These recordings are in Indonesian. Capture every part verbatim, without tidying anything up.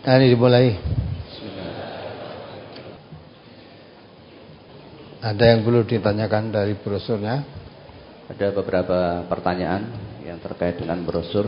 Nah, ini dimulai. Ada yang perlu ditanyakan dari brosurnya? Ada beberapa pertanyaan yang terkait dengan brosur.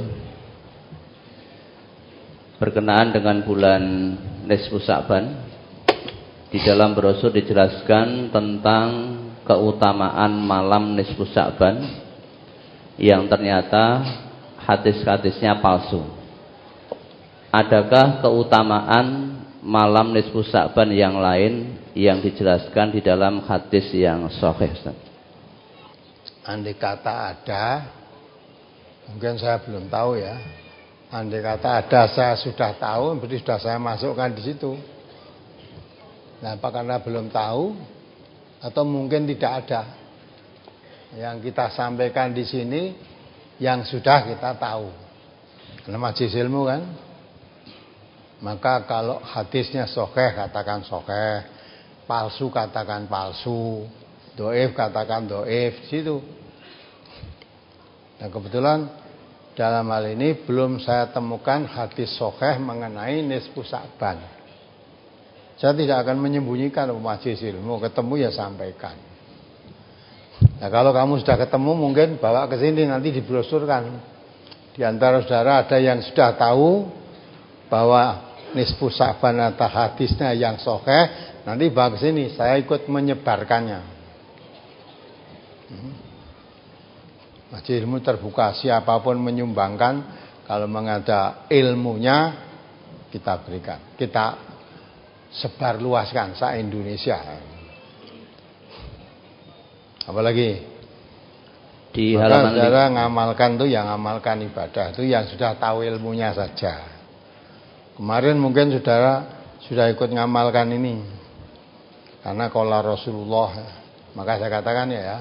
Berkenaan dengan bulan Nisfu Sya'ban, di dalam brosur dijelaskan tentang keutamaan malam Nisfu Sya'ban yang ternyata hadis-hadisnya palsu. Adakah keutamaan malam Nisfu Sya'ban yang lain yang dijelaskan di dalam hadis yang sahih? Andai kata ada, mungkin saya belum tahu ya. Andai kata ada, saya sudah tahu, berarti sudah saya masukkan di situ. Nah, apa karena belum tahu atau mungkin tidak ada? Yang kita sampaikan di sini yang sudah kita tahu. Karena majelis ilmu kan. Maka kalau hadisnya sahih katakan sahih, palsu katakan palsu, dhaif katakan dhaif, situ. Nah, kebetulan dalam hal ini belum saya temukan hadis sahih mengenai Nisfu Sya'ban. Saya tidak akan menyembunyikan majelis ilmu, ketemu ya sampaikan. Nah, kalau kamu sudah ketemu mungkin bawa ke sini nanti dibrosurkan. Di antara saudara ada yang sudah tahu bahwa Nisfu Sya'ban atau hadisnya yang sahih, nanti bawa ke sini, saya ikut menyebarkannya. Hmm. Majelis ilmu terbuka, siapapun menyumbangkan, kalau mengada ilmunya kita berikan, kita sebarluaskan se-Indonesia. Apalagi di maka halaman saudara ngamalkan tuh yang ngamalkan ibadah itu yang sudah tahu ilmunya saja. Kemarin mungkin saudara sudah ikut ngamalkan ini karena qala Rasulullah, maka saya katakan ya,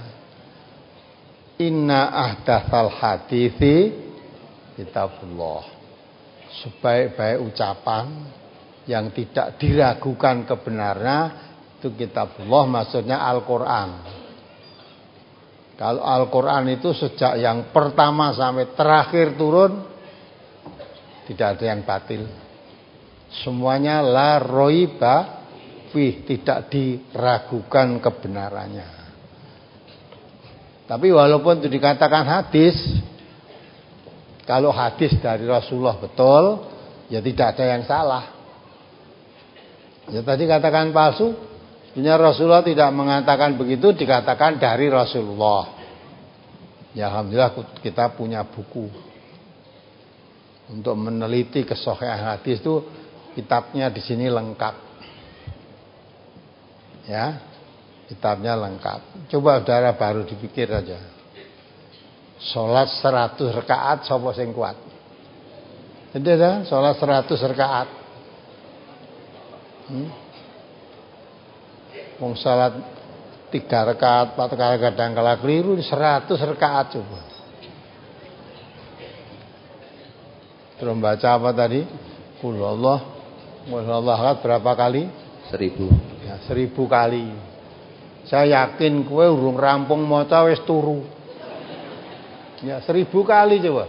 inna ahdatsal hadithi kitabullah. Sebaik-baik ucapan yang tidak diragukan kebenarannya itu kitabullah, maksudnya Al-Qur'an. Kalau Al-Qur'an itu sejak yang pertama sampai terakhir turun tidak ada yang batil. Semuanya la roiba fih, tidak diragukan kebenarannya. Tapi walaupun itu dikatakan hadis, kalau hadis dari Rasulullah betul, ya tidak ada yang salah. Ya tadi katakan palsu, sebenarnya Rasulullah tidak mengatakan begitu, dikatakan dari Rasulullah. Ya alhamdulillah kita punya buku untuk meneliti kesahihan hadis itu, kitabnya di sini lengkap. Ya. Kitabnya lengkap. Coba saudara baru dipikir aja. Salat seratus rakaat sapa sing kuat? Jadi ada salat seratus rakaat. Hmm? Wong salat tiga rakaat, empat rakaat kadang kala keliru, seratus rakaat coba. Terus baca apa tadi? Qul Allah, qul Allah berapa kali? Seribu. Ya, seribu kali. Saya yakin kowe urung rampung maca wis turu. Ya, seribu kali coba.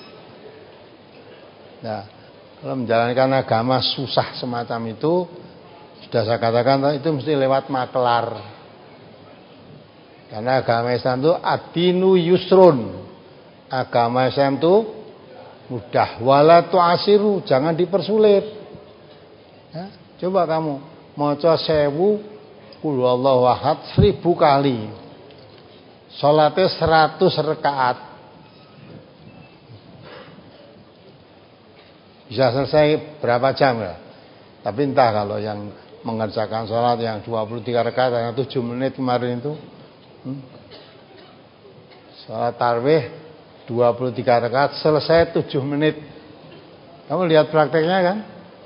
Nah, kalau menjalankan agama susah semacam itu, sudah saya katakan itu mesti lewat maklar. Karena agama Islam itu ad-dinu yusrun. Agama Islam itu mudah, wala tu'asiru, jangan dipersulit. Ya, coba kamu maca sewu Qul huwallahu ahad seribu kali. Salatnya seratus rakaat. Bisa selesai berapa jam ya? Tapi entah kalau yang mengerjakan salat yang dua puluh tiga rakaat hanya tujuh menit kemarin itu. Hmm? Salat tarawih dua puluh tiga rakaat selesai tujuh menit. Kamu lihat prakteknya kan?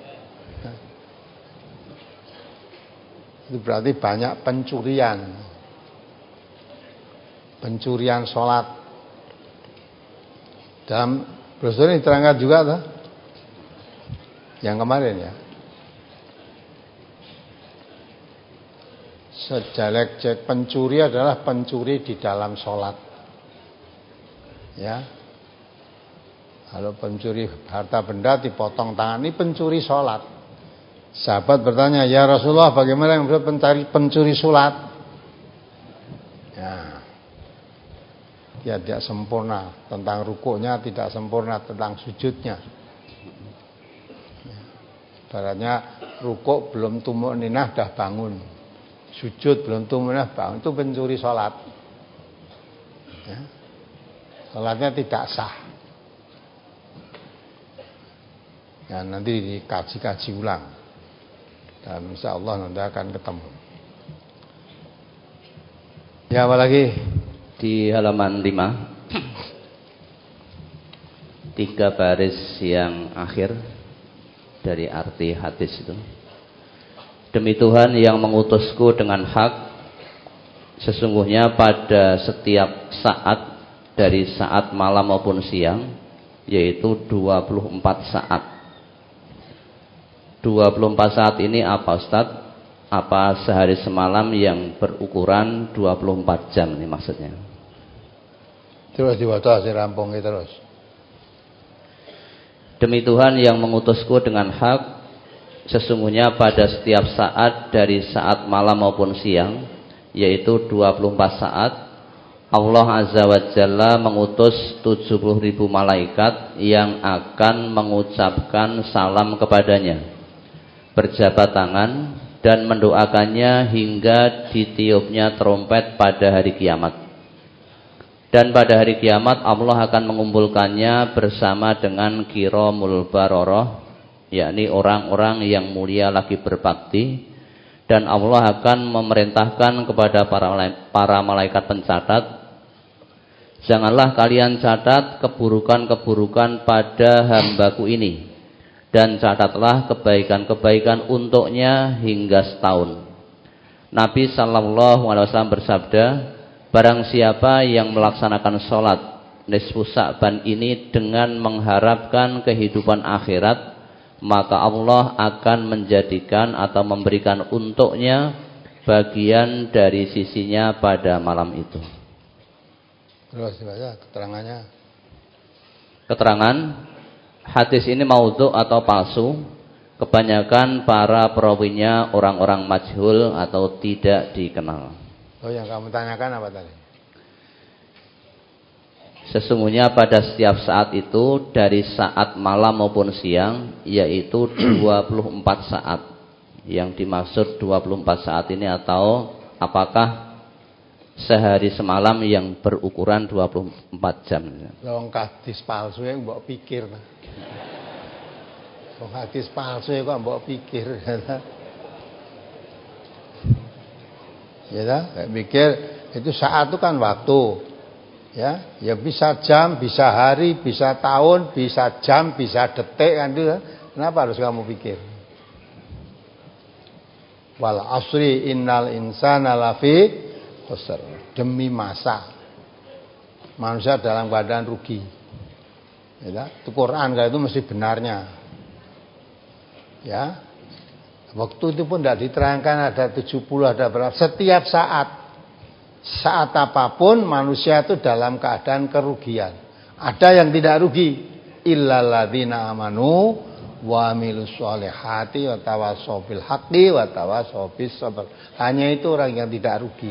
Itu berarti banyak pencurian. Pencurian sholat. Dalam brosur ini terangkat juga tuh. Yang kemarin ya. Sejelek-jelek pencuri adalah pencuri di dalam sholat. Ya. Kalau pencuri harta benda dipotong tangan, ini pencuri sholat. Sahabat bertanya, ya Rasulullah, bagaimana yang pencari pencuri sholat? Ya, dia tidak sempurna tentang rukuknya, tidak sempurna tentang sujudnya. Ibaratnya rukuk belum tumakninah dah bangun, sujud belum tumakninah bangun, itu pencuri sholat. Ya. Sholatnya tidak sah. Ya, nanti dikaji-kaji ulang. Dan insya Allah nanti akan ketemu. Ya, apa lagi? Di halaman lima, tiga baris yang akhir dari arti hadis itu. Demi Tuhan yang mengutusku dengan hak, sesungguhnya pada setiap saat dari saat malam maupun siang, yaitu dua puluh empat saat. dua puluh empat saat ini apa Ustaz? Apa sehari semalam yang berukuran dua puluh empat jam ini maksudnya? Terus diwaca si rampung terus. Demi Tuhan yang mengutusku dengan hak, sesungguhnya pada setiap saat dari saat malam maupun siang, yaitu dua puluh empat saat, Allah Azza wa Jalla mengutus tujuh puluh ribu malaikat yang akan mengucapkan salam kepadanya, berjabat tangan dan mendoakannya hingga ditiupnya trompet pada hari kiamat. Dan pada hari kiamat Allah akan mengumpulkannya bersama dengan Kiramul Bararah, yakni orang-orang yang mulia lagi berbakti, dan Allah akan memerintahkan kepada para para malaikat pencatat, janganlah kalian catat keburukan-keburukan pada hambaku ini, dan catatlah kebaikan-kebaikan untuknya hingga setahun. Nabi sallallahu alaihi wasallam bersabda, barang siapa yang melaksanakan sholat nisfu Sa'ban ini dengan mengharapkan kehidupan akhirat, maka Allah akan menjadikan atau memberikan untuknya bagian dari sisinya pada malam itu. Terus baca keterangannya. Keterangan, hadis ini maudhu atau palsu. Kebanyakan para perawinya orang-orang majhul atau tidak dikenal. Oh, yang kamu tanyakan apa tadi? Sesungguhnya pada setiap saat itu dari saat malam maupun siang, yaitu dua puluh empat saat. Yang dimaksud dua puluh empat saat ini atau apakah sehari semalam yang berukuran dua puluh empat jam? Wong hadis palsu ya mbok pikir. Wong hadis palsu ya kok mbok pikir. Ya, saya pikir itu saat itu kan waktu. Ya, ya bisa jam, bisa hari, bisa tahun, bisa jam, bisa detik kan itu. Kenapa harus kamu pikir? Wal asri innal insana lafi khusr. Demi masa manusia dalam keadaan rugi. Ya, itu Quran kalau itu mesti benarnya. Ya. Waktu itu pun tidak diterangkan ada tujuh puluh, ada berapa. Setiap saat, saat apapun manusia itu dalam keadaan kerugian. Ada yang tidak rugi, illal ladzina amanu wa amilus sholihati wa tawassaw bil haqqi wa tawassaw bis sabr. Hanya itu orang yang tidak rugi.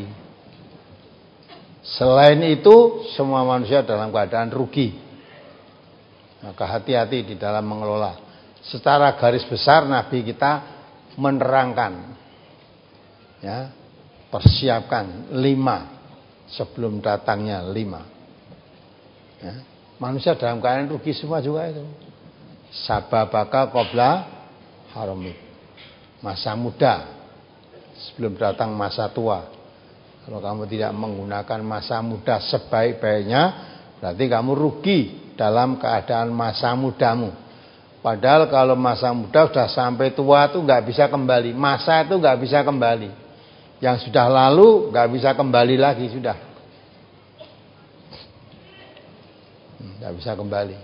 Selain itu semua manusia dalam keadaan rugi. Maka hati-hati di dalam mengelola. Secara garis besar Nabi kita menerangkan, ya, persiapkan lima sebelum datangnya lima. Ya, manusia dalam keadaan rugi semua juga itu. Sababaka qabla harami, masa muda sebelum datang masa tua. Kalau kamu tidak menggunakan masa muda sebaik-baiknya, berarti kamu rugi dalam keadaan masa mudamu. Padahal kalau masa muda sudah sampai tua itu nggak bisa kembali. Masa itu nggak bisa kembali. Yang sudah lalu nggak bisa kembali lagi sudah. Nggak bisa kembali.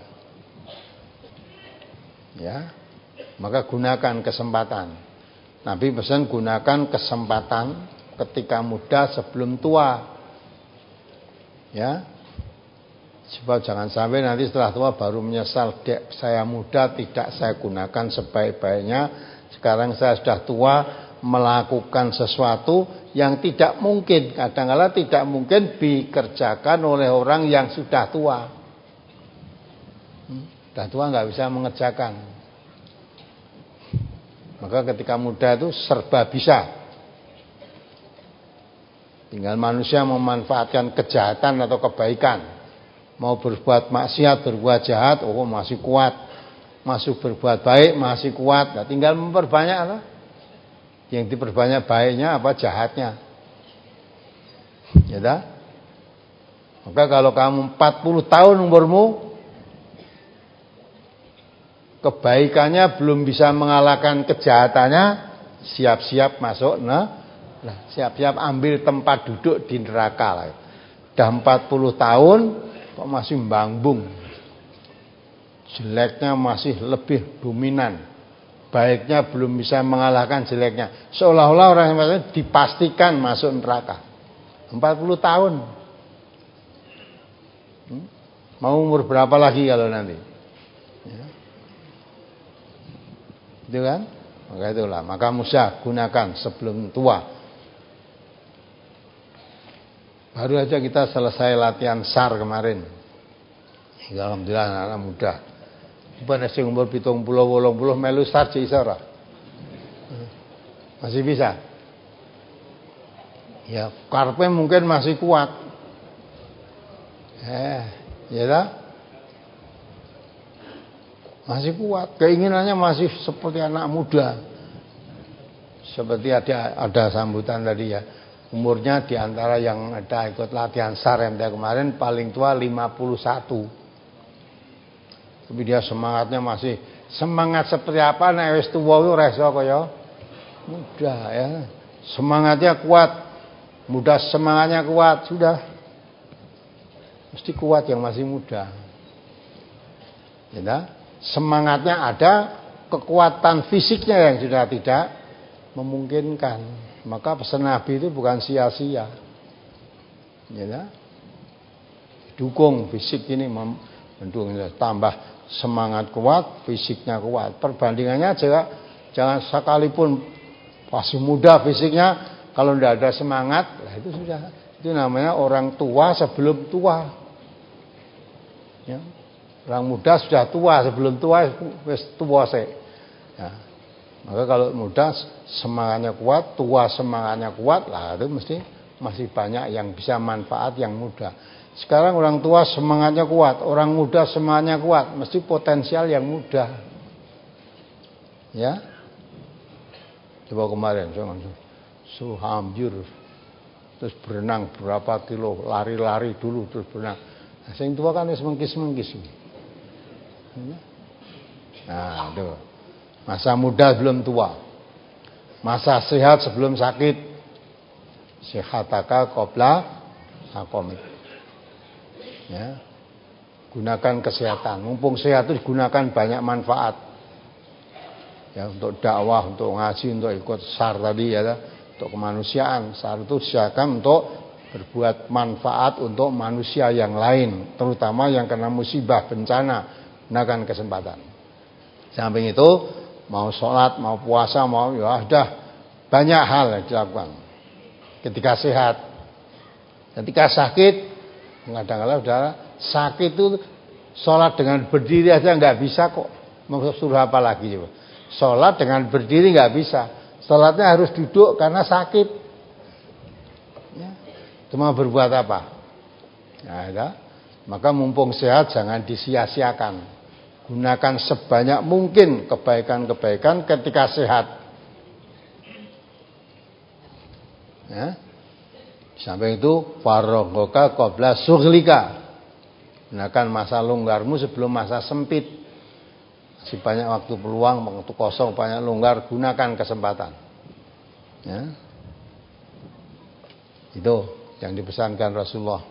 Ya, maka gunakan kesempatan. Nabi pesan gunakan kesempatan ketika muda sebelum tua. Ya. Sebab jangan sampai nanti setelah tua baru menyesal, dek saya muda tidak saya gunakan sebaik-baiknya Sekarang saya sudah tua, melakukan sesuatu yang tidak mungkin, kadang-kadang tidak mungkin dikerjakan oleh orang yang sudah tua. Hmm, sudah tua nggak bisa mengerjakan. Maka ketika muda itu serba bisa. Tinggal manusia memanfaatkan kejahatan atau kebaikan. Mau berbuat maksiat, berbuat jahat, oh masih kuat. Masih berbuat baik, masih kuat. Nah, tinggal memperbanyak lah. Yang diperbanyak baiknya apa jahatnya. Ya dah? Maka kalau kamu empat puluh tahun umurmu, kebaikannya belum bisa mengalahkan kejahatannya, siap-siap masuk nah, nah siap-siap ambil tempat duduk di neraka lah. Udah empat puluh tahun kok masih mbambung. Jeleknya masih lebih dominan. Baiknya belum bisa mengalahkan jeleknya. Seolah-olah orang yang dipastikan masuk neraka. empat puluh tahun. Hmm? Mau umur berapa lagi kalau nanti? Ya. Itu kan? Maka itulah. Maka musa gunakan sebelum tua. Baru aja kita selesai latihan S A R kemarin. Alhamdulillah anak-anak muda. Bukan sing umur pitung puluh wolong puluh melu sarji isara. Masih bisa. Ya, karpe mungkin masih kuat. Eh, ya dah. Masih kuat. Keinginannya masih seperti anak muda. Seperti ada ada sambutan tadi ya. Umurnya di antara yang ada ikut latihan S A R M T kemarin paling tua lima puluh satu. Tapi dia semangatnya masih semangat seperti apa nek wis tuwa ku reso kaya muda ya. Semangatnya kuat. Muda semangatnya kuat sudah. Mesti kuat yang masih muda. Ya, semangatnya ada, kekuatan fisiknya yang sudah tidak memungkinkan. Maka pesan Nabi itu bukan sia-sia. Ya, dukung fisik ini mendukung tambah semangat kuat, fisiknya kuat. Perbandingannya juga jangan sekalipun masih muda fisiknya, kalau tidak ada semangat, lah itu sudah itu namanya orang tua sebelum tua. Ya. Orang muda sudah tua sebelum tua, wis tua sih. Ya. Maka kalau muda semangatnya kuat, tua semangatnya kuat, lah itu mesti masih banyak yang bisa manfaat yang muda. Sekarang orang tua semangatnya kuat, orang muda semangatnya kuat, mesti potensial yang muda. Ya. Coba kemarin jangan suruh hamjur, terus berenang berapa kilo, lari-lari dulu terus berenang. Nah, yang tua kan wis mengkis-mengkis. Nah, itu. Masa muda belum tua. Masa sehat sebelum sakit. Sehataka qabla sakomik. Ya. Gunakan kesehatan. Mumpung sehat itu digunakan banyak manfaat. Ya, untuk dakwah, untuk ngaji, untuk ikut S A R tadi ya, untuk kemanusiaan. S A R itu siapkan untuk berbuat manfaat untuk manusia yang lain, terutama yang kena musibah bencana. Gunakan kesempatan. Samping itu, mau sholat, mau puasa, mau ya sudah banyak hal yang dilakukan. Ketika sehat, ketika sakit, kadang-kadang udah sakit itu sholat dengan berdiri aja nggak bisa kok. Mau suruh apa lagi? Sholat dengan berdiri nggak bisa. Sholatnya harus duduk karena sakit. Ya. Cuma berbuat apa? Nah, ya. Maka mumpung sehat jangan disia-siakan. Gunakan sebanyak mungkin kebaikan-kebaikan ketika sehat. Ya. Sampai itu faraghoka qabla sughlika. Gunakan masa longgarmu sebelum masa sempit. Masih banyak waktu peluang, waktu kosong, banyak longgar, gunakan kesempatan. Ya. Itu yang dipesankan Rasulullah.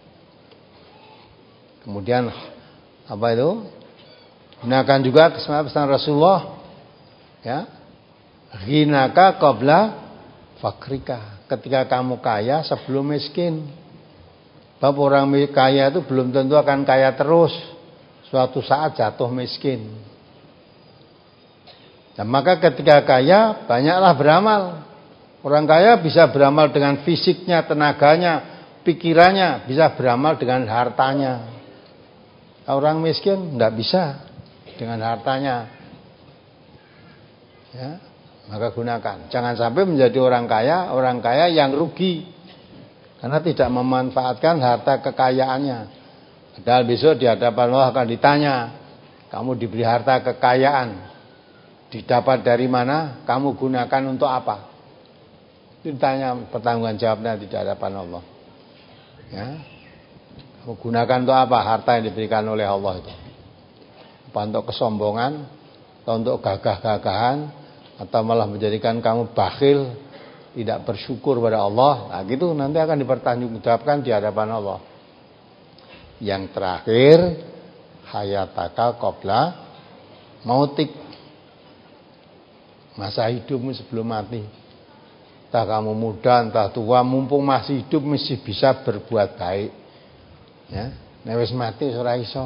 Kemudian apa itu? Gunakan juga kesempatan pesan Rasulullah. Ya. Ghinaka qabla fakrika. Ketika kamu kaya sebelum miskin. Sebab orang kaya itu belum tentu akan kaya terus. Suatu saat jatuh miskin. Nah, maka ketika kaya banyaklah beramal. Orang kaya bisa beramal dengan fisiknya, tenaganya, pikirannya, bisa beramal dengan hartanya. Orang miskin tidak bisa dengan hartanya. Ya, maka gunakan. Jangan sampai menjadi orang kaya, orang kaya yang rugi karena tidak memanfaatkan harta kekayaannya. Padahal besok di hadapan Allah akan ditanya, kamu diberi harta kekayaan, didapat dari mana? Kamu gunakan untuk apa? Itu ditanya, pertanggungan jawabnya di hadapan Allah. Ya, kamu gunakan untuk apa harta yang diberikan oleh Allah itu? Apa untuk kesombongan, atau untuk gagah-gagahan, atau malah menjadikan kamu bakhil, tidak bersyukur pada Allah? Nah, gitu nanti akan dipertanggungjawabkan di hadapan Allah. Yang terakhir, hayataka qabla mautik, masa hidupmu sebelum mati. Entah kamu muda, entah tua, mumpung masih hidup mesti bisa berbuat baik. Ya, nek wis mati ora iso.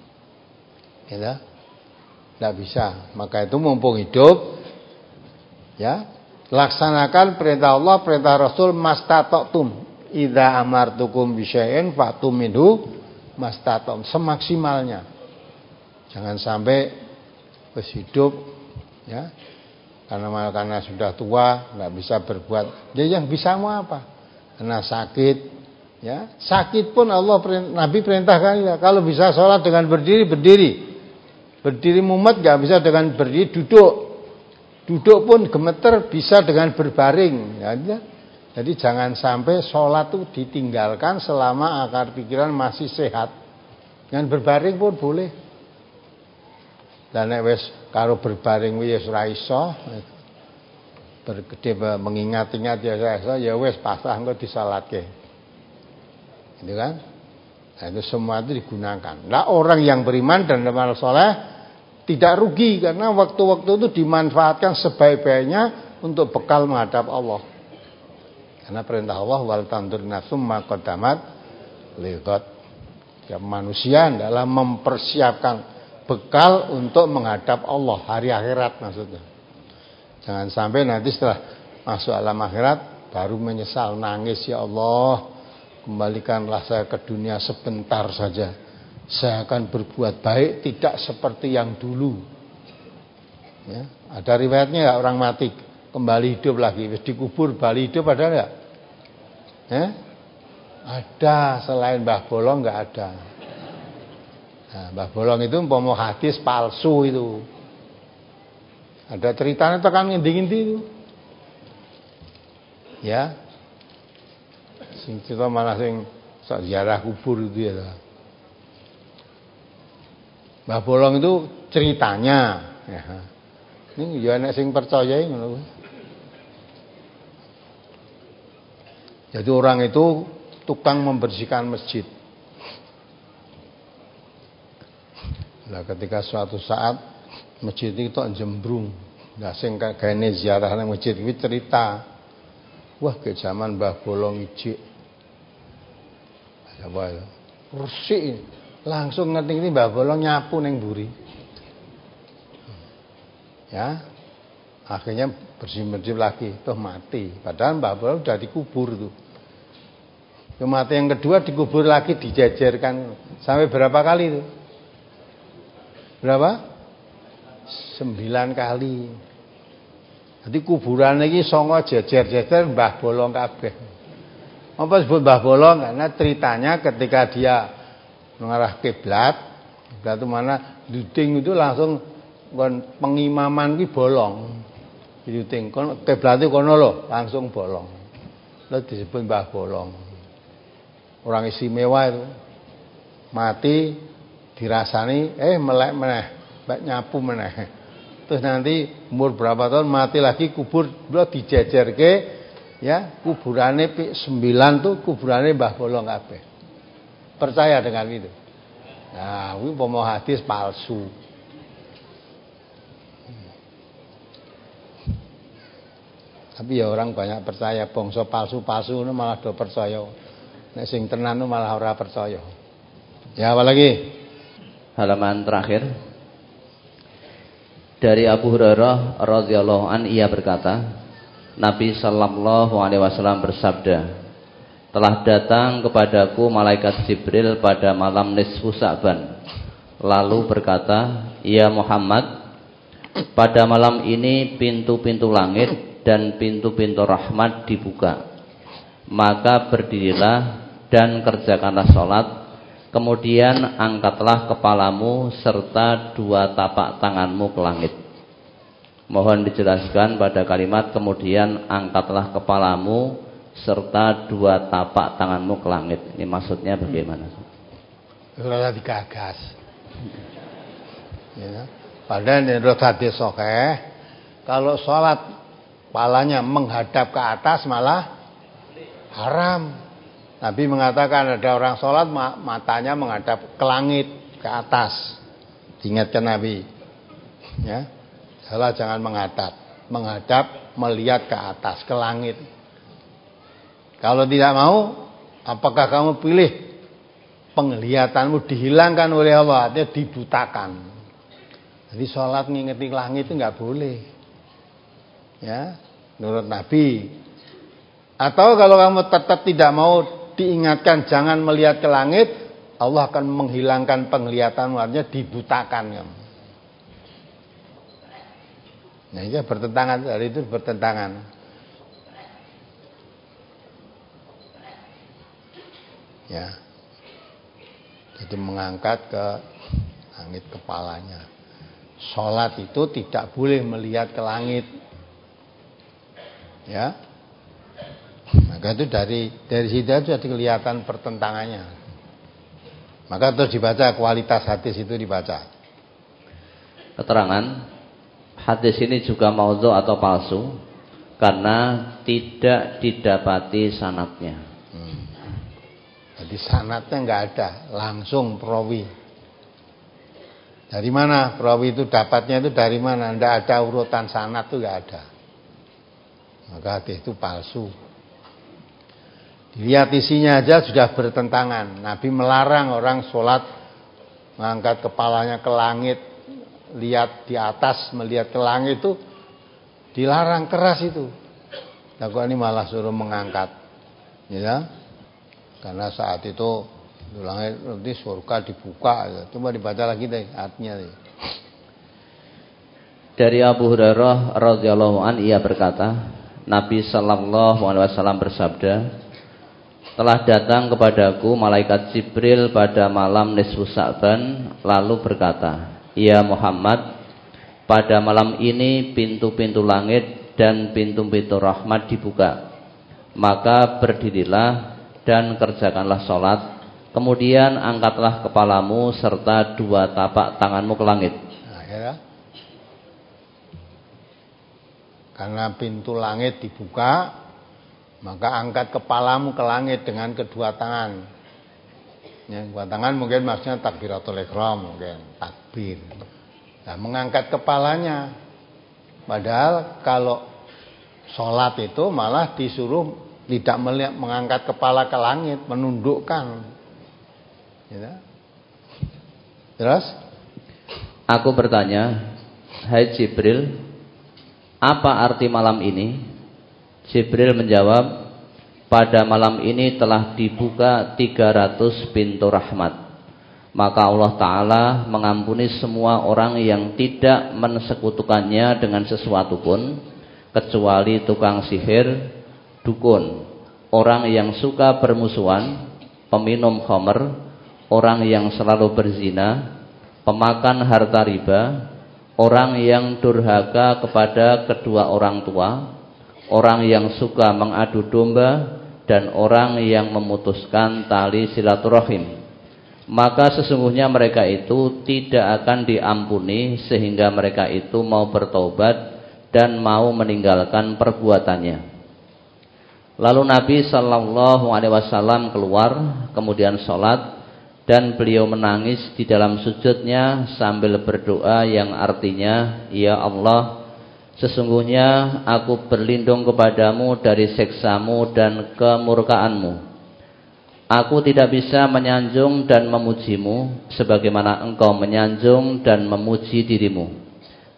Ya, tidak bisa. Maka itu mumpung hidup, ya, laksanakan perintah Allah, perintah Rasul, mastata'tum. Idza amartukum bisyai'in fa'tum minhu mastata'tum, semaksimalnya. Jangan sampai wis hidup, ya, karena karena sudah tua nggak bisa berbuat. Jadi yang bisa mau apa? Karena sakit, ya, sakit pun Allah Nabi perintahkan, ya, kalau bisa sholat dengan berdiri berdiri. Berdiri mumet nggak bisa dengan berdiri, duduk. Duduk pun gemeter bisa dengan berbaring. Ya, jadi jangan sampai sholat itu ditinggalkan selama akar pikiran masih sehat. Dengan berbaring pun boleh. Dan nek wis karo berbaring wis ora iso, bergede mengingat-ingat ya ora iso, ya wis pasrah engko disalatke. Gitu kan? Nah, itu semua itu digunakan. Nah, orang yang beriman dan beramal soleh tidak rugi karena waktu-waktu itu dimanfaatkan sebaik-baiknya untuk bekal menghadap Allah. Karena perintah Allah wal tandur nafsum ma qaddamat liqad. Ya, manusia dalam mempersiapkan bekal untuk menghadap Allah hari akhirat maksudnya. Jangan sampai nanti setelah masuk alam akhirat baru menyesal, nangis, ya Allah, kembalikanlah saya ke dunia sebentar saja. Saya akan berbuat baik tidak seperti yang dulu. Ya, ada riwayatnya ya, orang mati kembali hidup lagi, dikubur balik hidup, ada enggak? Ya? Ada, selain Mbah Bolong enggak ada. Nah, Mbah Bolong itu umpama hadis palsu itu. Ada ceritanya tekan ngendi-ngendi itu. Ya. Sing cerita malah sing sak ziarah kubur itu ya. Mbah Bolong itu ceritanya, ya. Ini ya nek sing percaya ngono. Jadi orang itu tukang membersihkan masjid. Nah, ketika suatu saat masjid itu jembrung, nah sing kagane ziarah nang masjid iki cerita, wah ke zaman Mbah Bolong ijik. Apa ya? Resik. Langsung ngerti ini Mbah Bolong nyapu neng buri. Ya. Akhirnya bersih-bersih lagi, tuh mati. Padahal Mbah Bolong sudah dikubur tuh. Kematian yang kedua dikubur lagi, dijejerkan sampai berapa kali itu? Berapa? Sembilan kali. Jadi kuburan ini songo jejer-jejer Mbah Bolong kabeh. Apa sebut Mbah Bolong? Karena ceritanya ketika dia mengarah kiblat, kiblat itu mana? Duding itu langsung pengimaman ki bolong. Duding kon kiblat itu kono lho, langsung bolong. Lalu disebut Mbah Bolong. Orang istimewa itu. Mati dirasani eh melek meneh, mbak nyapu meneh. Terus nanti umur berapa tahun mati lagi kubur beliau dijejerke, ya, kuburane sembilan tuh kuburane Mbah Bolong kabeh. Percaya dengan itu. Nah, ini umpama hadis palsu. Tapi ya orang banyak percaya, bangsa palsu-palsu itu malah do percaya. Nek sing tenan itu malah ora percaya. Ya, apa lagi? Halaman terakhir. Dari Abu Hurairah radhiyallahu an ia berkata, Nabi sallallahu alaihi wasallam bersabda, telah datang kepadaku malaikat Jibril pada malam nisfu Sa'ban, lalu berkata, ya Muhammad, pada malam ini pintu-pintu langit dan pintu-pintu rahmat dibuka, maka berdirilah dan kerjakanlah sholat, kemudian angkatlah kepalamu serta dua tapak tanganmu ke langit. Mohon dijelaskan pada kalimat kemudian angkatlah kepalamu serta dua tapak tanganmu ke langit. Ini maksudnya bagaimana? Sudah digagas. Ya. Padahal menurut hadis sahih, kalau sholat kepalanya menghadap ke atas malah haram. Nabi mengatakan ada orang sholat matanya menghadap ke langit, ke atas. Diingatkan Nabi. Ya. Salah jangan menghadap, menghadap melihat ke atas, ke langit. Kalau tidak mau, apakah kamu pilih penglihatanmu dihilangkan oleh Allah, artinya dibutakan. Jadi sholat ngingeti langit itu nggak boleh, ya, menurut Nabi. Atau kalau kamu tetap tidak mau diingatkan jangan melihat ke langit, Allah akan menghilangkan penglihatanmu, artinya dibutakan kamu. Nah ini bertentangan, dari itu bertentangan. Ya, jadi mengangkat ke langit kepalanya. Sholat itu tidak boleh melihat ke langit. Ya, maka itu dari dari situ sudah kelihatan pertentangannya. Maka terus dibaca, kualitas hadis itu dibaca. Keterangan hadis ini juga maudhu atau palsu karena tidak didapati sanadnya. Hmm. Jadi sanadnya nggak ada, langsung perawi. Dari mana perawi itu dapatnya itu dari mana? Nggak ada urutan sanad itu nggak ada. Maka hadis itu palsu. Dilihat isinya aja sudah bertentangan. Nabi melarang orang sholat mengangkat kepalanya ke langit, lihat di atas melihat ke langit itu dilarang keras itu. Nah kok ini malah suruh mengangkat, ya? Karena saat itu di langit nanti surga dibuka. Ya. Coba dibaca lagi deh artinya. Deh. Dari Abu Hurairah radhiyallahu an ia berkata, Nabi sallallahu alaihi wasallam bersabda, telah datang kepadaku malaikat Jibril pada malam nisfu Sa'ban, lalu berkata, ya Muhammad, pada malam ini pintu-pintu langit dan pintu-pintu rahmat dibuka, maka berdirilah dan kerjakanlah sholat, kemudian angkatlah kepalamu serta dua tapak tanganmu ke langit. Nah, ya. Karena pintu langit dibuka, maka angkat kepalamu ke langit dengan kedua tangan. Ya, kedua tangan mungkin maksudnya takbiratul ihram, mungkin takbir. Nah, mengangkat kepalanya. Padahal kalau sholat itu malah disuruh tidak melihat, mengangkat kepala ke langit, menundukkan. Ya. Terus? Aku bertanya, hai Jibril, apa arti malam ini? Jibril menjawab, pada malam ini telah dibuka tiga ratus pintu rahmat. Maka Allah Ta'ala mengampuni semua orang yang tidak mensekutukannya dengan sesuatu pun, kecuali tukang sihir, dukun, orang yang suka bermusuhan, peminum khamr, orang yang selalu berzina, pemakan harta riba, orang yang durhaka kepada kedua orang tua, orang yang suka mengadu domba, dan orang yang memutuskan tali silaturahim. Maka sesungguhnya mereka itu tidak akan diampuni sehingga mereka itu mau bertobat dan mau meninggalkan perbuatannya. Lalu Nabi Sallallahu Alaihi Wasallam keluar, kemudian sholat, dan beliau menangis di dalam sujudnya sambil berdoa yang artinya, ya Allah, sesungguhnya aku berlindung kepadamu dari siksamu dan kemurkaanmu. Aku tidak bisa menyanjung dan memujimu sebagaimana engkau menyanjung dan memuji dirimu.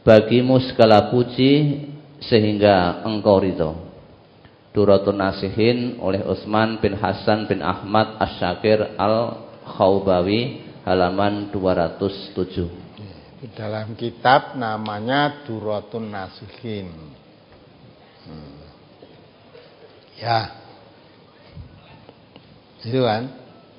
bagimu segala puji sehingga engkau ridho. Duratun Nasihin oleh Utsman bin Hasan bin Ahmad Asy-Syakir Al-Khawbawi, halaman dua ratus tujuh. Di dalam kitab namanya Duratun Nasihin. Hmm. Ya, itu kan.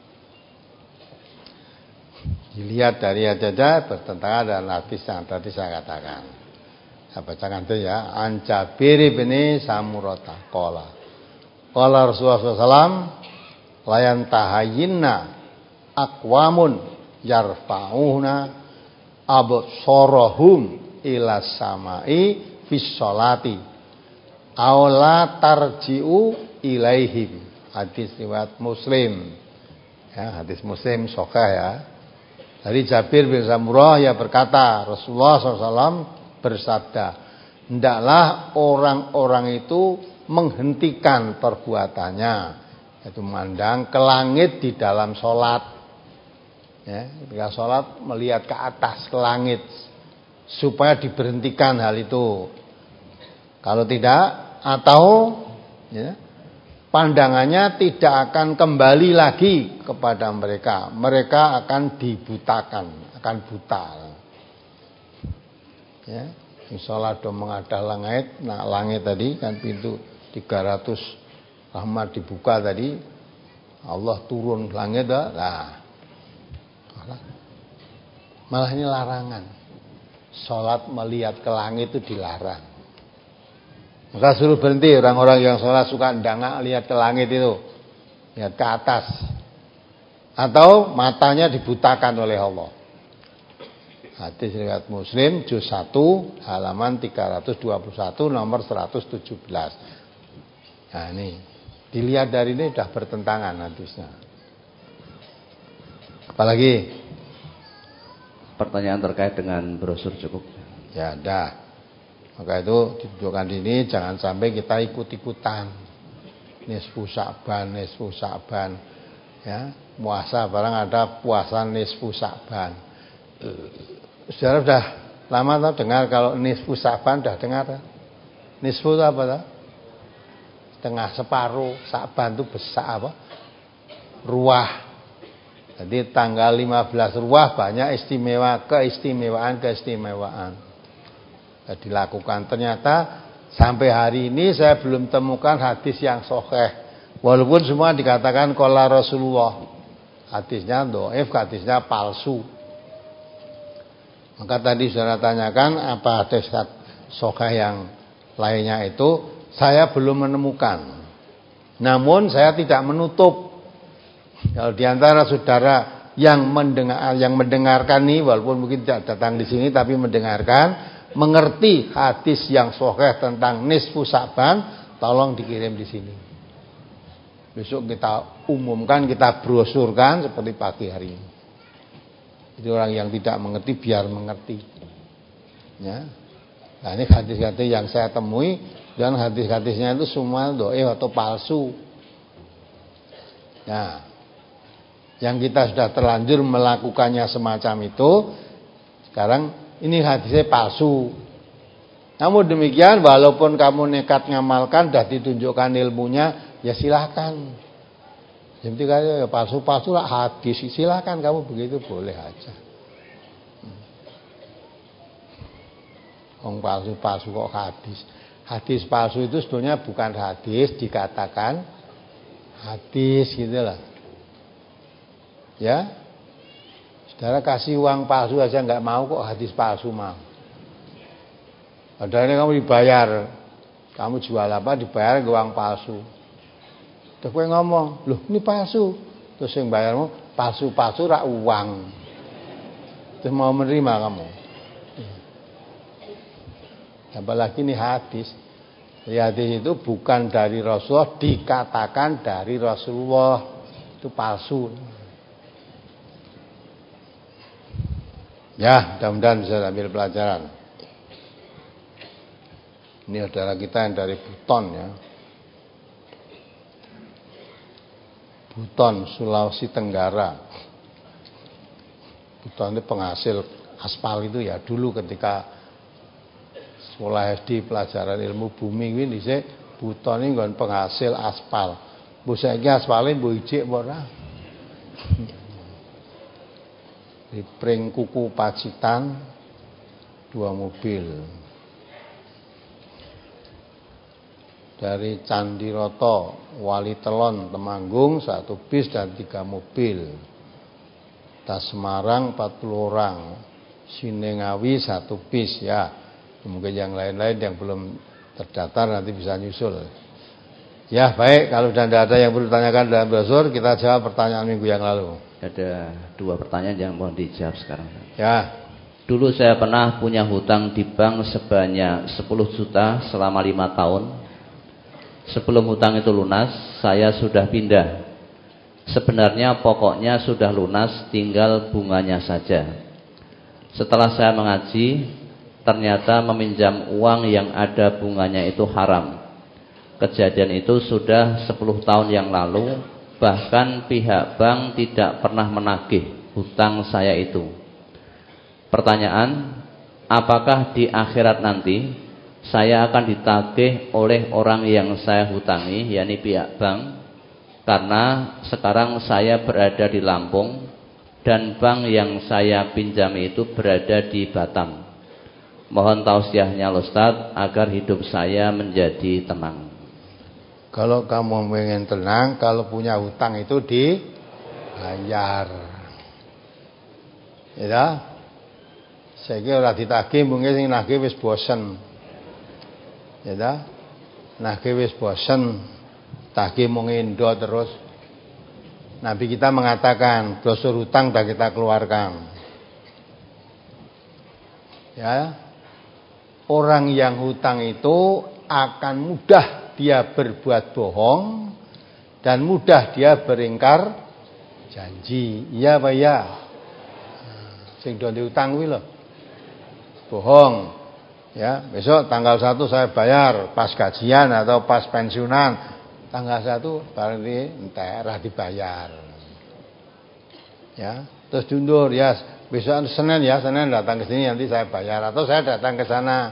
Dilihat dari aja bertentangan dengan hadis yang tadi saya katakan. Saya bacakan itu ya. An Jabir bin Samurata qala. Qala Rasulullah sallallahu alaihi wasallam la yantahayinna aqwamun yarfa'una absarahum ila samai fis sholati aw la tarji'u ilaihim. Hadis riwayat Muslim. Ya, hadis Muslim sahih ya. Dari Jabir bin Samurah ya berkata, Rasulullah shallallahu alaihi wasallam bersabda, hendaklah orang-orang itu menghentikan perbuatannya, yaitu memandang ke langit di dalam sholat. Ya, ketika sholat melihat ke atas ke langit, supaya diberhentikan hal itu. Kalau tidak, atau ya, pandangannya tidak akan kembali lagi kepada mereka. Mereka akan dibutakan, akan buta. Ya, sholat do mengadah langit, nah langit tadi kan pintu tiga ratus rahmat dibuka tadi, Allah turun langit dah. Nah, malah ini larangan. Sholat melihat ke langit itu dilarang. Maka suruh berhenti orang-orang yang sholat suka ndangak lihat ke langit itu, lihat ke atas, atau matanya dibutakan oleh Allah. Hadis riwayat Muslim juz satu halaman tiga ratus dua puluh satu nomor seratus tujuh belas. Nah ini dilihat dari ini sudah bertentangan hadisnya. Apalagi pertanyaan terkait dengan brosur cukup? Ya dah. Maka itu ditunjukkan di ini jangan sampai kita ikut-ikutan. Nisfu Sya'ban, nisfu Sya'ban. Ya, puasa barang ada puasa nisfu Sya'ban. Saudara sudah lama tahu dengar kalau nisfu Sya'ban, sudah dengar? Nisfu itu apa tahu? Setengah, separuh. Sya'ban itu besar apa? Ruah. Jadi tanggal lima belas ruah banyak istimewa, keistimewaan, keistimewaan. Dilakukan. Ternyata sampai hari ini saya belum temukan hadis yang sahih. Walaupun semua dikatakan qala Rasulullah. Hadisnya dhaif, hadisnya palsu. Maka tadi saudara tanyakan apa hadis sahih yang lainnya itu, saya belum menemukan. Namun saya tidak menutup kalau di antara saudara yang mendengar yang mendengarkan ini, walaupun mungkin tidak datang di sini tapi mendengarkan, mengerti hadis yang sahih tentang nisfu Sya'ban, tolong dikirim di sini. Besok kita umumkan, kita brosurkan seperti pagi hari ini. Jadi orang yang tidak mengerti biar mengerti. Ya. Nah ini hadis-hadis yang saya temui, dan hadis-hadisnya itu semua dhaif atau palsu. Nah, yang kita sudah terlanjur melakukannya semacam itu, sekarang ini hadisnya palsu. Namun demikian, walaupun kamu nekat ngamalkan, sudah ditunjukkan ilmunya, ya silahkan. Jadi kalau ya palsu-palsu lah hadis, silahkan kamu begitu boleh aja. Orang palsu-palsu kok hadis. Hadis palsu itu sebenarnya bukan hadis, dikatakan hadis gitu lah. Ya. Saudara kasih uang palsu aja nggak mau kok hadis palsu mau. Padahal ini kamu dibayar, kamu jual apa dibayar ke uang palsu. Terus kowe ngomong, loh ini palsu. Terus yang bayarmu palsu-palsu rak uang. Terus mau menerima kamu. Apalagi ini hadis. Hadis itu bukan dari Rasulullah, dikatakan dari Rasulullah, itu palsu. Ya, mudah-mudahan bisa ambil pelajaran. Ini adalah kita yang dari Buton ya. Buton, Sulawesi Tenggara. Buton itu penghasil aspal itu ya. Dulu ketika sekolah S D pelajaran ilmu bumi kuwi dhisik buta niku nggon penghasil aspal. Mbok saiki aspale mbok ijik apa ora? Di Pring Kuku Pacitan dua mobil. Dari Candiroto Wali Telon Temanggung satu bis dan tiga mobil. Tas Semarang empat puluh orang. Sinengawi satu bis ya. Mungkin yang lain-lain yang belum terdaftar nanti bisa nyusul. Ya baik, kalau sudah tidak ada yang perlu ditanyakan dalam brosur, kita jawab pertanyaan minggu yang lalu. Ada dua pertanyaan yang mau dijawab sekarang. Ya. Dulu saya pernah punya hutang di bank sebanyak sepuluh juta selama lima tahun. Sebelum hutang itu lunas, saya sudah pindah. Sebenarnya pokoknya sudah lunas, tinggal bunganya saja. Setelah saya mengaji, ternyata meminjam uang yang ada bunganya itu haram. Kejadian itu sudah sepuluh tahun yang lalu. Bahkan pihak bank tidak pernah menagih hutang saya itu. Pertanyaan, apakah di akhirat nanti saya akan ditagih oleh orang yang saya hutangi, yakni pihak bank? Karena sekarang saya berada di Lampung dan bank yang saya pinjami itu berada di Batam. Mohon tausiahnya Ustaz agar hidup saya menjadi tenang. Kalau kamu ingin tenang, kalau punya hutang itu dibayar. Ya. Saiki ora ditagih mungkin sing nagih wis bosen. Ya ta? Nagih wis bosen. Tagih mung endo terus. Nabi kita mengatakan, brosur hutang dah kita keluarkan. Ya. Orang yang hutang itu akan mudah dia berbuat bohong dan mudah dia beringkar janji. Iya apa ya? Sing do diutang kuwi lho. Bohong. Ya, besok tanggal satu saya bayar pas gajian atau pas pensiunan. Tanggal satu berarti entek ora dibayar. Ya, terus diundur ya, besok Senin ya, Senin datang ke sini nanti saya bayar atau saya datang ke sana.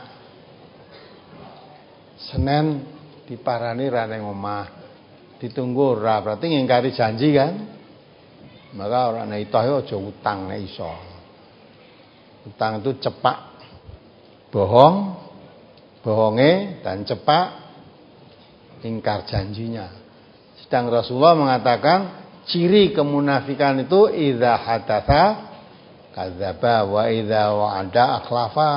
Senin diparani ra ning omah. Ditunggu ora berarti ngingkari janji kan? Maka ora nek itoh aja utang nek iso. Utang itu cepak bohong, bohonge dan cepat ingkar janjinya. Sedang Rasulullah mengatakan ciri kemunafikan itu idza hadatsa kadzdzaba wa idza wa'ada akhlafa.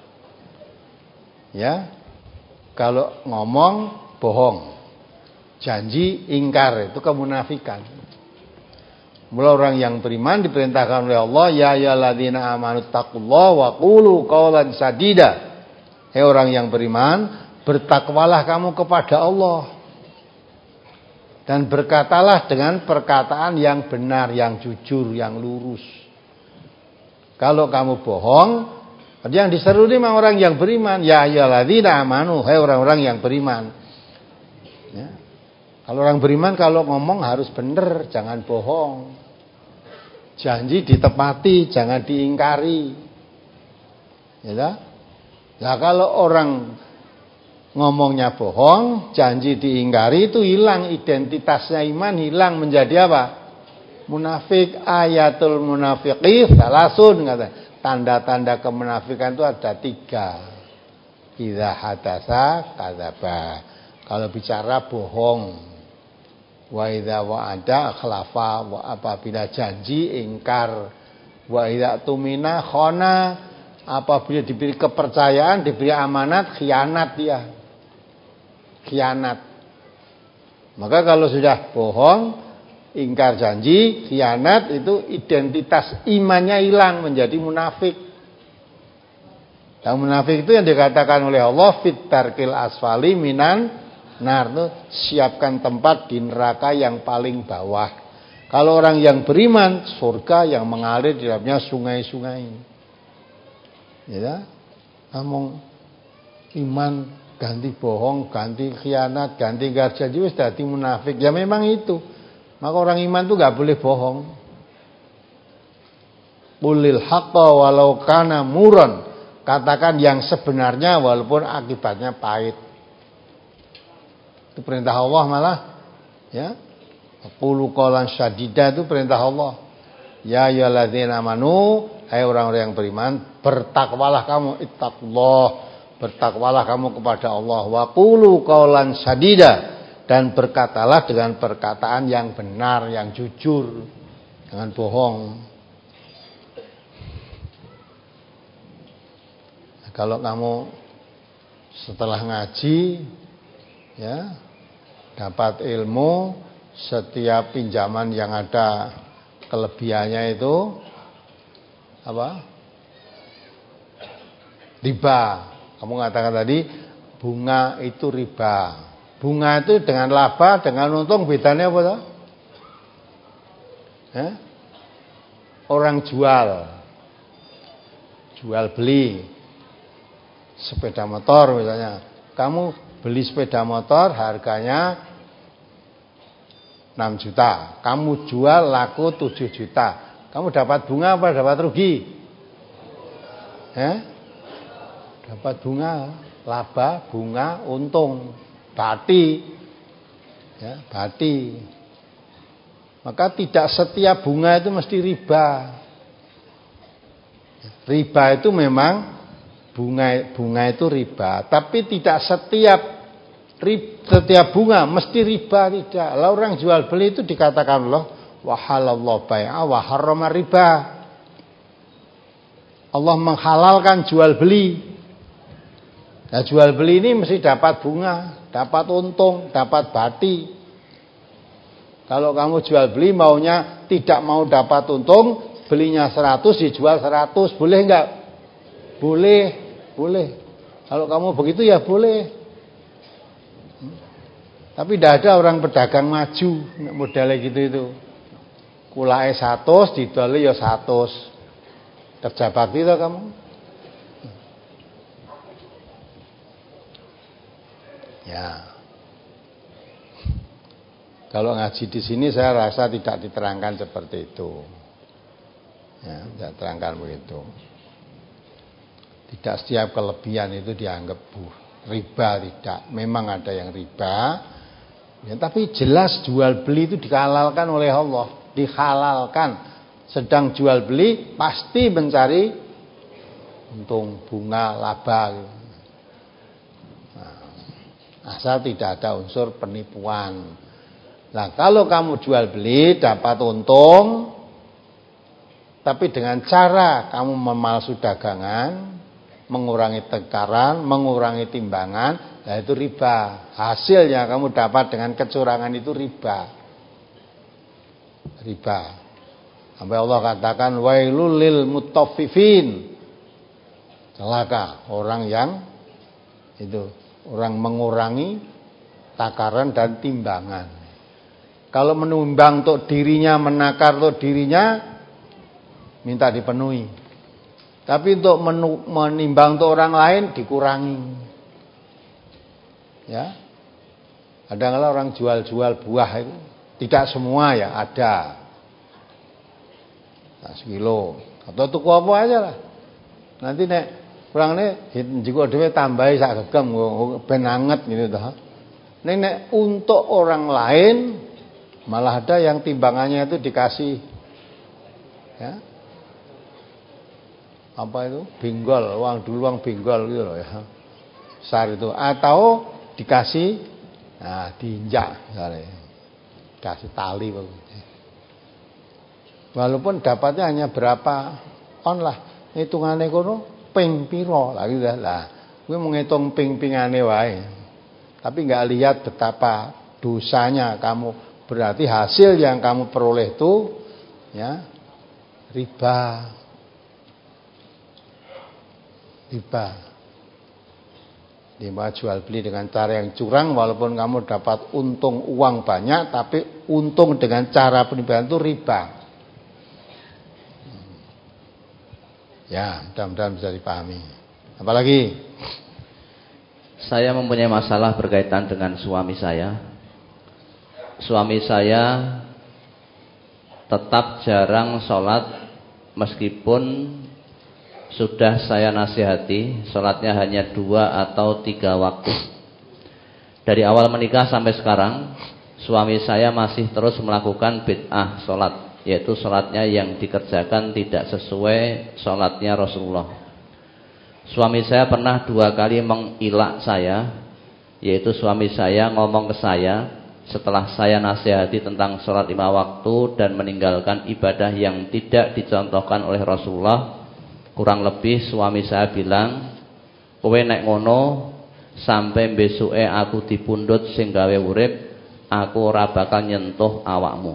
Ya. Kalau ngomong bohong, janji ingkar, itu kemunafikan. Mula orang yang beriman diperintahkan oleh Allah, ya ayyuhalladzina amanu taqullaha wa qulu qawlan sadida. Hei orang yang beriman, bertakwalah kamu kepada Allah dan berkatalah dengan perkataan yang benar, yang jujur, yang lurus. Kalau kamu bohong, yang diseru ini memang orang yang beriman, ya ayyuhalladzina amanu, hei orang-orang yang beriman. Ya. Kalau orang beriman kalau ngomong harus benar, jangan bohong. Janji ditepati, jangan diingkari. Ya. Nah, kalau orang ngomongnya bohong, janji diingkari, itu hilang identitasnya iman, hilang menjadi apa? Munafik. Ayatul munafiqi salasun kata. Tanda-tanda kemunafikan itu ada tiga. Idza hadatsa kadzdzaba. Kalau bicara bohong. Wa idza wa'ada akhlafa, wa apabila janji ingkar. Wa idza tumina khana, apabila diberi kepercayaan, diberi amanat, khianat dia. Khianat. Maka kalau sudah bohong, ingkar janji, khianat, itu identitas imannya hilang menjadi munafik. Yang munafik itu yang dikatakan oleh Allah fit tarkil asfali minan nar, tuh siapkan tempat di neraka yang paling bawah. Kalau orang yang beriman, surga yang mengalir di dalamnya sungai-sungai. Ya, ngomong iman ganti bohong, ganti khianat, ganti ingkar janji wis dadi munafik. Ya memang itu. Maka orang iman itu enggak boleh bohong. Qulil haqqa walau kana muran. Katakan yang sebenarnya walaupun akibatnya pahit. Itu perintah Allah malah. Ya. Qulu qawlan syadida itu perintah Allah. Ya ayyuhalladzina amanu, hai orang-orang yang beriman, bertakwalah kamu, ittaqullah, bertakwalah kamu kepada Allah. Wa qulu qawlan syadida, dan berkatalah dengan perkataan yang benar, yang jujur, jangan bohong. Nah, kalau kamu setelah ngaji, ya, dapat ilmu, setiap pinjaman yang ada kelebihannya itu apa? Riba. Kamu katakan tadi bunga itu riba. Bunga itu dengan laba, dengan untung bedanya apa toh? Eh? Orang jual, jual beli sepeda motor misalnya. Kamu beli sepeda motor harganya enam juta, kamu jual laku tujuh juta. Kamu dapat bunga apa dapat rugi? Eh? Dapat bunga, laba, bunga, untung, bati. Ya, bati. Maka tidak setiap bunga itu mesti riba. Riba itu memang bunga bunga itu riba, tapi tidak setiap setiap bunga mesti riba, tidak. Lah orang jual beli itu dikatakan Allah wa halallahu bai'a wa harrama riba. Allah menghalalkan jual beli. Nah, jual beli ini mesti dapat bunga, dapat untung, dapat bati. Kalau kamu jual beli maunya tidak mau dapat untung, belinya seratus dijual seratus, boleh enggak? Boleh, boleh. Kalau kamu begitu ya boleh. Tapi tidak ada orang pedagang maju modelnya gitu itu. Kulai seratus, didoli ya seratus. Kerja bakti toh kamu. Ya. Kalau ngaji di sini saya rasa tidak diterangkan seperti itu. Ya, tidak terangkan begitu. Tidak setiap kelebihan itu dianggap bu, riba, tidak. Memang ada yang riba. Ya, tapi jelas jual beli itu dihalalkan oleh Allah, dihalalkan. Sedang jual beli pasti mencari untung, bunga, laba. Nah, asal tidak ada unsur penipuan. Nah, kalau kamu jual beli dapat untung, tapi dengan cara kamu memalsu dagangan, mengurangi tekaran, mengurangi timbangan, nah itu riba. Hasilnya kamu dapat dengan kecurangan itu riba. Riba. Sampai Allah katakan wailul lil mutaffifin. Celaka orang yang itu, orang mengurangi takaran dan timbangan. Kalau menimbang untuk dirinya, menakar untuk dirinya, minta dipenuhi. Tapi untuk menimbang untuk orang lain dikurangi. Ya. Kadang-kadang orang jual-jual buah itu tidak semua ya, ada. Nah, sekilo atau tuku apa aja lah. Nanti nek kurang nek jika dhewe tambahi sak gegem ben anget gitu toh. Nek nek untuk orang lain malah ada yang timbangannya itu dikasih ya. Apa itu? Binggol, uang dulu uang binggol gitu loh ya. Besar itu atau dikasih nah diinjak misalnya. Kasih tali begitu. Walaupun dapatnya hanya berapa on lah. Hitungane kono ping piro lah gitu lah. Kuwi menghitung ping-pingane wae. Tapi enggak lihat betapa dosanya kamu. Berarti hasil yang kamu peroleh itu ya riba. Riba. Riba jual beli dengan cara yang curang, walaupun kamu dapat untung uang banyak, tapi untung dengan cara penipuan itu riba. Ya, mudah-mudahan bisa dipahami. Apalagi? Saya mempunyai masalah berkaitan dengan suami saya. Suami saya tetap jarang sholat meskipun sudah saya nasihati, sholatnya hanya dua atau tiga waktu. Dari awal menikah sampai sekarang, suami saya masih terus melakukan bid'ah sholat, yaitu sholatnya yang dikerjakan tidak sesuai sholatnya Rasulullah. Suami saya pernah dua kali mengilak saya, yaitu suami saya ngomong ke saya setelah saya nasihati tentang sholat lima waktu dan meninggalkan ibadah yang tidak dicontohkan oleh Rasulullah. Kurang lebih suami saya bilang, kowe nek ngono sampai besuke aku dipundhut sing gawe urip, aku ora bakal nyentuh awakmu.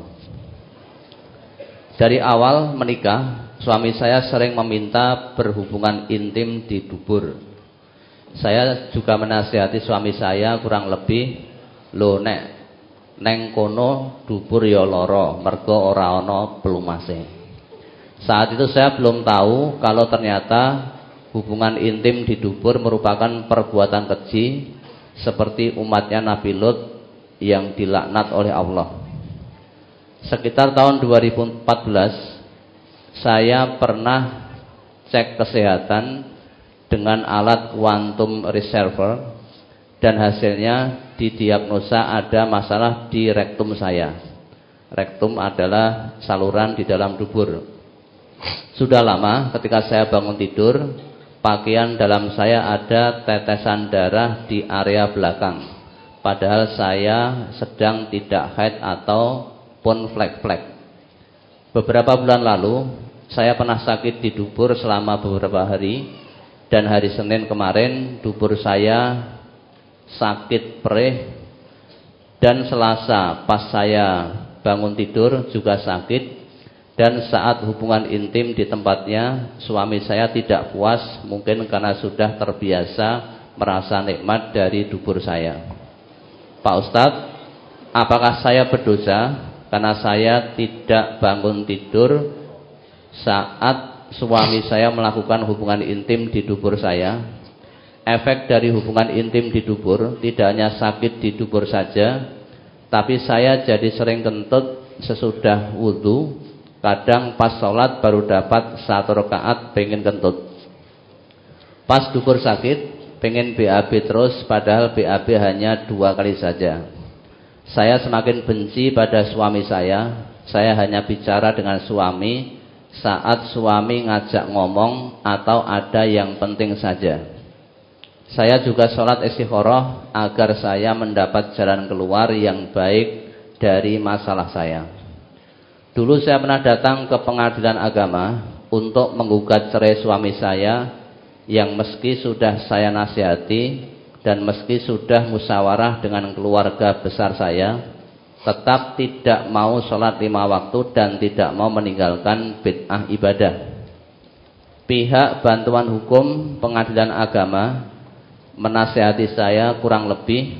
Dari awal menikah, suami saya sering meminta berhubungan intim di dubur. Saya juga menasihati suami saya kurang lebih, lho nek neng kono dubur ya lara, mergo ora ana pelumase. Saat itu saya belum tahu kalau ternyata hubungan intim di dubur merupakan perbuatan keji seperti umatnya Nabi Lut yang dilaknat oleh Allah. Sekitar tahun dua ribu empat belas saya pernah cek kesehatan dengan alat quantum reserver dan hasilnya didiagnosa ada masalah di rektum saya. Rektum adalah saluran di dalam dubur. Sudah lama ketika saya bangun tidur, pakaian dalam saya ada tetesan darah di area belakang, padahal saya sedang tidak haid atau pun flek-flek. Beberapa bulan lalu saya pernah sakit di dubur selama beberapa hari, dan hari Senin kemarin dubur saya sakit perih, dan Selasa pas saya bangun tidur juga sakit, dan saat hubungan intim di tempatnya suami saya tidak puas, mungkin karena sudah terbiasa merasa nikmat dari dubur saya. Pak Ustadz, apakah saya berdosa karena saya tidak bangun tidur saat suami saya melakukan hubungan intim di dubur saya? Efek dari hubungan intim di dubur tidak hanya sakit di dubur saja, tapi saya jadi sering kentut sesudah wudhu. Kadang pas sholat baru dapat satu rakaat pengen kentut. Pas dubur sakit pengen B A B terus, padahal B A B hanya dua kali saja. Saya semakin benci pada suami saya. Saya hanya bicara dengan suami saat suami ngajak ngomong atau ada yang penting saja. Saya juga sholat istikharah agar saya mendapat jalan keluar yang baik dari masalah saya. Dulu saya pernah datang ke pengadilan agama untuk menggugat cerai suami saya yang meski sudah saya nasihati dan meski sudah musyawarah dengan keluarga besar saya, tetap tidak mau sholat lima waktu dan tidak mau meninggalkan bid'ah ibadah. Pihak bantuan hukum pengadilan agama menasihati saya kurang lebih,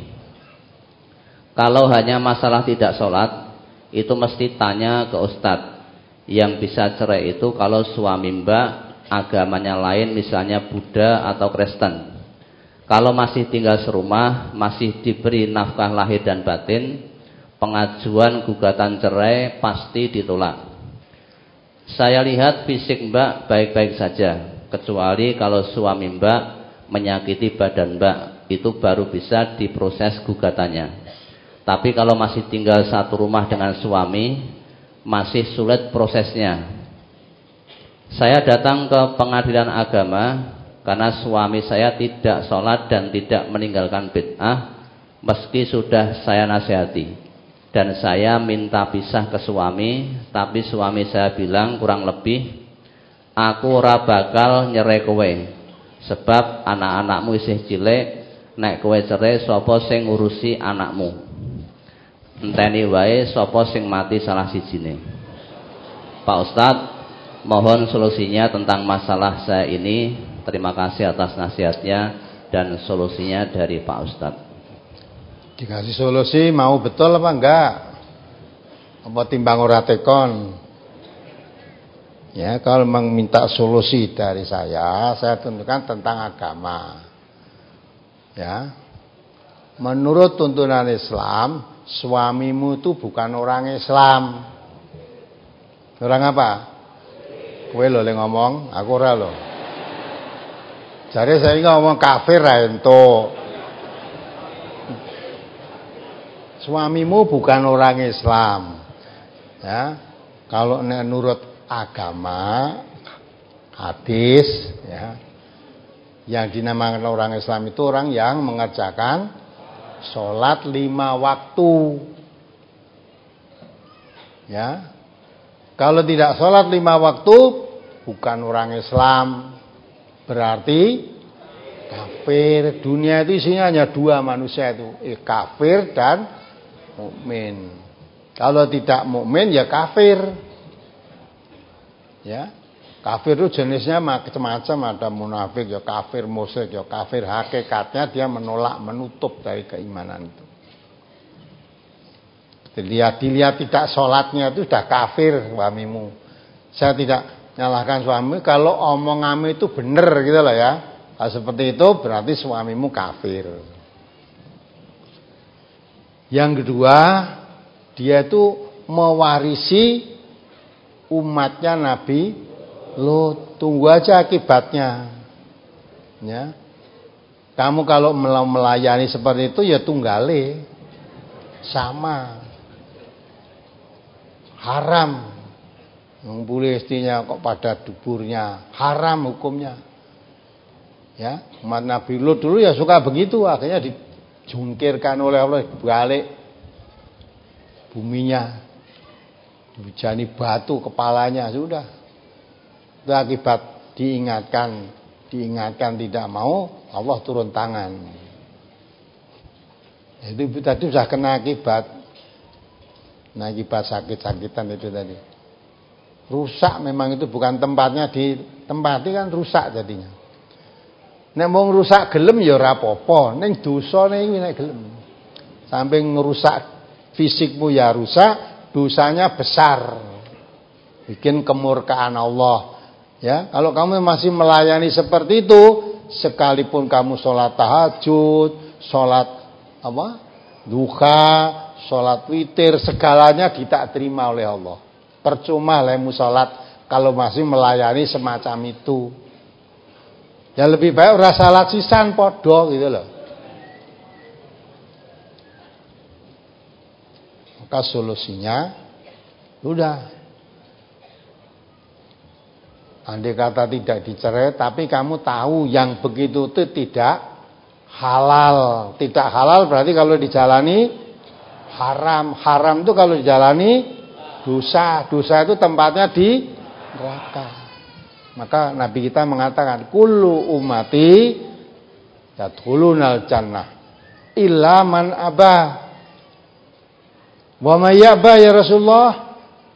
kalau hanya masalah tidak sholat, itu mesti tanya ke ustadz. Yang bisa cerai itu kalau suami mbak agamanya lain, misalnya Buddha atau Kristen. Kalau masih tinggal serumah, masih diberi nafkah lahir dan batin, pengajuan gugatan cerai pasti ditolak. Saya lihat fisik mbak baik-baik saja, kecuali kalau suami mbak menyakiti badan mbak, itu baru bisa diproses gugatannya. Tapi kalau masih tinggal satu rumah dengan suami, masih sulit prosesnya. Saya datang ke pengadilan agama karena suami saya tidak sholat dan tidak meninggalkan bid'ah, meski sudah saya nasihati. Dan saya minta pisah ke suami, tapi suami saya bilang kurang lebih, aku ora bakal nyerah kowe, sebab anak-anakmu isih cilik, nek kowe cerai sapa sing ngurusi anakmu? Enteni wae sapa sing mati salah sijine. Pak Ustadz, mohon solusinya tentang masalah saya ini. Terima kasih atas nasihatnya dan solusinya dari Pak Ustadz. Dikasih solusi mau betul apa enggak? Apa timbang ora tekon? Ya, kalau memang minta solusi dari saya, saya tentukan tentang agama. Ya. Menurut tuntunan Islam, suamimu itu bukan orang Islam. Orang apa? Kowe lho le ngomong, aku ora lho. Jare saya ngomong kafir ra ento. Suamimu bukan orang Islam. Ya. Kalau menurut agama hadis ya, yang dinamakan orang Islam itu orang yang mengerjakan sholat lima waktu. Ya. Kalau tidak sholat lima waktu bukan orang Islam. Berarti kafir. Dunia itu isinya hanya dua manusia itu, eh, kafir dan mukmin. Kalau tidak mukmin ya kafir. Ya. Kafir itu jenisnya macam-macam, ada munafik ya kafir, musyrik ya kafir. Hakikatnya dia menolak, menutup dari keimanan itu. Dilihat, dilihat tidak sholatnya itu sudah kafir suamimu. Saya tidak nyalahkan suami kalau omonganmu itu benar gitu loh ya. Kalau seperti itu berarti suamimu kafir. Yang kedua, dia itu mewarisi umatnya Nabi Lut. Tunggu aja akibatnya. Ya. Kamu kalau melayani seperti itu ya tunggale. Sama. Haram. Boleh istrinya kok pada duburnya. Haram hukumnya. Ya, umat Nabi Lut dulu ya suka begitu, akhirnya dijungkirkan oleh Allah balik buminya, dibujani batu kepalanya, sudah. Itu akibat diingatkan, diingatkan tidak mau, Allah turun tangan. Itu tadi sudah kena akibat, nah akibat sakit-sakitan itu tadi. Rusak memang itu bukan tempatnya, ditempati kan rusak jadinya. Nek mau ngerusak gelem ya ora apa-apa, ning dosane iki nek gelem. Sampai ngerusak fisikmu ya rusak, dosanya besar. Bikin kemurkaan Allah. Ya, kalau kamu masih melayani seperti itu, sekalipun kamu sholat tahajud, sholat apa? Duha, sholat witir, segalanya tidak terima oleh Allah. Percuma lemu sholat kalau masih melayani semacam itu. Ya lebih baik ora salat sisan podo gitu loh. Maka solusinya udah. Andai kata tidak dicerai, tapi kamu tahu yang begitu itu tidak halal. Tidak halal berarti kalau dijalani haram. Haram itu kalau dijalani dosa. Dosa itu tempatnya di neraka. Maka Nabi kita mengatakan kullu ummati yadkhulunal jannah illa man aba. Wa may yaba ya Rasulullah?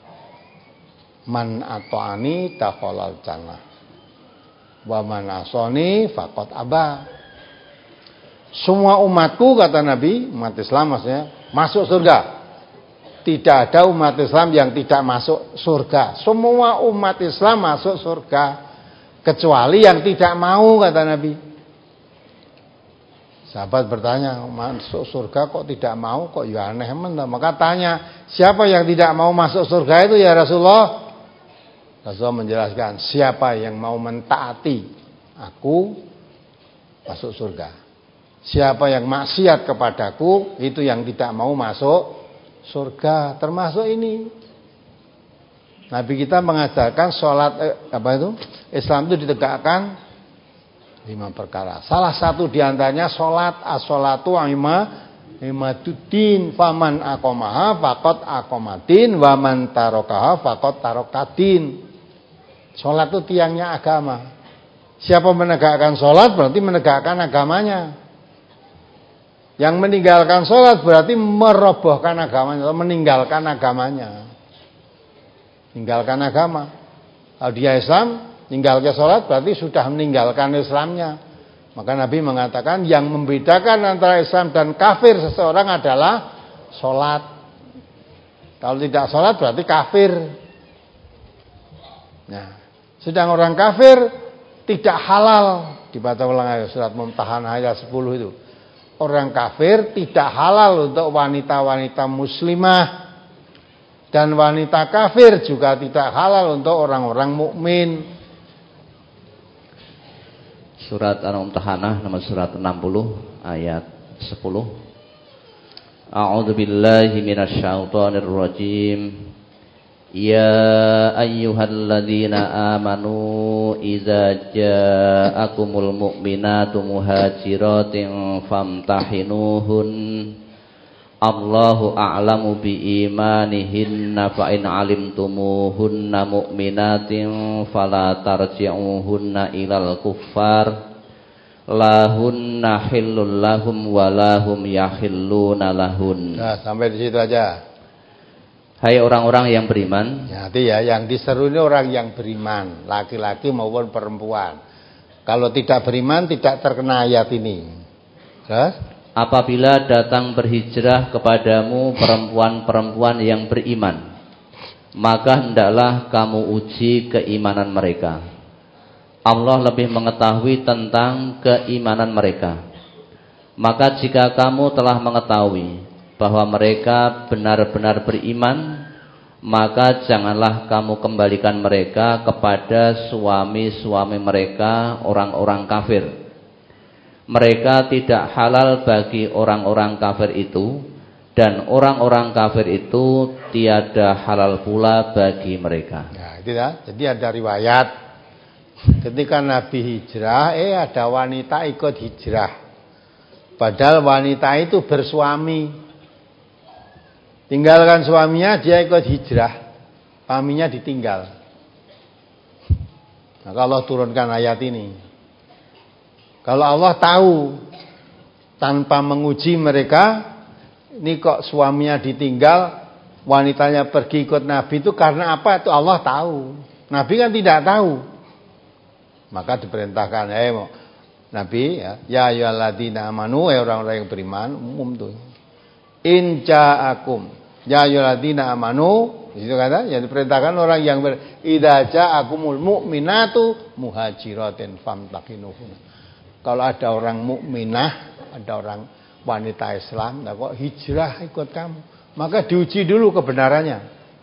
Man ata'ani dakhalal jannah. Wa man asani faqad aba. Semua umatku kata Nabi, umat Islam maksudnya, masuk surga. Tidak ada umat Islam yang tidak masuk surga. Semua umat Islam masuk surga. Kecuali yang tidak mau kata Nabi. Sahabat bertanya, masuk surga kok tidak mau? Kok ya aneh men. Maka tanya, siapa yang tidak mau masuk surga itu ya Rasulullah? Rasulullah menjelaskan, siapa yang mau mentaati aku masuk surga. Siapa yang maksiat kepadaku itu yang tidak mau masuk surga, termasuk ini. Nabi kita mengajarkan sholat eh, apa itu? Islam itu ditegakkan lima perkara. Salah satu diantaranya sholat, as-sholatu ima imaduddin, faman aqamaha faqad aqamatin, waman tarokaha faqad tarokatin. Sholat itu tiangnya agama. Siapa menegakkan sholat berarti menegakkan agamanya. Yang meninggalkan sholat berarti merobohkan agamanya atau meninggalkan agamanya. Meninggalkan agama. Kalau dia Islam, meninggalkan sholat berarti sudah meninggalkan Islamnya. Maka Nabi mengatakan yang membedakan antara Islam dan kafir seseorang adalah sholat. Kalau tidak sholat berarti kafir. Nah, sedang orang kafir tidak halal. Dibaca ulang ayat surat Mumtahanah ayat sepuluh itu. Orang kafir tidak halal untuk wanita-wanita muslimah, dan wanita kafir juga tidak halal untuk orang-orang mukmin. surat Al-Mumtahanah nomor surat enam puluh ayat sepuluh. A'udzu billahi minasyaitonir rajim. Ya ayyuhalladzina amanu idza ja'akumul mu'minatu muhajiratin famtahinuhun Allahu a'lamu bi imanihinna fa in alimtumuhunna mu'minatin fala tarji'uhunna ilal kuffar lahunna hillul lahum wa lahum yahilluna lahun. Nah, sampai di situ aja. Hai orang-orang yang beriman. Ya, itu ya, yang diseru ini orang yang beriman, laki-laki maupun perempuan. Kalau tidak beriman tidak terkena ayat ini. Terus? Apabila datang berhijrah kepadamu perempuan-perempuan yang beriman, maka hendaklah kamu uji keimanan mereka. Allah lebih mengetahui tentang keimanan mereka. Maka jika kamu telah mengetahui bahwa mereka benar-benar beriman, maka janganlah kamu kembalikan mereka kepada suami-suami mereka orang-orang kafir. Mereka tidak halal bagi orang-orang kafir itu, dan orang-orang kafir itu tiada halal pula bagi mereka. Nah, itu ya. Jadi ada riwayat ketika Nabi hijrah, eh ada wanita ikut hijrah. Padahal wanita itu bersuami. Tinggalkan suaminya, dia ikut hijrah. Suaminya ditinggal. Nah, kalau turunkan ayat ini. Kalau Allah tahu tanpa menguji mereka, ini kok suaminya ditinggal, wanitanya pergi ikut Nabi itu karena apa? Itu Allah tahu. Nabi kan tidak tahu. Maka diperintahkan, eh Nabi, ya, ya ayyuhalladzina amanu, eh orang-orang yang beriman, umum tuh. In ja'akum ya ayyuhalladzina amanu, itu kata yang diperintahkan orang yang ber idza ja'akumul mu'minatu muhajiratin famtahinuhun. Kalau ada orang mukminah, ada orang wanita Islam, nah kok hijrah ikut kamu, maka diuji dulu kebenarannya.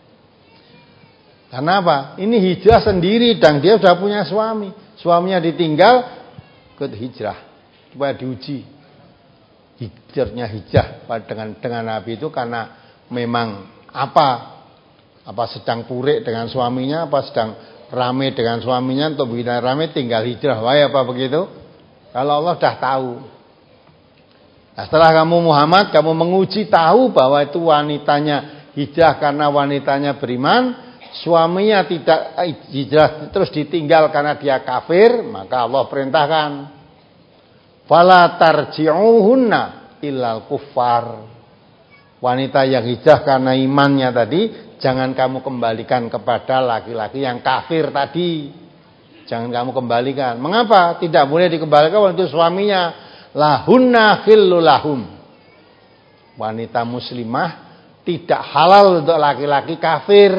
Karena apa? Ini hijrah sendiri dan dia sudah punya suami, suaminya ditinggal, ikut hijrah supaya diuji. Hijrahnya hijrah dengan dengan Nabi itu karena memang apa apa sedang purik dengan suaminya, apa sedang rame dengan suaminya, untuk bina rame tinggal hijrah, wah apa begitu? Kalau Allah dah tahu. Nah, setelah kamu Muhammad, kamu menguji tahu bahwa itu wanitanya hijrah karena wanitanya beriman, suaminya tidak hijrah terus ditinggal karena dia kafir, maka Allah perintahkan fala tarji'uhunna illal kuffar. Wanita yang hijrah karena imannya tadi, jangan kamu kembalikan kepada laki-laki yang kafir tadi. Jangan kamu kembalikan. Mengapa? Tidak boleh dikembalikan untuk suaminya. Lahunna khillul lahum. Wanita muslimah tidak halal untuk laki-laki kafir.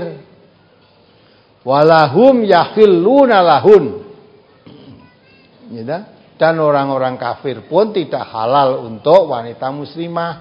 Walahum yakhilluna lahun. Dan orang-orang kafir pun tidak halal untuk wanita muslimah.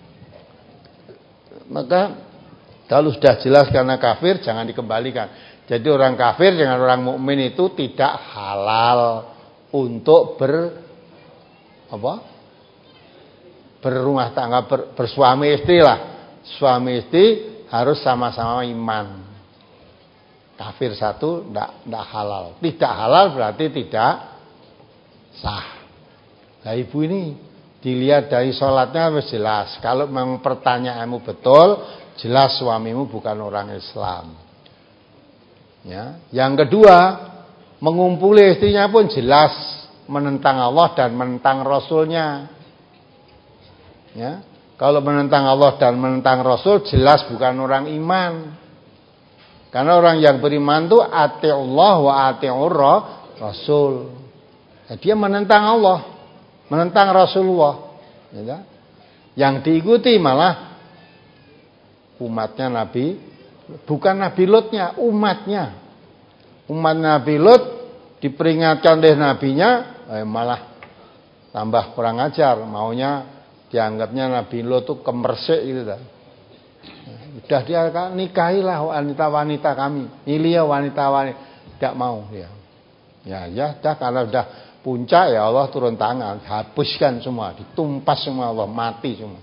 Maka kalau sudah jelas karena kafir, jangan dikembalikan. Jadi orang kafir dengan orang mukmin itu tidak halal untuk ber apa? Berumah tangga, ber, bersuami istri lah. Suami istri harus sama-sama iman. Kafir satu tidak halal. Tidak halal berarti tidak sah. Nah, ibu ini dilihat dari sholatnya harus jelas. Kalau memang pertanyaanmu betul, jelas suamimu bukan orang Islam. Ya. Yang kedua, mengumpuli istrinya pun jelas menentang Allah dan menentang Rasulnya. Ya. Kalau menentang Allah dan menentang Rasul, jelas bukan orang iman. Karena orang yang beriman itu ati'ullah wa ati'ur Rasul. Ya, dia menentang Allah, menentang Rasulullah. Ya. Yang diikuti malah umatnya Nabi. Bukan Nabi Lutnya, umatnya. Umat Nabi Lut diperingatkan oleh nabinya, eh, malah tambah kurang ajar. Maunya dianggapnya Nabi Lut itu kemersik gitu. Sudah dia nikahilah wanita-wanita kami. Ilia wanita-wanita. Tidak mau dia. Ya, ya, dah kalau sudah puncak ya Allah turun tangan, hapuskan semua, ditumpas semua Allah, mati semua.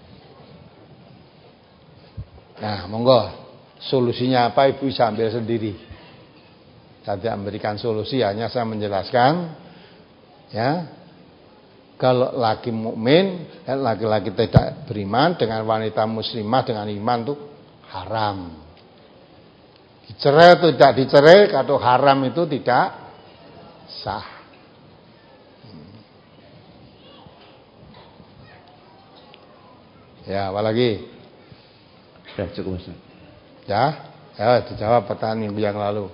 Nah, monggo solusinya apa Ibu bisa ambil sendiri. Saya tidak memberikan solusi, hanya saya menjelaskan ya. Kalau laki mukmin, laki-laki tidak beriman dengan wanita muslimah dengan iman itu haram. Dicerai atau tidak dicerai, atau haram itu tidak sah. Ya, apa lagi? Sudah cukup, Ustaz. Ya, ya dijawab pertanyaan minggu yang lalu.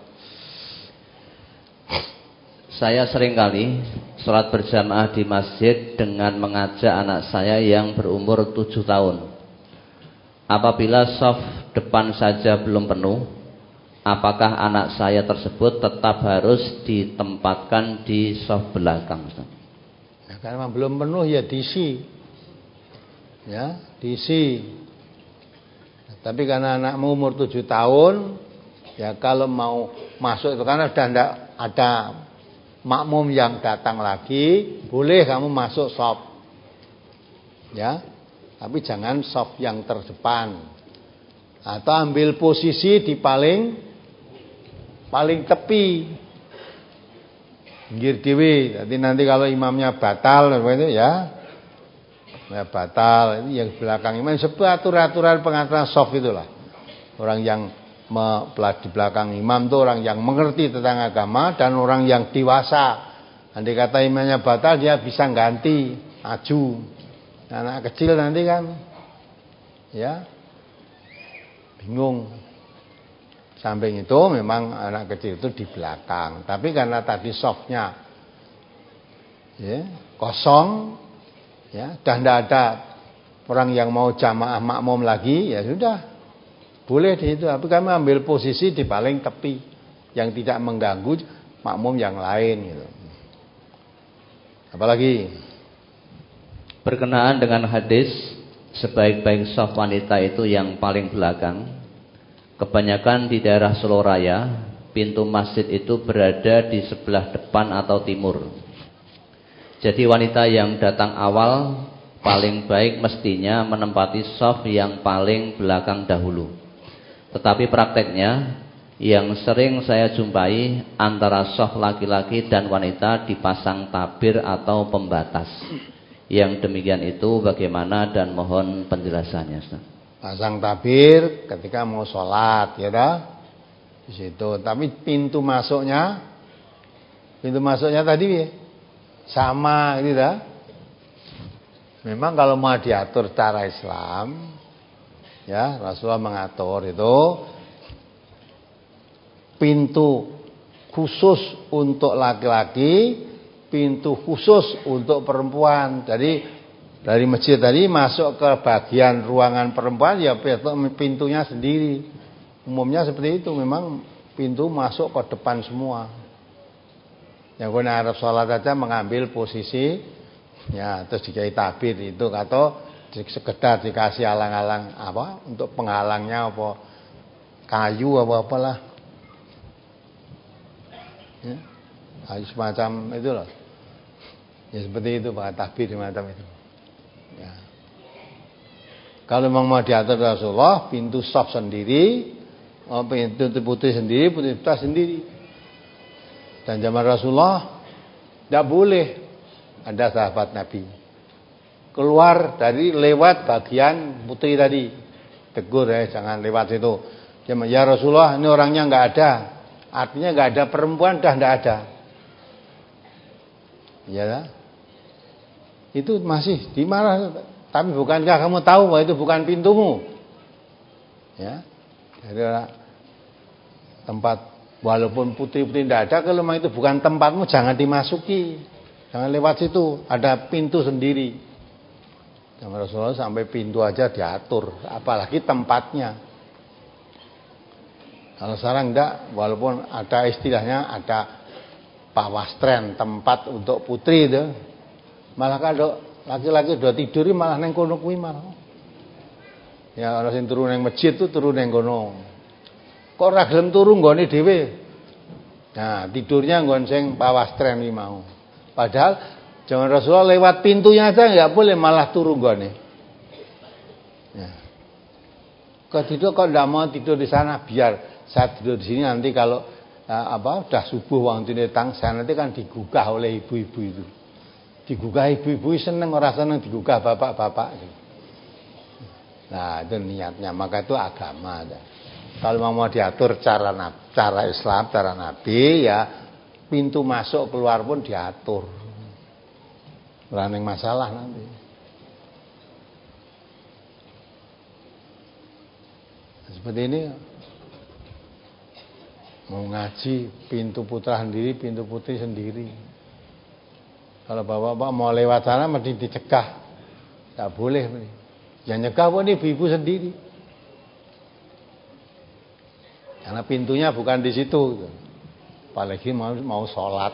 Saya seringkali sholat berjamaah di masjid dengan mengajak anak saya yang berumur tujuh tahun. Apabila shaf depan saja belum penuh, apakah anak saya tersebut tetap harus ditempatkan di shaf belakang? Ya, karena belum penuh ya diisi, ya diisi. Tapi karena anakmu umur tujuh tahun, ya kalau mau masuk itu karena sudah tidak ada makmum yang datang lagi, boleh kamu masuk shaf, ya. Tapi jangan shaf yang terdepan. Atau ambil posisi di paling paling tepi, pinggir dewe. Jadi nanti kalau imamnya batal, itu ya, ya batal. Itu yang belakang imam. Sebuah aturan-aturan pengaturan shaf itulah. Orang yang di belakang imam itu orang yang mengerti tentang agama dan orang yang dewasa. Andai kata imamnya batal, dia bisa ganti, maju. Anak kecil nanti kan, ya bingung. Samping itu memang anak kecil itu di belakang. Tapi karena tadi softnya ya, kosong, ya, dan tidak ada orang yang mau jamaah makmum lagi, ya sudah. Boleh di situ, tapi kami ambil posisi di paling tepi yang tidak mengganggu makmum yang lain gitu. Apalagi berkenaan dengan hadis sebaik-baik shaf wanita itu yang paling belakang. Kebanyakan di daerah Solo Raya, pintu masjid itu berada di sebelah depan atau timur. Jadi wanita yang datang awal paling baik mestinya menempati shaf yang paling belakang dahulu. Tetapi prakteknya yang sering saya jumpai antara shaf laki-laki dan wanita dipasang tabir atau pembatas. Yang demikian itu bagaimana dan mohon penjelasannya, Ustaz. Pasang tabir ketika mau sholat, ya dah di situ. Tapi pintu masuknya, pintu masuknya tadi ya, sama, ini dah. Memang kalau mau diatur secara Islam, ya Rasulullah mengatur itu pintu khusus untuk laki-laki, pintu khusus untuk perempuan. Jadi dari masjid tadi masuk ke bagian ruangan perempuan ya pintunya sendiri. Umumnya seperti itu, memang pintu masuk ke depan semua. Yang kena Arab sholat saja mengambil posisi, ya terus dikai tabir itu atau sekedar dikasih alang-alang apa untuk penghalangnya apa kayu apa apalah. Ya, semacam itu loh. Ya seperti itu pakai tabir semacam itu. Ya. Kalau memang mau diatur Rasulullah, pintu shaf sendiri, pintu putih sendiri, putih putih sendiri. Dan zaman Rasulullah tidak boleh ada sahabat Nabi keluar dari lewat bagian putih tadi, tegur ya jangan lewat situ. Ya Rasulullah, ini orangnya nggak ada, artinya nggak ada perempuan, dah nggak ada. Ya lah. Itu masih dimarah. Tapi bukankah kamu tahu bahwa itu bukan pintumu? Ya. Jadi tempat walaupun putih-putih tidak ada, kalau memang itu bukan tempatmu jangan dimasuki. Jangan lewat situ, ada pintu sendiri. Sama Rasulullah sampai pintu aja diatur, apalagi tempatnya. Kalau sekarang enggak, walaupun ada istilahnya ada pawastren, tempat untuk putri itu. Malah kalau laki-laki udah tidur malah neng kono kuwi malah. Ya orang sing turu neng masjid tuh turu neng kono. Kok ora gelem turu nggone dhewe. Nah, tidurnya nggon sing pawastren iki mau. Padahal zaman Rasulullah lewat pintunya aja nggak boleh, malah turun gone. Ya. Kok tidur kok nggak mau tidur di sana, biar saya tidur di sini, nanti kalau eh, apa udah subuh waktu datang saya nanti kan digugah oleh ibu-ibu itu. Digugah ibu-ibu seneng, orang seneng digugah bapak-bapak. Nah itu niatnya, maka itu agama. Kalau mau diatur cara cara Islam, cara Nabi, ya pintu masuk keluar pun diatur. Running masalah nanti. Seperti ini, mau ngaji pintu putra sendiri, pintu putri sendiri. Kalau bapak-bapak mau lewat sana mesti dicegah, nggak boleh. Yang nyegah pun ibu-ibu sendiri. Karena pintunya bukan di situ, apalagi mau mau sholat.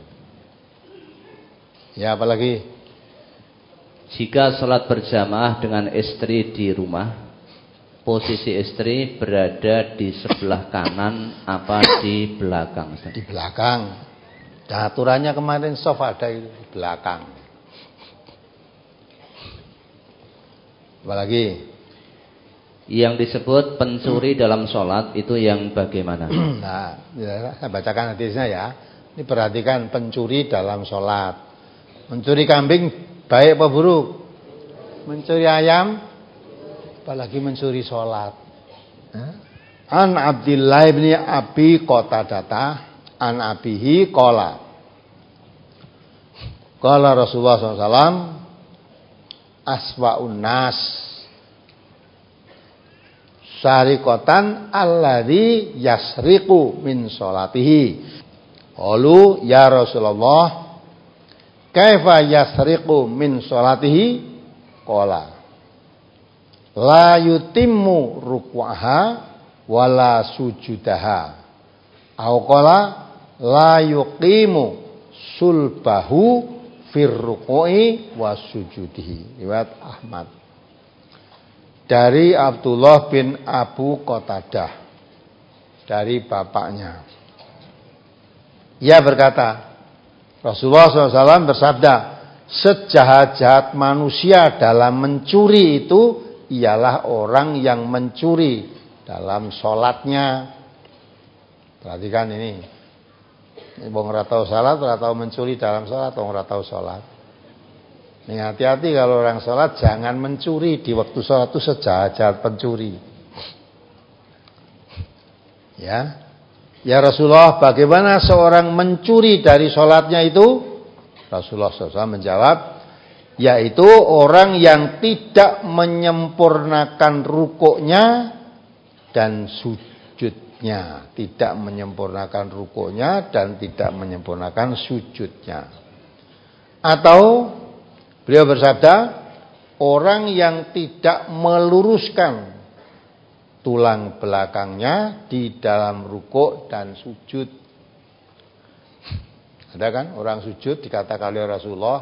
Ya apalagi jika sholat berjamaah dengan istri di rumah, posisi istri berada di sebelah kanan apa di belakang? Di belakang. Dan aturannya kemarin soft ada itu di belakang. Apalagi yang disebut pencuri dalam sholat itu yang bagaimana? Nah, ya, saya bacakan hadisnya ya. Ini perhatikan, pencuri dalam sholat. Mencuri kambing baik apa buruk? Mencuri ayam, apalagi mencuri sholat. An Abdillah bin Abi Qatadah an abihi qala. Qala Rasulullah sallallahu alaihi wasallam, aswa'un nas syariqatan alladzi yasriqu min sholatihi. Qalu ya Rasulullah, kaifa yasriqu min sholatihi? Qala la yutimmu ruk'aha wala sujudaha. Au qala la yuqimu sulbahu fir ruku'i was sujudihi. Riwayat Ahmad. Dari Abdullah bin Abu Qatadah, dari bapaknya. Ia berkata, Rasulullah shallallahu alaihi wasallam bersabda, sejahat-jahat manusia dalam mencuri itu ialah orang yang mencuri dalam sholatnya. Perhatikan ini. Ini wong ora tau salat, ora tau mencuri dalam sholat, wong ora tau sholat. Nih hati-hati kalau orang sholat, jangan mencuri di waktu sholat itu sejahat-jahat pencuri. Ya, ya Rasulullah, bagaimana seorang mencuri dari sholatnya itu? Rasulullah shallallahu alaihi wasallam menjawab, yaitu orang yang tidak menyempurnakan rukuknya dan sujudnya, tidak menyempurnakan rukuknya dan tidak menyempurnakan sujudnya. Atau beliau bersabda, orang yang tidak meluruskan tulang belakangnya di dalam rukuk dan sujud. Ada kan orang sujud dikatakan oleh Rasulullah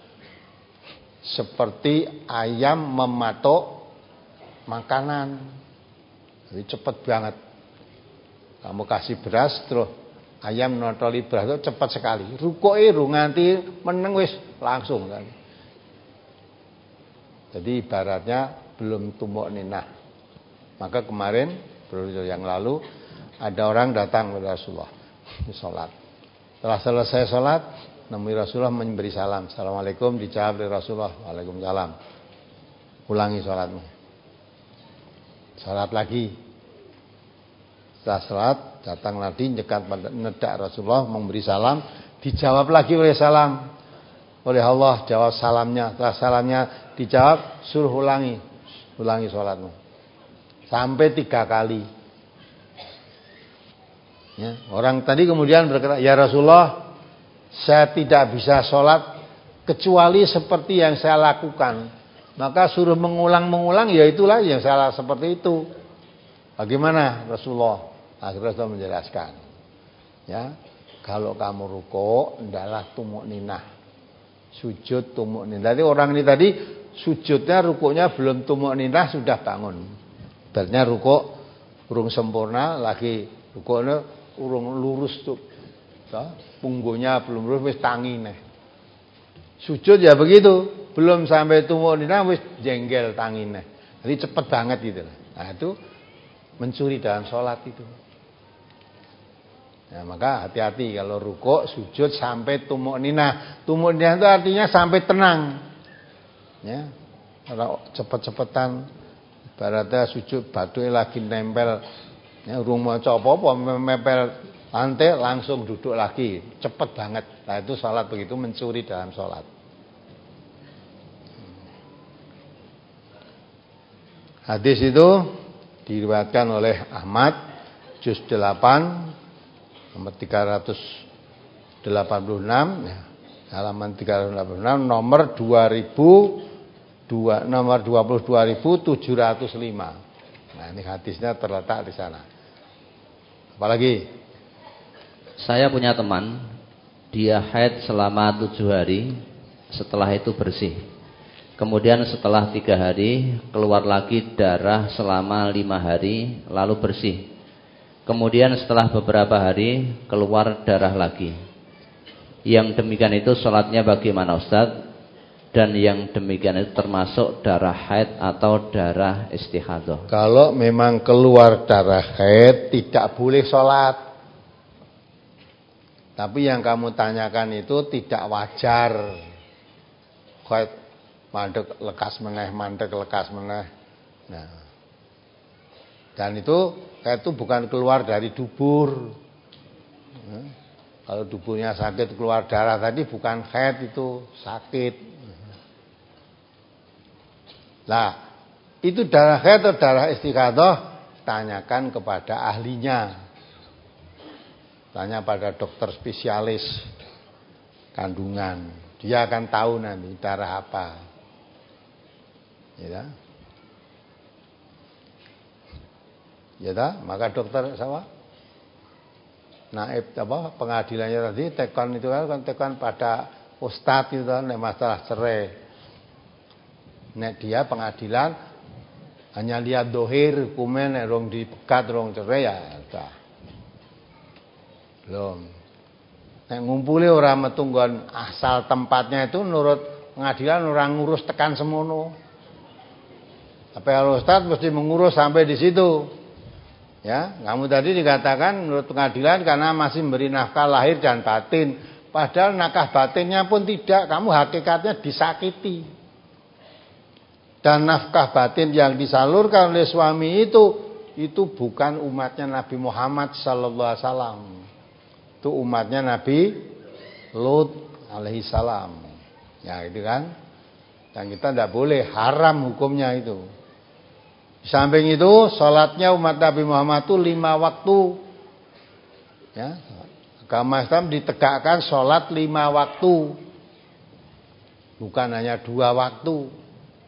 seperti ayam mematok makanan. Jadi cepat banget. Kamu kasih beras terus ayam notoli beras itu cepat sekali. Rukuke ru nganti meneng wis langsung kan. Jadi ibaratnya belum tumuk ninah. Maka kemarin periode yang lalu ada orang datang kepada Rasulullah di sholat. Setelah selesai sholat, nemui Rasulullah memberi salam. Assalamualaikum, dijawab oleh Rasulullah. Waalaikumsalam. Ulangi sholatmu. Sholat lagi. Setelah sholat, datang lagi nyekat nedak Rasulullah memberi salam. Dijawab lagi oleh salam. Oleh Allah jawab salamnya. Setelah salamnya dijawab, suruh ulangi. Ulangi sholatmu. Sampai tiga kali. Ya, orang tadi kemudian berkata, ya Rasulullah, saya tidak bisa sholat kecuali seperti yang saya lakukan. Maka suruh mengulang-mengulang, ya itulah yang salah seperti itu. Bagaimana Rasulullah? Akhirnya Rasulullah menjelaskan. Ya, kalau kamu rukuk, hendaklah tumuk ninah. Sujud tumuk ninah. Jadi orang ini tadi sujudnya, rukuknya belum tumuk ninah sudah bangun. Berarti rukuk urung sempurna, lagi rukuknya urung lurus tuh. Punggungnya belum lurus wis tangi neh. Sujud ya begitu, belum sampai tumunina wis jengkel tangine. Jadi cepet banget gitu. Nah, itu mencuri dalam sholat itu. Nah, maka hati-hati kalau rukuk, sujud sampai tumunina. Tumunina itu artinya sampai tenang. Ya. Kalau cepet-cepetan ibaratnya sujud batuke lagi nempel ya urung maca apa-apa mempel lantai langsung duduk lagi, cepet banget. Nah, itu salat begitu mencuri dalam salat. Hadis itu diriwayatkan oleh Ahmad juz delapan nomor tiga ratus delapan puluh enam ya, halaman tiga ratus delapan puluh enam nomor dua ribu dua nomor dua puluh dua ribu tujuh ratus lima. Nah, ini hadisnya terletak di sana. Apalagi? Saya punya teman, dia haid selama tujuh hari, setelah itu bersih. Kemudian setelah tiga hari keluar lagi darah selama lima hari, lalu bersih. Kemudian setelah beberapa hari keluar darah lagi. Yang demikian itu sholatnya bagaimana Ustaz? Dan yang demikian itu termasuk darah haid atau darah istihadah. Kalau memang keluar darah haid tidak boleh sholat. Tapi yang kamu tanyakan itu tidak wajar. Haid mandek lekas meneh, mandek lekas meneh. Nah, dan itu haid itu bukan keluar dari dubur. Nah, kalau duburnya sakit keluar darah tadi bukan haid, itu sakit. Nah, itu darah haid atau darah istihadah, tanyakan kepada ahlinya. Tanya pada dokter spesialis kandungan. Dia akan tahu nanti darah apa. Ya. Ya dah, maka dokter sama naib apa pengadilannya tadi tekon itu kan tekon pada ustadz itu kan masalah cerai. Nek dia pengadilan hanya lihat dohir, hukumnya nek rong dipegat, rong cerai ya dah. Belum. Nek ngumpuli orang metunggon asal tempatnya itu menurut pengadilan orang ngurus tekan semono. Tapi kalau ustaz mesti mengurus sampai di situ. Ya, kamu tadi dikatakan menurut pengadilan karena masih memberi nafkah lahir dan batin. Padahal nafkah batinnya pun tidak, kamu hakikatnya disakiti. Dan nafkah batin yang disalurkan oleh suami itu itu bukan umatnya Nabi Muhammad sallallahu alaihi wasallam. Itu umatnya Nabi Lut alaihi salam. Ya, itu kan. Dan kita tidak boleh, haram hukumnya itu. Di samping itu salatnya umat Nabi Muhammad itu lima waktu. Ya. Agama Islam ditegakkan salat lima waktu. Bukan hanya dua waktu.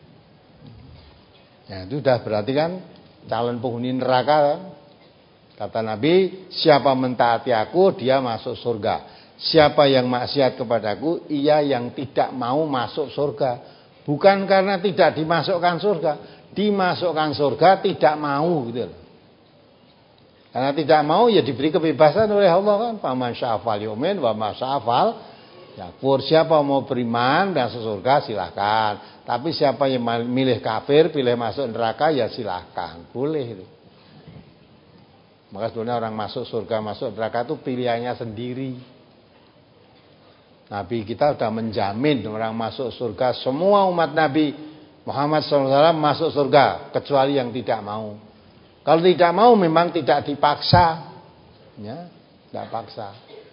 Ya, itu sudah berarti kan calon penghuni neraka kan? Kata Nabi, siapa mentaati aku dia masuk surga. Siapa yang maksiat kepadaku ia yang tidak mau masuk surga. Bukan karena tidak dimasukkan surga, dimasukkan surga tidak mau gitu. Karena tidak mau ya diberi kebebasan oleh Allah kan. Faman sya'afal yu'min wa ma sya'afal yakfur. Siapa mau beriman dan masuk surga silahkan. Tapi siapa yang milih kafir, pilih masuk neraka ya silahkan. Boleh itu. Maka sebenarnya orang masuk surga, masuk neraka itu pilihannya sendiri. Nabi kita sudah menjamin orang masuk surga. Semua umat Nabi Muhammad shallallahu alaihi wasallam masuk surga. Kecuali yang tidak mau. Kalau tidak mau memang tidak dipaksa. Ya, tidak paksa.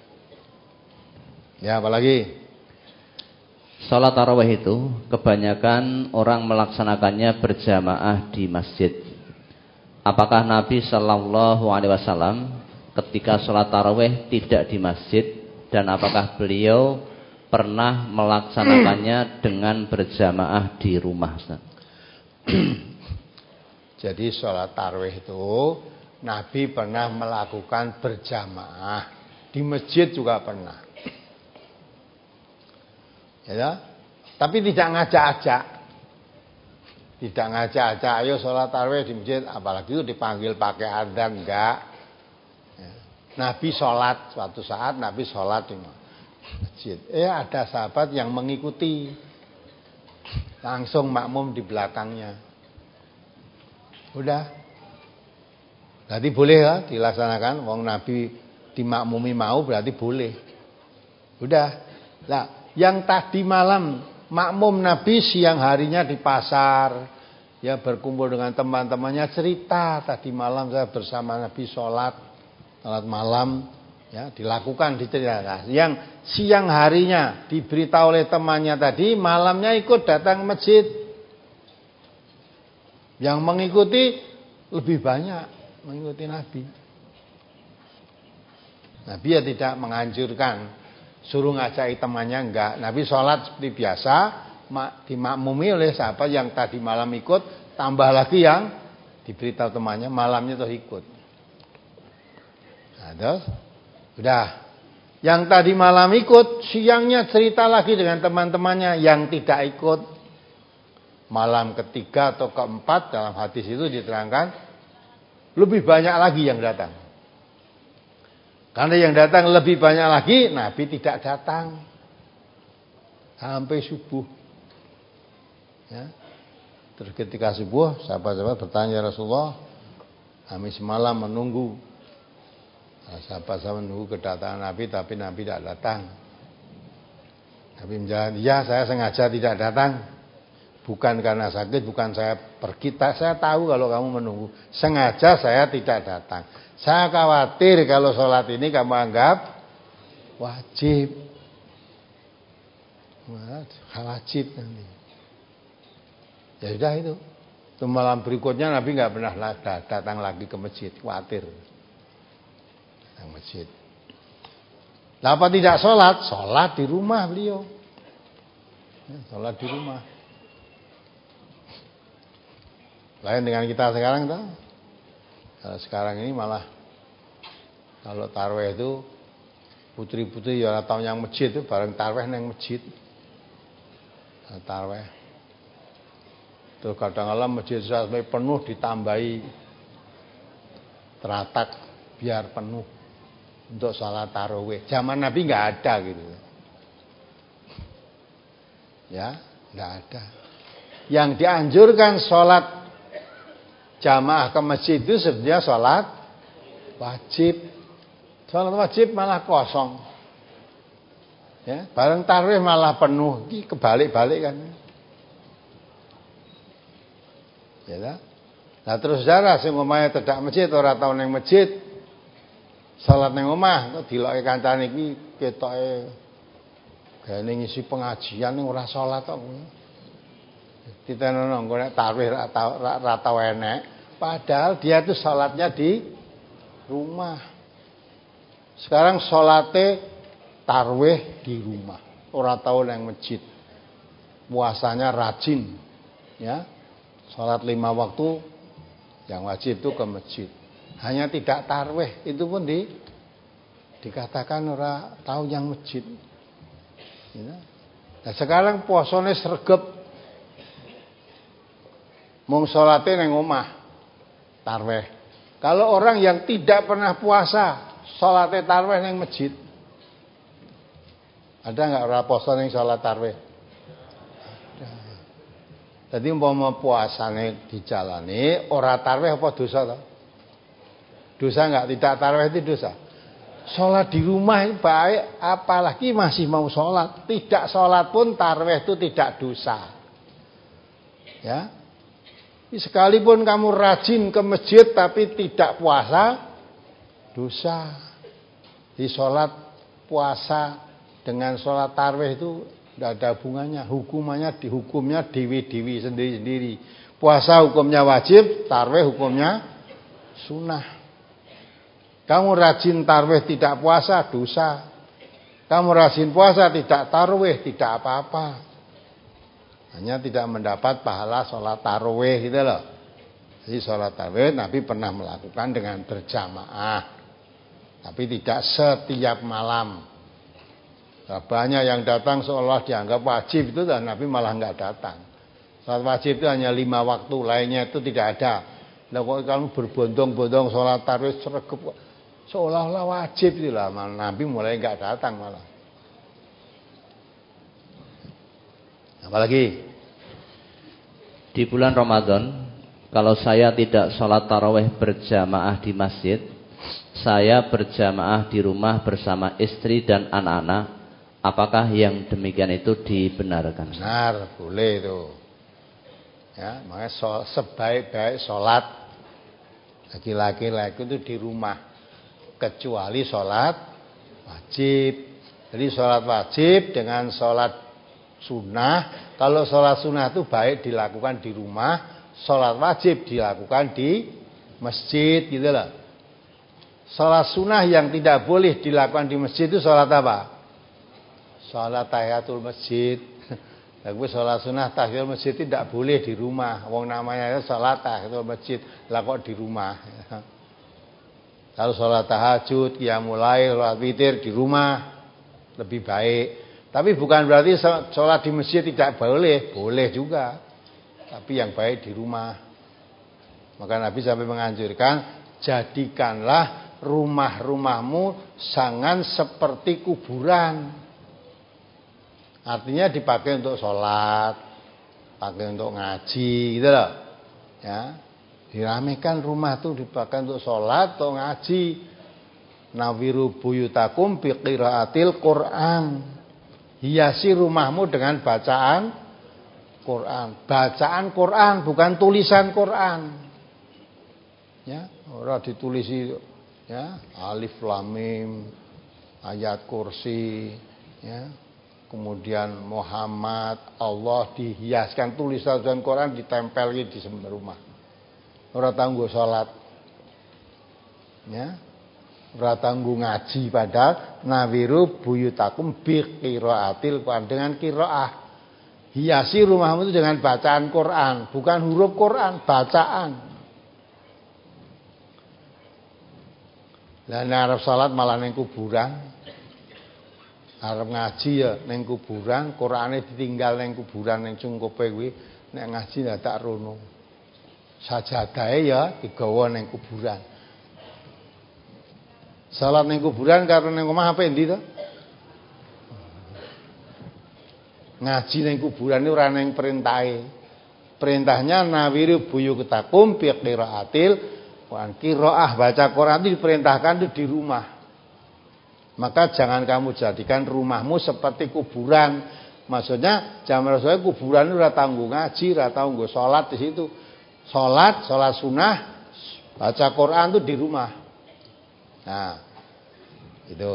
Ya, apalagi? Salat tarawih itu kebanyakan orang melaksanakannya berjamaah di masjid. Apakah Nabi Shallallahu Alaihi Wasallam ketika salat tarawih tidak di masjid, dan apakah beliau pernah melaksanakannya dengan berjamaah di rumah? Jadi salat tarawih itu Nabi pernah melakukan berjamaah, di masjid juga pernah. Ya, tapi tidak ngajak-ajak. Tidak ngajak-ajak, ayo sholat tarawih di masjid, apalagi itu dipanggil pakai adzan, enggak. Ya. Nabi sholat, suatu saat Nabi sholat di masjid. Eh ada sahabat yang mengikuti, langsung makmum di belakangnya. Udah. Berarti boleh ya dilaksanakan. Wong Nabi dimakmumi mau berarti boleh. Udah. Lah, yang tadi malam makmum Nabi siang harinya di pasar, ya berkumpul dengan teman-temannya, cerita tadi malam saya bersama Nabi sholat, sholat malam, ya dilakukan diceritakan. Yang siang harinya diberitahu oleh temannya tadi, malamnya ikut datang masjid. Yang mengikuti lebih banyak mengikuti Nabi. Nabi ya tidak menganjurkan suruh ngajak temannya, enggak. Nabi sholat seperti biasa, dimakmumi oleh sahabat yang tadi malam ikut, tambah lagi yang diberitahu temannya malamnya tuh ikut. Nah, terus udah. Yang tadi malam ikut, siangnya cerita lagi dengan teman-temannya yang tidak ikut. Malam ketiga atau keempat dalam hadis itu diterangkan lebih banyak lagi yang datang. Karena yang datang lebih banyak lagi, Nabi tidak datang sampai subuh. Ya. Terus ketika subuh, sahabat-sahabat bertanya, Rasulullah, kami semalam menunggu. Nah, sahabat-sahabat menunggu kedatangan Nabi, tapi Nabi tidak datang. Nabi menjawab, ya saya sengaja tidak datang. Bukan karena sakit, bukan saya pergi. Saya tahu kalau kamu menunggu. Sengaja saya tidak datang. Saya khawatir kalau sholat ini kamu anggap wajib. Wajib nanti. Ya sudah itu. Itu malam berikutnya Nabi nggak pernah datang lagi ke masjid. Khawatir. Datang masjid. Kenapa tidak sholat? Sholat di rumah beliau. Sholat di rumah. Lain dengan kita sekarang tuh. Kalau sekarang ini malah kalau tarweh itu putri-putri ya tahu yang masjid itu bareng tarweh nang masjid. Tarweh. Terus kadang-kadang masjid sampai penuh ditambahi teratak biar penuh untuk salat tarawih. Zaman Nabi nggak ada gitu. Ya, nggak ada. Yang dianjurkan salat jamaah ke masjid itu sebenarnya sholat wajib. Sholat wajib malah kosong. Ya, bareng tarawih malah penuh. Ini kebalik-balik kan. Ya lah. Nah terus saudara sing omahe tedak masjid ora tau ning masjid. Salat ning omah kok diloke kancane iki ketoke gane ngisi pengajian ning ora salat kok. Ditenono engko nek tarawih ra tau enek, padahal dia itu salatnya di rumah. Sekarang salate tarawih di rumah, ora tau nang masjid. Puasanya rajin, ya. Salat lima waktu yang wajib itu ke masjid. Hanya tidak tarawih, itu pun di dikatakan ora tau yang masjid. Ya. Nah, sekarang puasane sregep. Mung salate nang omah tarawih. Kalau orang yang tidak pernah puasa, salate tarawih nang masjid. Ada enggak ora poso ning salat tarawih? Ada. Dadi umpama puasane dijalani, ora tarawih apa dosa to? Dosa enggak? Tidak tarawih itu dosa. Salat di rumah itu baik, apalagi masih mau salat. Tidak salat pun tarawih itu tidak dosa. Ya. Sekalipun kamu rajin ke masjid tapi tidak puasa, dosa. Di sholat puasa dengan sholat tarawih itu tidak ada hubungannya. Hukumannya dihukumnya dewi-dewi sendiri-sendiri. Puasa hukumnya wajib, tarawih hukumnya sunnah. Kamu rajin tarawih tidak puasa, dosa. Kamu rajin puasa tidak tarawih, tidak apa-apa. Hanya tidak mendapat pahala sholat tarawih gitu loh. Jadi sholat tarawih Nabi pernah melakukan dengan berjamaah. Tapi tidak setiap malam. Nah, banyak yang datang seolah dianggap wajib itu dan Nabi malah nggak datang. Sholat wajib itu hanya lima waktu, lainnya itu tidak ada. Nah kok kamu berbondong-bondong sholat tarawih seregep seolah-olah wajib itu lah. Nabi mulai nggak datang malah. Apalagi di bulan Ramadan, kalau saya tidak sholat tarawih berjamaah di masjid, saya berjamaah di rumah bersama istri dan anak-anak, apakah yang demikian itu dibenarkan? Benar, boleh itu. Ya, makanya so, sebaik-baik sholat laki-laki itu di rumah, kecuali sholat wajib. Jadi sholat wajib dengan sholat sunnah. Kalau sholat sunnah itu baik dilakukan di rumah, sholat wajib dilakukan di masjid, gitu loh. Sholat sunnah yang tidak boleh dilakukan di masjid itu sholat apa? Sholat tahiyatul masjid. Tapi sholat sunnah tahiyatul masjid tidak boleh di rumah. Wong namanya itu sholat tahiyatul masjid, lah kok di rumah. Kalau sholat tahajud, qiyamul lail, sholat witir di rumah lebih baik. Tapi bukan berarti sholat di masjid tidak boleh, boleh juga. Tapi yang baik di rumah. Maka Nabi sampai menganjurkan, jadikanlah rumah-rumahmu jangan seperti kuburan. Artinya dipakai untuk sholat, pakai untuk ngaji, gitu loh. Ya, diramekan rumah itu dipakai untuk sholat atau ngaji. Nawiru buyutakum biqiraatil Quran. Hiasi rumahmu dengan bacaan Quran. Bacaan Quran, bukan tulisan Quran. Ya, ora ditulisi ya, alif lam mim, ayat kursi, ya. Kemudian Muhammad, Allah dihiaskan tulisan Quran ditempel di rumah. Ora tanggo salat. Ya. Ora tanggo ngaji, padahal nawiru buyutakum biqiraatil Quran, dengan qiraah. Hiasi rumahmu itu dengan bacaan Quran, bukan huruf Quran, bacaan. Lah nek arep salat malah ning kuburan. Arep ngaji ya ning kuburan, Qur'ane ditinggal ning kuburan ning cungkupe kuwi, nek ngaji dadak rono. Sajadahe ya digawa ning kuburan. Salat ning kuburan karo ning omah apa endi to? Ngaji ning kuburan iki ora ning perintahe. Perintahnya nawiru buyutakum biqiraatil Quran. Qiraah baca Quran itu diperintahkan itu di rumah. Maka jangan kamu jadikan rumahmu seperti kuburan. Maksudnya zaman Rasulullah kuburan itu ora tanggung ngaji, ora tanggung salat di situ. Salat, salat sunnah, baca Quran itu di rumah. Nah, itu.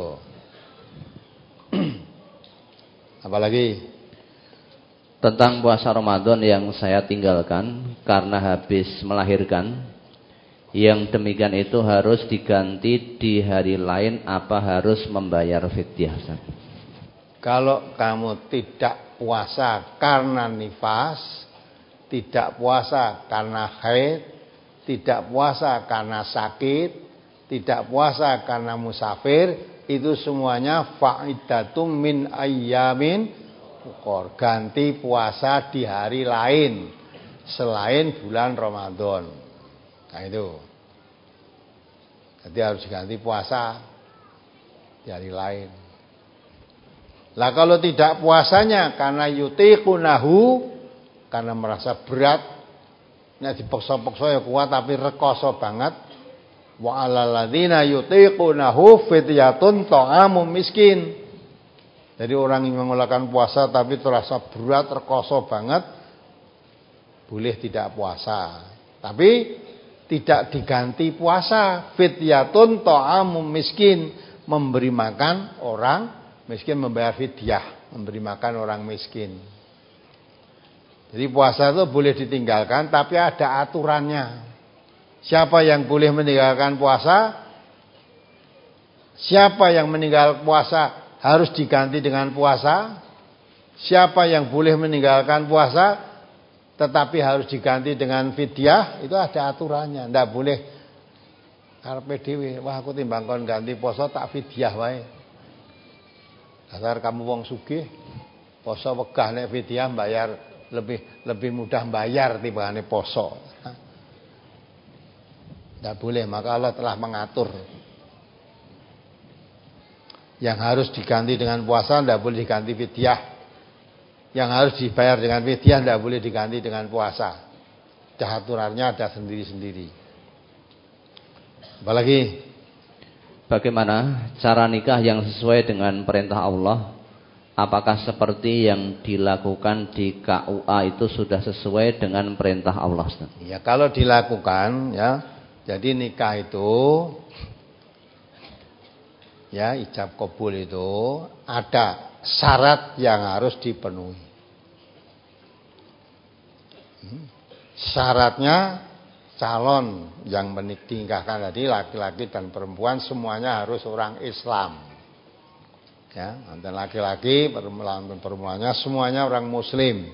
Apalagi tentang puasa Ramadan yang saya tinggalkan karena habis melahirkan, yang demikian itu harus diganti di hari lain, apa harus membayar fidyah? Kalau kamu tidak puasa karena nifas, tidak puasa karena haid, tidak puasa karena sakit, tidak puasa karena musafir, itu semuanya fa'idatum min ayyamin ukhor, ganti puasa di hari lain selain bulan Ramadan. Nah itu. Jadi harus diganti puasa di hari lain. Lah kalau tidak puasanya karena yutiqunahu, karena merasa berat, nek dipaksa-paksa ya kuat tapi rekoso banget. Wa 'alal ladzina yutiqunahu fidyatun ta'amum miskin. Jadi orang yang melakukan puasa tapi terasa berat, rekoso banget, boleh tidak puasa. Tapi tidak diganti puasa. Fidyatun ta'amum miskin, memberi makan orang miskin, membayar fidyah, memberi makan orang miskin. Jadi puasa itu boleh ditinggalkan tapi ada aturannya. Siapa yang boleh meninggalkan puasa? Siapa yang meninggal puasa harus diganti dengan puasa? Siapa yang boleh meninggalkan puasa tetapi harus diganti dengan fidyah? Itu ada aturannya. Tidak boleh karepe dhewe, wah aku timbang kon ganti poso tak fidyah wae. Dasar kamu wong sugih, poso wegah nek fidyah bayar lebih lebih mudah bayar timbangane poso. Tidak boleh, maka Allah telah mengatur. Yang harus diganti dengan puasa tidak boleh diganti fidyah. yang harus dibayar dengan fidyah, tidak boleh diganti dengan puasa. Aturannya ada sendiri-sendiri. Apalagi bagaimana cara nikah yang sesuai dengan perintah Allah? Apakah seperti yang dilakukan di K U A itu sudah sesuai dengan perintah Allah? Ya, kalau dilakukan ya, jadi nikah itu ya, ijab kabul itu ada syarat yang harus dipenuhi. Hmm. Syaratnya calon yang menikahkan tadi laki-laki dan perempuan semuanya harus orang Islam. Ya, dan laki-laki perempuan perempuannya semuanya orang Muslim.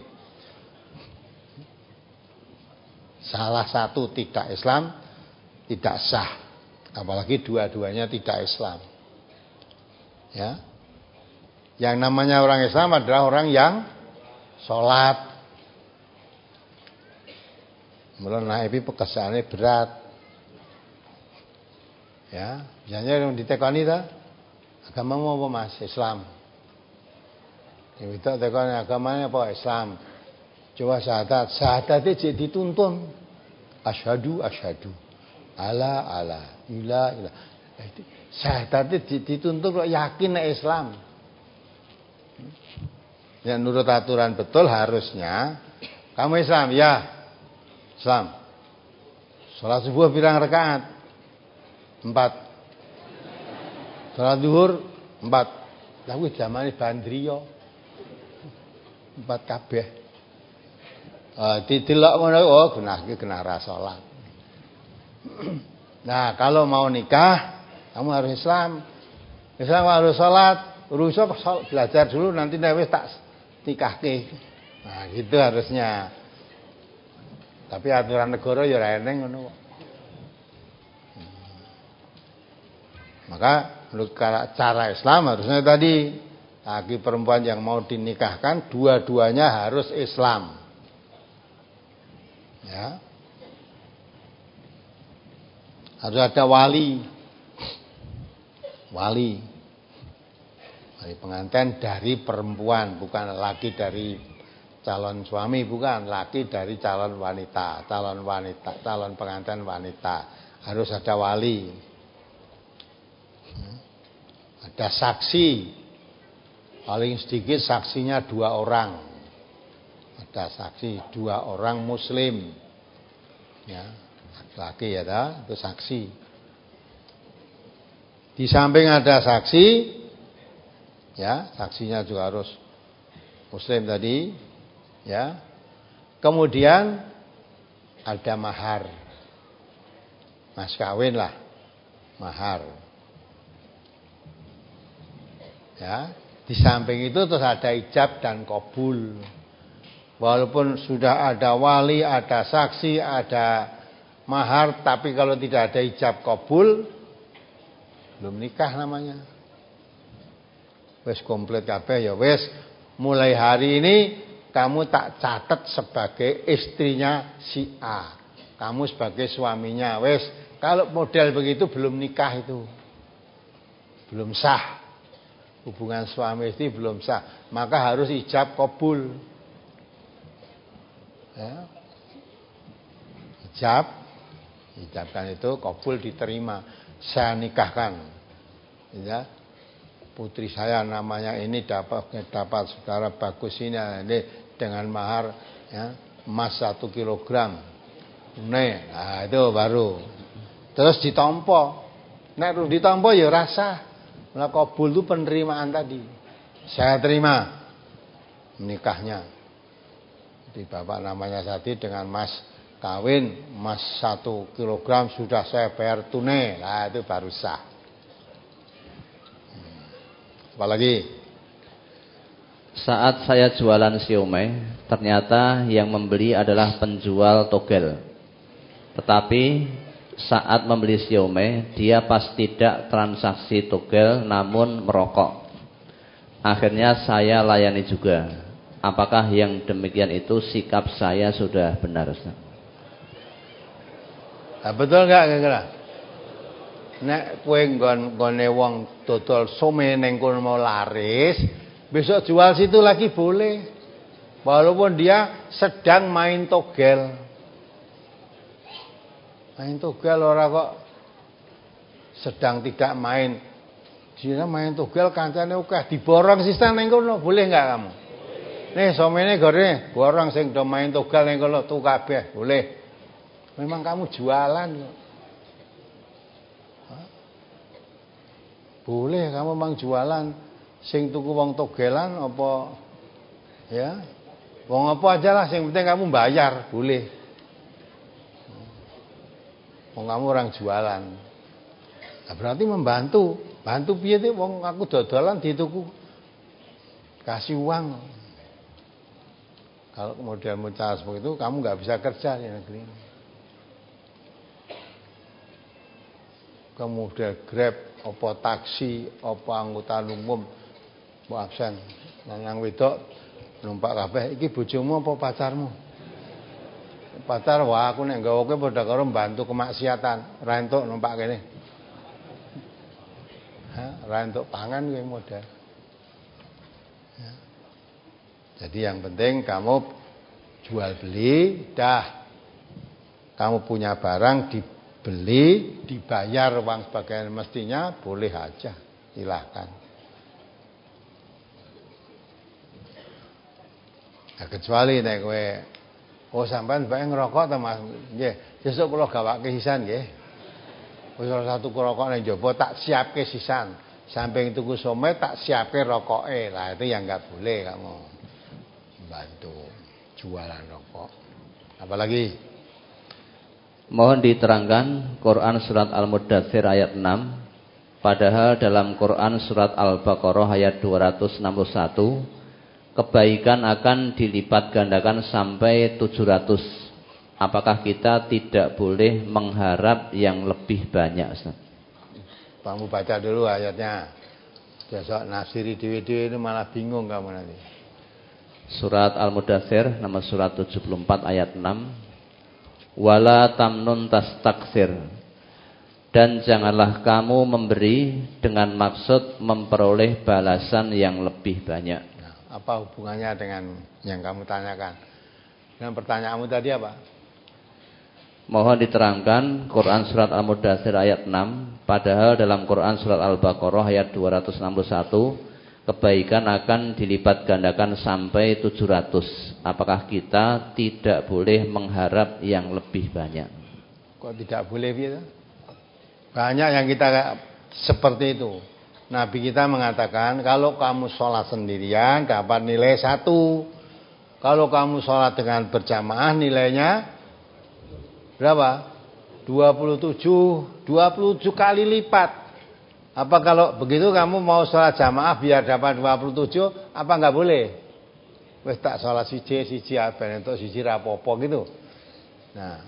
Salah satu tidak Islam tidak sah, apalagi dua-duanya tidak Islam. Ya. Yang namanya orang Islam adalah orang yang sholat. Mulai naik pekerjaannya berat. Ya, biasanya yang ditekani ta, agamamu apa Mas? Islam. Yang itu tekani agamanya apa? Islam. Coba syahadat, syahadat itu dituntun. Asyhadu asyhadu. Ala ala ila ila. Syahadat itu dituntun kok yakin nek Islam. Yang menurut aturan betul harusnya kamu Islam, ya. Islam. Salat subuh pirang rakaat? Empat. Salat zuhur empat. Lah kuwi zamane Bandriya. Empat kabeh. Eh didelok ngono, oh genah iki genah ra salat. Nah, kalau mau nikah kamu harus Islam. Islam harus salat, rusak belajar dulu nanti nek wis tak nikahke. Nah, gitu harusnya. Tapi aturan negara ya ora eneng ngono kok. Maka menurut cara Islam harusnya tadi laki perempuan yang mau dinikahkan dua-duanya harus Islam. Ya. Harus ada wali. Wali. Wali pengantin dari perempuan, bukan laki dari calon suami, bukan, laki dari calon wanita, calon wanita, calon pengantin wanita. Harus ada wali. Ada saksi. Paling sedikit saksinya dua orang. Ada saksi dua orang Muslim. Ya, laki ya dah, itu saksi. Di samping ada saksi, ya, saksinya juga harus Muslim tadi. Ya, kemudian ada mahar, mas kawin lah, mahar. Ya, di samping itu terus ada ijab dan qabul. Walaupun sudah ada wali, ada saksi, ada mahar, tapi kalau tidak ada ijab qabul, belum nikah namanya. Wes komplit kabeh ya wes. Mulai hari ini kamu tak catat sebagai istrinya si A. Kamu sebagai suaminya. Wes, kalau model begitu belum nikah itu. Belum sah. Hubungan suami istri belum sah. Maka harus ijab qabul. Ya. Ijab, ijabkan itu qabul diterima. Saya nikahkan. Ya. Putri saya namanya ini dapat dapat saudara bagus ini, ini dengan mahar ya, emas satu kilogram. Tunai. Nah, itu baru. Terus ditompo. Nek nah, ditompo ya rasa. Nah, qabul itu penerimaan tadi. Saya terima menikahnya. Jadi bapak namanya tadi dengan mas kawin, emas satu kilogram sudah saya bayar tunai. Nah, itu baru sah. Apalagi saat saya jualan siomay, ternyata yang membeli adalah penjual togel. Tetapi saat membeli siomay, dia pas tidak transaksi togel namun merokok. Akhirnya saya layani juga. Apakah yang demikian itu sikap saya sudah benar, Ustaz? Nah, betul enggak kira-kira? Nek kowe nggone wong dodol some ning kono mau laris, besok jual situ lagi boleh. Walaupun dia sedang main togel. Main togel orang kok sedang tidak main. Dia main togel kancane akeh diborong sisan ning kono, boleh enggak kamu? Nih somene gore, borong sing do main togel ning kono tuh kabeh, boleh. Memang kamu jualan kok. Boleh kamu memang jualan sing tuku wong togelan apa ya? Wong apa aja lah, yang penting kamu bayar, boleh. Wong kamu orang jualan. Nah, berarti membantu. Bantu piye teh wong aku dodolan dituku. Kasih uang. Kalau kemudian cara seperti itu, kamu nggak bisa kerja di negeri ini. Kemudian Grab, apa taksi, apa angkutan umum, mau absen. Nang yang wedok numpak kabeh, iki bojomu apa pacarmu? Pacar, wah aku nek gawe kowe padha karo mbantu kemaksiatan, ra entuk numpak kene. Ha, ra entuk pangan kowe modal. Ya. Jadi yang penting kamu jual beli, dah. Kamu punya barang dibeli, dibayar uang sebagaimana mestinya, boleh aja, silakan. Nah, kecuali nek kowe oh sampean bae ngerokok ta Mas. Nggih, sesuk kula gawake sisan nggih. Wis salah satu rokok ning jaba tak siapke sisan. Samping tuku some tak siapke rokoke. Lah itu yang enggak boleh kamu. Bantu jualan rokok. Apalagi mohon diterangkan Quran surat Al-Muddatsir ayat enam. Padahal dalam Quran surat Al-Baqarah ayat dua ratus enam puluh satu kebaikan akan dilipat gandakan sampai tujuh ratus. Apakah kita tidak boleh mengharap yang lebih banyak, Ustaz? Kamu baca dulu ayatnya. Besok nafsiri dewe-dewe ini malah bingung kamu nanti. Surat Al-Muddatsir nomor surat tujuh puluh empat ayat enam. Wala tamnun tastaksir. Dan janganlah kamu memberi dengan maksud memperoleh balasan yang lebih banyak. Apa hubungannya dengan yang kamu tanyakan? Dengan pertanyaanmu tadi apa? Mohon diterangkan Quran surat Al-Muddatsir ayat enam. Padahal dalam Quran surat Al-Baqarah ayat dua ratus enam puluh satu kebaikan akan dilipat gandakan sampai tujuh ratus. Apakah kita tidak boleh mengharap yang lebih banyak? Kok tidak boleh gitu? Banyak yang kita seperti itu. Nabi kita mengatakan kalau kamu sholat sendirian dapat nilai satu. Kalau kamu sholat dengan berjamaah nilainya berapa? dua puluh tujuh. dua puluh tujuh kali lipat. Apa kalau begitu kamu mau sholat jamaah biar dapat dua puluh tujuh, apa enggak boleh? Wes tak sholat siji siji ben entuk siji rapopo gitu. Nah,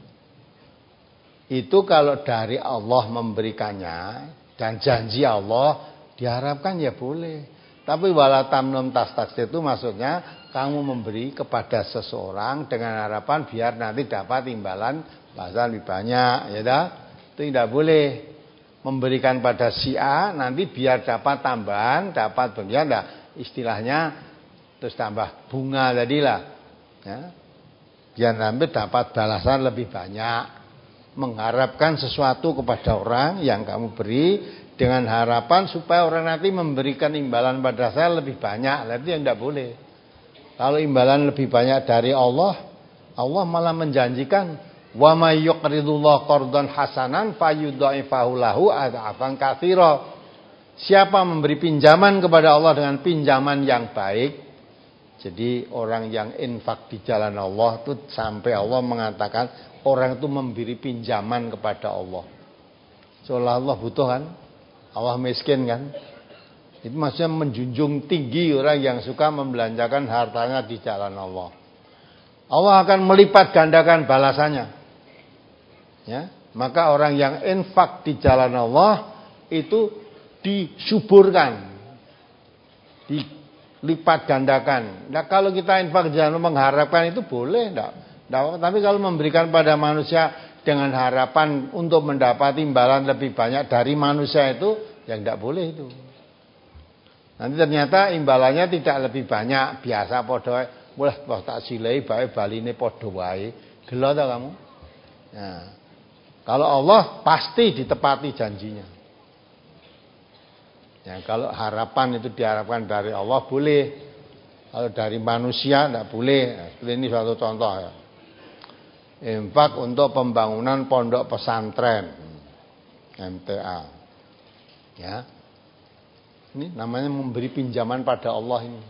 itu kalau dari Allah memberikannya dan janji Allah diharapkan ya boleh. Tapi wala tamnun tastaksir itu maksudnya kamu memberi kepada seseorang dengan harapan biar nanti dapat imbalan bahasa lebih banyak, ya dah. Itu tidak boleh. Memberikan pada si A nanti biar dapat tambahan, dapat bagian dah. Istilahnya terus tambah bunga tadilah. Ya. Biar nanti dapat balasan lebih banyak. Mengharapkan sesuatu kepada orang yang kamu beri dengan harapan supaya orang nanti memberikan imbalan pada saya lebih banyak. Itu yang tidak boleh. Kalau imbalan lebih banyak dari Allah, Allah malah menjanjikan wa may yuqridullah qardan hasanan fayudha'ifahu lahu ad'afan katsira. Siapa memberi pinjaman kepada Allah dengan pinjaman yang baik, jadi orang yang infak di jalan Allah itu sampai Allah mengatakan orang itu memberi pinjaman kepada Allah. Seolah Allah butuh kan? Allah miskin kan? Itu maksudnya menjunjung tinggi orang yang suka membelanjakan hartanya di jalan Allah. Allah akan melipat gandakan balasannya. Ya, maka orang yang infak di jalan Allah itu disuburkan, dilipat gandakan. Nah, kalau kita infak di jalan Allah mengharapkan itu boleh enggak? Tapi kalau memberikan pada manusia dengan harapan untuk mendapat imbalan lebih banyak dari manusia itu, ya enggak boleh itu. Nanti ternyata imbalannya tidak lebih banyak, biasa podo Mulai wah tak silai bae baline padha wae. Gelo ta kamu? Nah, kalau Allah pasti ditepati janjinya. Ya, kalau harapan itu diharapkan dari Allah boleh. Kalau dari manusia tidak boleh. Nah, ini suatu contoh ya. Infak untuk pembangunan pondok pesantren M T A. Ya. Ini namanya memberi pinjaman pada Allah ini.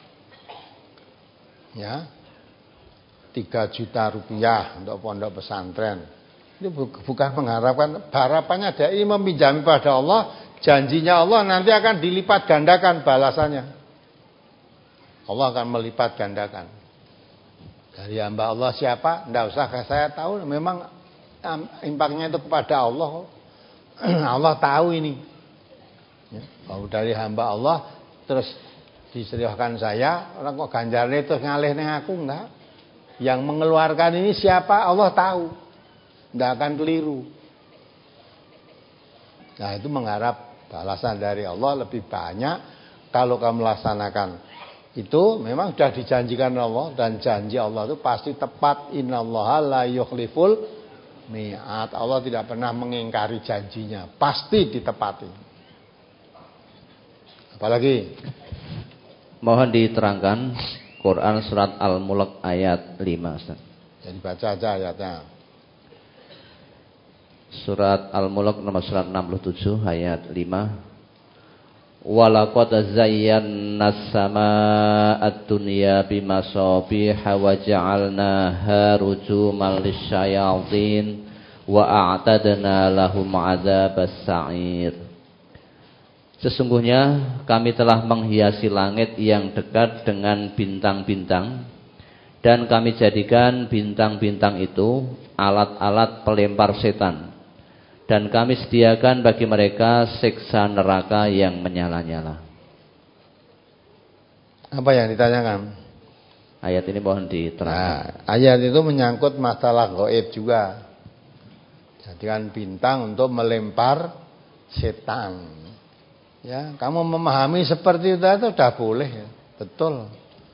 Ya, tiga juta rupiah untuk pondok pesantren. Ini bukan mengharapkan, harapannya dari meminjami pada Allah, janjinya Allah nanti akan dilipat gandakan balasannya. Allah akan melipat gandakan. Dari hamba Allah siapa? Tidak usah saya tahu, memang impaknya itu kepada Allah. Allah tahu ini. Ya, kalau dari hamba Allah terus diserahkan saya, orang kok ganjarnya itu ngalih neng aku enggak. Yang mengeluarkan ini siapa? Allah tahu. Enggak akan keliru. Nah, itu mengharap balasan dari Allah lebih banyak kalau kamu melaksanakan. Itu memang sudah dijanjikan Allah dan janji Allah itu pasti tepat. Innallaha la yukhliful mi'ad. Allah tidak pernah mengingkari janjinya, pasti ditepati. Apalagi mohon diterangkan Quran surat Al-Mulk ayat lima, Ustaz. Jadi baca aja ayatnya. Surat Al-Mulk nomor surat enam puluh tujuh ayat lima. Walaqad zayyana as-samaa'a ad-dunya bimasabiha wa ja'alnaha rujuman lisyayatin wa a'tadna lahum 'adzabas sa'ir. Sesungguhnya kami telah menghiasi langit yang dekat dengan bintang-bintang, dan kami jadikan bintang-bintang itu alat-alat pelempar setan, dan kami sediakan bagi mereka siksa neraka yang menyala-nyala. Apa yang ditanyakan? Ayat ini mohon diterangkan. Nah, ayat itu menyangkut masalah gaib juga. Jadikan bintang untuk melempar setan. Ya, kamu memahami seperti itu itu sudah boleh ya. Betul.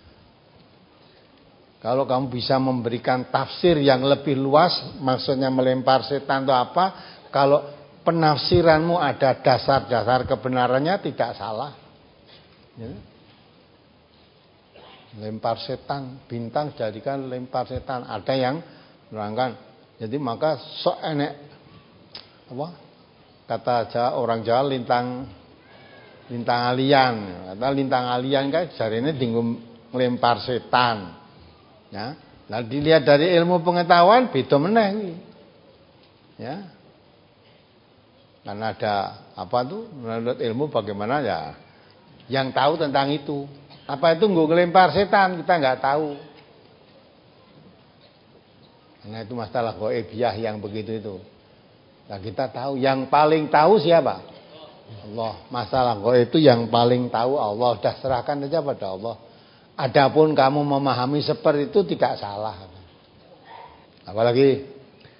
Kalau kamu bisa memberikan tafsir yang lebih luas, maksudnya melempar setan itu apa? Kalau penafsiranmu ada dasar-dasar kebenarannya tidak salah. Ya. Lempar setan, bintang jadikan lempar setan. Ada yang menerangkan. Jadi maka sok enek apa? Kata Jawa, orang Jawa lintang lintang alian, kata lintang alian kan jarine dienggo nglempar setan. Ya. Nah, dilihat dari ilmu pengetahuan beda meneh iki. Ya. Karena ada apa tuh menurut ilmu bagaimana ya? Yang tahu tentang itu. Apa itu nggo nglempar setan kita enggak tahu. Karena itu masalah ghaibiyah yang begitu itu. Nah, kita tahu yang paling tahu siapa? Allah. Masalah gaib itu yang paling tahu Allah. Sudah serahkan saja pada Allah. Adapun kamu memahami seperti itu tidak salah. Apalagi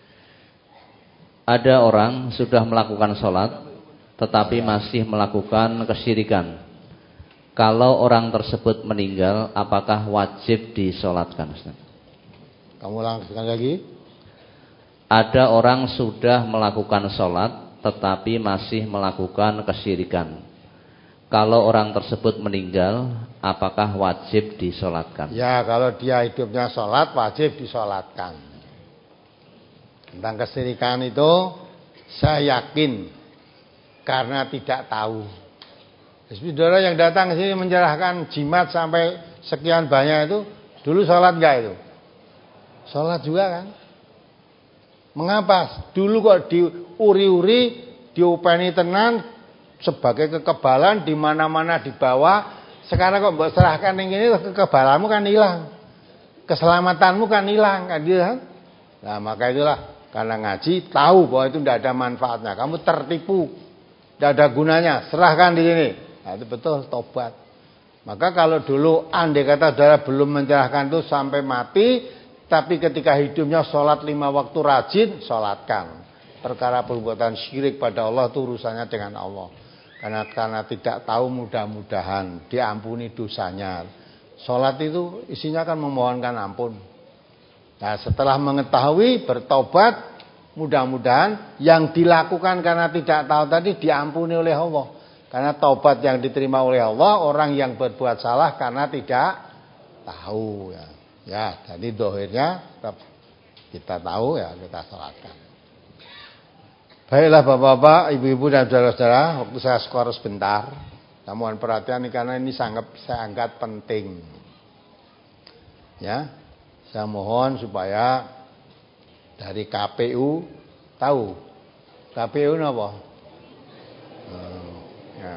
ada orang sudah melakukan sholat tetapi masih melakukan kesyirikan. Kalau orang tersebut meninggal, apakah wajib disolatkan, Ustaz? Kamu langsungkan lagi. Ada orang sudah melakukan sholat tetapi masih melakukan kesyirikan. Kalau orang tersebut meninggal, apakah wajib disolatkan? Ya, kalau dia hidupnya sholat, wajib disolatkan. Tentang kesyirikan itu, saya yakin karena tidak tahu. Saudara yang datang ke sini menyerahkan jimat sampai sekian banyak itu, dulu sholat enggak itu? Sholat juga kan? Mengapa? Dulu kok diuri-uri, diupeni tenan sebagai kekebalan di mana-mana dibawa. Sekarang kok mbok serahkan ning kene, kekebalanmu kan hilang. Keselamatanmu kan hilang kan gitu kan? Nah, maka itulah karena ngaji tahu bahwa itu tidak ada manfaatnya. Kamu tertipu. Tidak ada gunanya. Serahkan di sini. Nah, itu betul tobat. Maka kalau dulu andai kata saudara belum menyerahkan itu sampai mati, tapi ketika hidupnya sholat lima waktu rajin, sholatkan. Perkara perbuatan syirik pada Allah itu urusannya dengan Allah. Karena karena tidak tahu mudah-mudahan diampuni dosanya. Sholat itu isinya kan memohonkan ampun. Nah, setelah mengetahui bertobat, mudah-mudahan yang dilakukan karena tidak tahu tadi diampuni oleh Allah. Karena taubat yang diterima oleh Allah, orang yang berbuat salah karena tidak tahu ya. Ya, jadi dohirnya kita tahu ya, kita salatkan. Baiklah Bapak-bapak, Ibu-ibu dan saudara-saudara, waktu saya skor sebentar. Saya mohon perhatian nih, karena ini sangat saya anggap penting. Ya. Saya mohon supaya dari K P U tahu. K P U apa? Hmm, ya.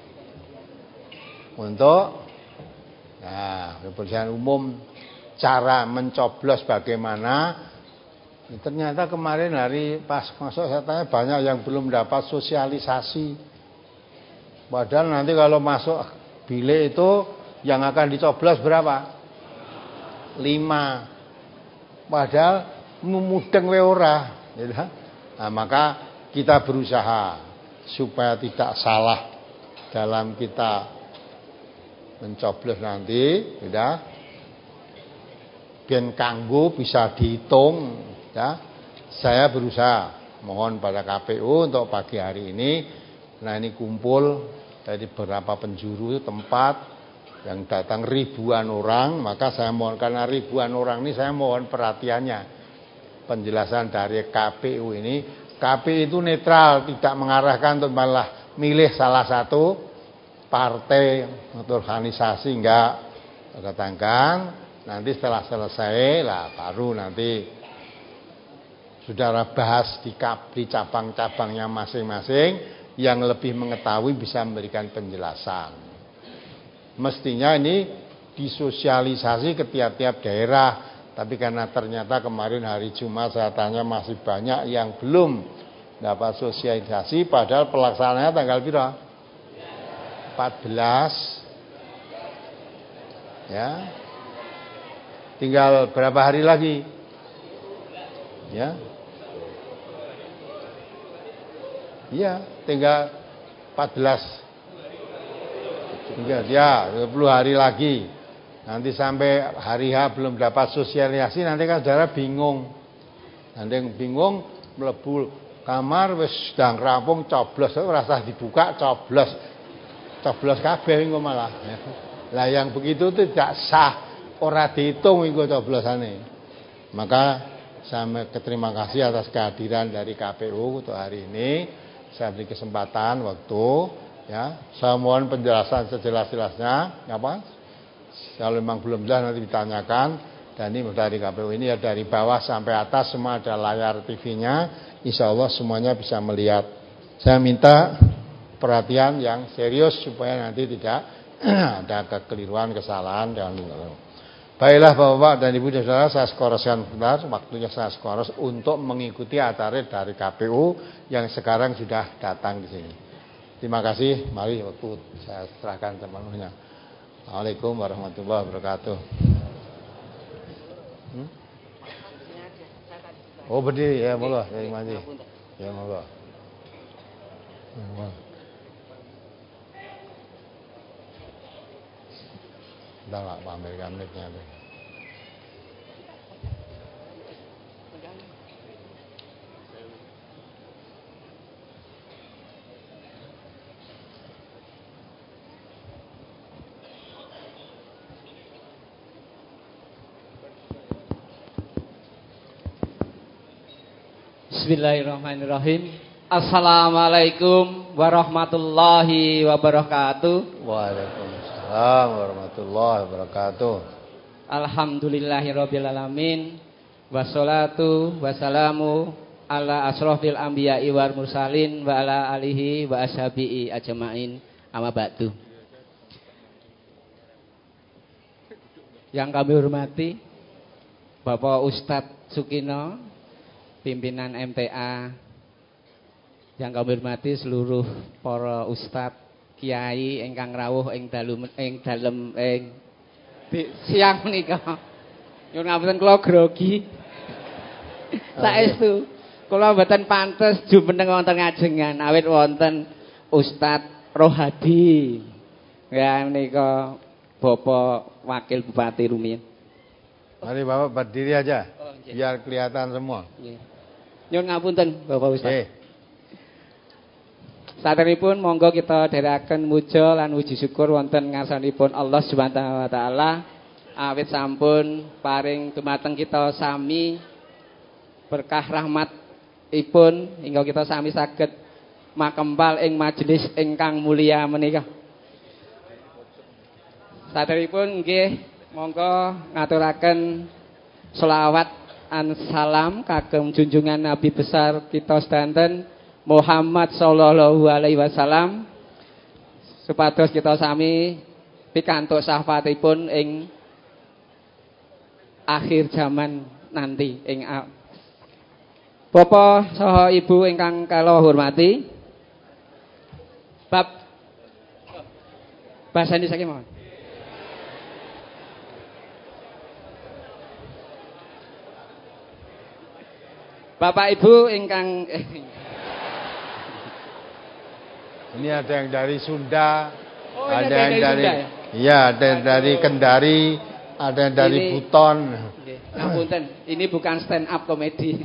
Untuk nah, kepolisian umum cara mencoblos bagaimana. Ternyata kemarin hari pas masuk saya tanya banyak yang belum dapat sosialisasi. Padahal nanti kalau masuk bilik itu yang akan dicoblos berapa? Lima. Padahal mudeng we ora, ya. Nah, maka kita berusaha supaya tidak salah dalam kita mencoblos nanti, ya. Ben kanggo bisa dihitung, ya. Saya berusaha mohon pada K P U untuk pagi hari ini. Nah, ini kumpul dari beberapa penjuru tempat yang datang ribuan orang, maka saya mohon karena ribuan orang ini saya mohon perhatiannya. Penjelasan dari K P U ini, K P U itu netral, tidak mengarahkan untuk malah milih salah satu partai atau organisasi, enggak. Katakan nanti setelah selesai lah baru nanti saudara bahas di, di cabang-cabangnya masing-masing, yang lebih mengetahui bisa memberikan penjelasan. Mestinya ini disosialisasi ke tiap-tiap daerah. Tapi karena ternyata kemarin hari Jumat saya tanya masih banyak yang belum dapat sosialisasi. Padahal pelaksanaannya tanggal berapa? empat belas. Ya. Tinggal berapa hari lagi? Ya. Iya, tinggal empat belas. Ya, dua puluh hari lagi. Nanti sampai hari H belum dapat sosialisasi, nanti kan saudara bingung. Nanti yang bingung mlebu kamar wis sedang rampung coblos, rasa dibuka coblos. Coblos kabeh engko malah. Lah yang begitu itu tidak sah, ora dihitung engko coblosane. Maka saya terima kasih atas kehadiran dari K P U untuk hari ini. Saya beri kesempatan waktu. Ya, saya mohon penjelasan sejelas-jelasnya, apa? Kalau memang belum jelas nanti ditanyakan. Dan ini dari K P U ini ya dari bawah sampai atas semua ada layar T V-nya. Insya Allah semuanya bisa melihat. Saya minta perhatian yang serius supaya nanti tidak ada kekeliruan, kesalahan dan baiklah Bapak-bapak dan Ibu dan Saudara, saya skoroskan benar. Waktunya saya skoros untuk mengikuti acara dari K P U yang sekarang sudah datang di sini. Terima kasih. Mari waktu saya serahkan sepenuhnya. Assalamualaikum warahmatullahi wabarakatuh. Hmm? Oh berdiri ya, monggo. Ya maju. Ya monggo. Entar Pak pamerkan mic-nya. Bismillahirrahmanirrahim. Assalamualaikum warahmatullahi wabarakatuh. Waalaikumsalam warahmatullahi wabarakatuh. Alhamdulillahirabbil alamin. Wassalatu wassalamu ala asrofil anbiya'i wal mursalin wa ala alihi wa ashabihi ajmain. Amma ba'du. Yang kami hormati Bapak Ustadz Sukino, pimpinan M T A, yang kami hormati seluruh para ustadz, kiai ingkang rawuh ing dalem ing dalem ing siang menika. Nyuwun ngapunten kula grogi. Saestu kula mboten pantes jumeneng wonten ngajengan awit wonten Ustadz Rohadi. Ya menika Bapak Wakil Bupati rumiyin. Mari Bapak berdiri aja. Oh, okay. Biar kelihatan semua. Nggih. Nyuwun ngapunten Bapak Ustaz. Nggih. Saderipun monggo kita dherekaken muja lan puji syukur wonten ngarsanipun Allah Subhanahu wa taala awit sampun paring dumateng kita sami berkah rahmatipun hingga kita sami saged makempal ing majelis ingkang mulia menika. Saderipun nggih monggo ngaturaken selawat an salam kagem junjungan Nabi besar kita sedanten Muhammad sallallahu alaihi wasallam supados kita sami pikantuk syafaatipun ing akhir zaman nanti ing Bapak saha Ibu ingkang kula hormati bab bahasa Indonesia ki mawon. Bapak Ibu ingkang Ini ada yang dari Sunda, oh, ada, ada yang dari dari, Sunda, ya? Iya, ada yang dari Kendari, ada yang dari ini, Buton. Okay. Ngapunten, ini bukan stand up komedi.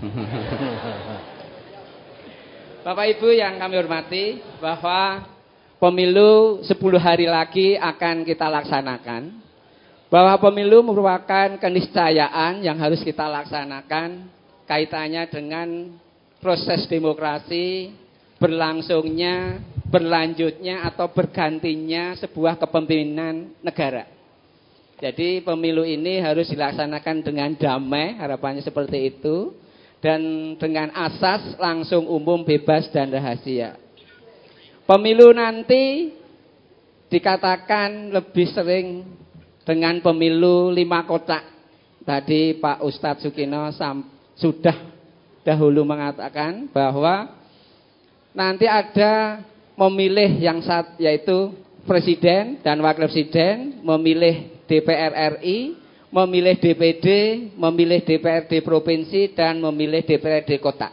Bapak Ibu yang kami hormati, bahwa pemilu sepuluh hari lagi akan kita laksanakan. Bahwa pemilu merupakan keniscayaan yang harus kita laksanakan kaitannya dengan proses demokrasi, berlangsungnya, berlanjutnya atau bergantinya sebuah kepemimpinan negara. Jadi pemilu ini harus dilaksanakan dengan damai, harapannya seperti itu, dan dengan asas langsung umum bebas dan rahasia. Pemilu nanti dikatakan lebih sering dengan pemilu lima kotak. Tadi Pak Ustadz Sukino sudah dahulu mengatakan bahwa nanti ada memilih yang saat yaitu presiden dan wakil presiden, memilih D P R R I, memilih D P D, memilih D P R D provinsi dan memilih D P R D kota.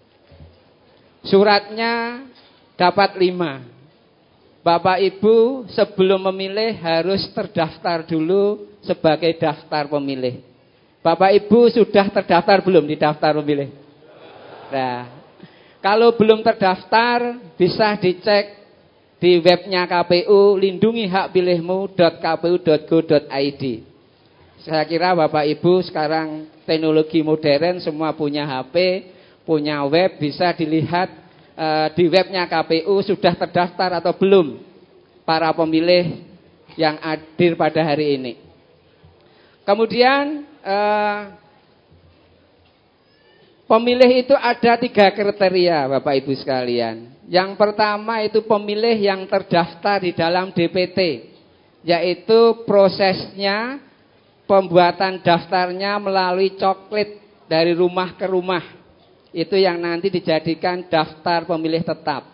Suratnya dapat lima. Bapak Ibu sebelum memilih harus terdaftar dulu sebagai daftar pemilih. Bapak Ibu sudah terdaftar belum di daftar pemilih? Nah, kalau belum terdaftar bisa dicek di webnya K P U lindungi hak pilihmu dot k p u dot go dot i d. Saya kira Bapak Ibu sekarang teknologi modern semua punya H P, punya web, bisa dilihat eh, di webnya K P U sudah terdaftar atau belum para pemilih yang hadir pada hari ini. Kemudian eh, pemilih itu ada tiga kriteria Bapak Ibu sekalian. Yang pertama itu pemilih yang terdaftar di dalam D P T, yaitu prosesnya pembuatan daftarnya melalui coklit dari rumah ke rumah. Itu yang nanti dijadikan daftar pemilih tetap.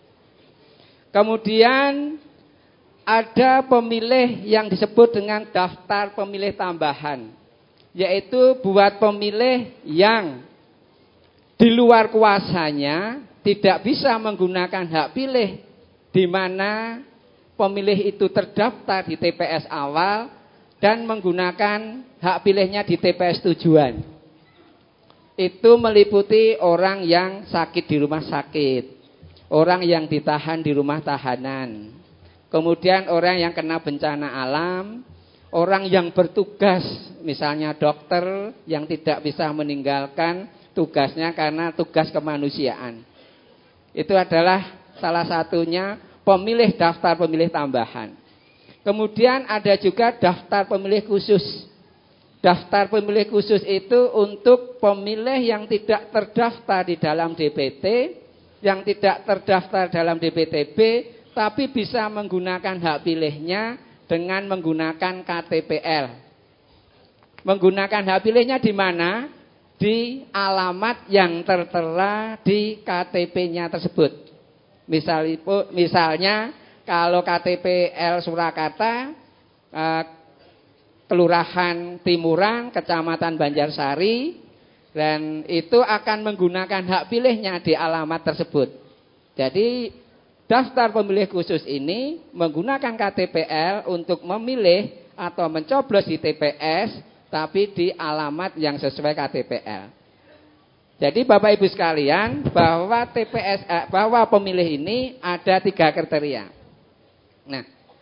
Kemudian ada pemilih yang disebut dengan daftar pemilih tambahan, yaitu buat pemilih yang di luar kuasanya tidak bisa menggunakan hak pilih, di mana pemilih itu terdaftar di T P S awal dan menggunakan hak pilihnya di T P S tujuan. Itu meliputi orang yang sakit di rumah sakit, orang yang ditahan di rumah tahanan, kemudian orang yang kena bencana alam, orang yang bertugas, misalnya dokter yang tidak bisa meninggalkan tugasnya karena tugas kemanusiaan. Itu adalah salah satunya pemilih daftar pemilih tambahan. Kemudian ada juga daftar pemilih khusus. Daftar pemilih khusus itu untuk pemilih yang tidak terdaftar di dalam D P T, yang tidak terdaftar dalam D P T B, tapi bisa menggunakan hak pilihnya dengan menggunakan K T P L. Menggunakan hak pilihnya di mana? Di alamat yang tertera di K T P-nya tersebut. Misal, misalnya kalau K T P L Surakarta, eh, Kelurahan Timuran, Kecamatan Banjarsari, dan itu akan menggunakan hak pilihnya di alamat tersebut. Jadi daftar pemilih khusus ini menggunakan K T P L untuk memilih atau mencoblos di T P S, tapi di alamat yang sesuai K T P L. Jadi Bapak Ibu sekalian, bahwa T P S eh, bahwa pemilih ini ada tiga kriteria. Nah,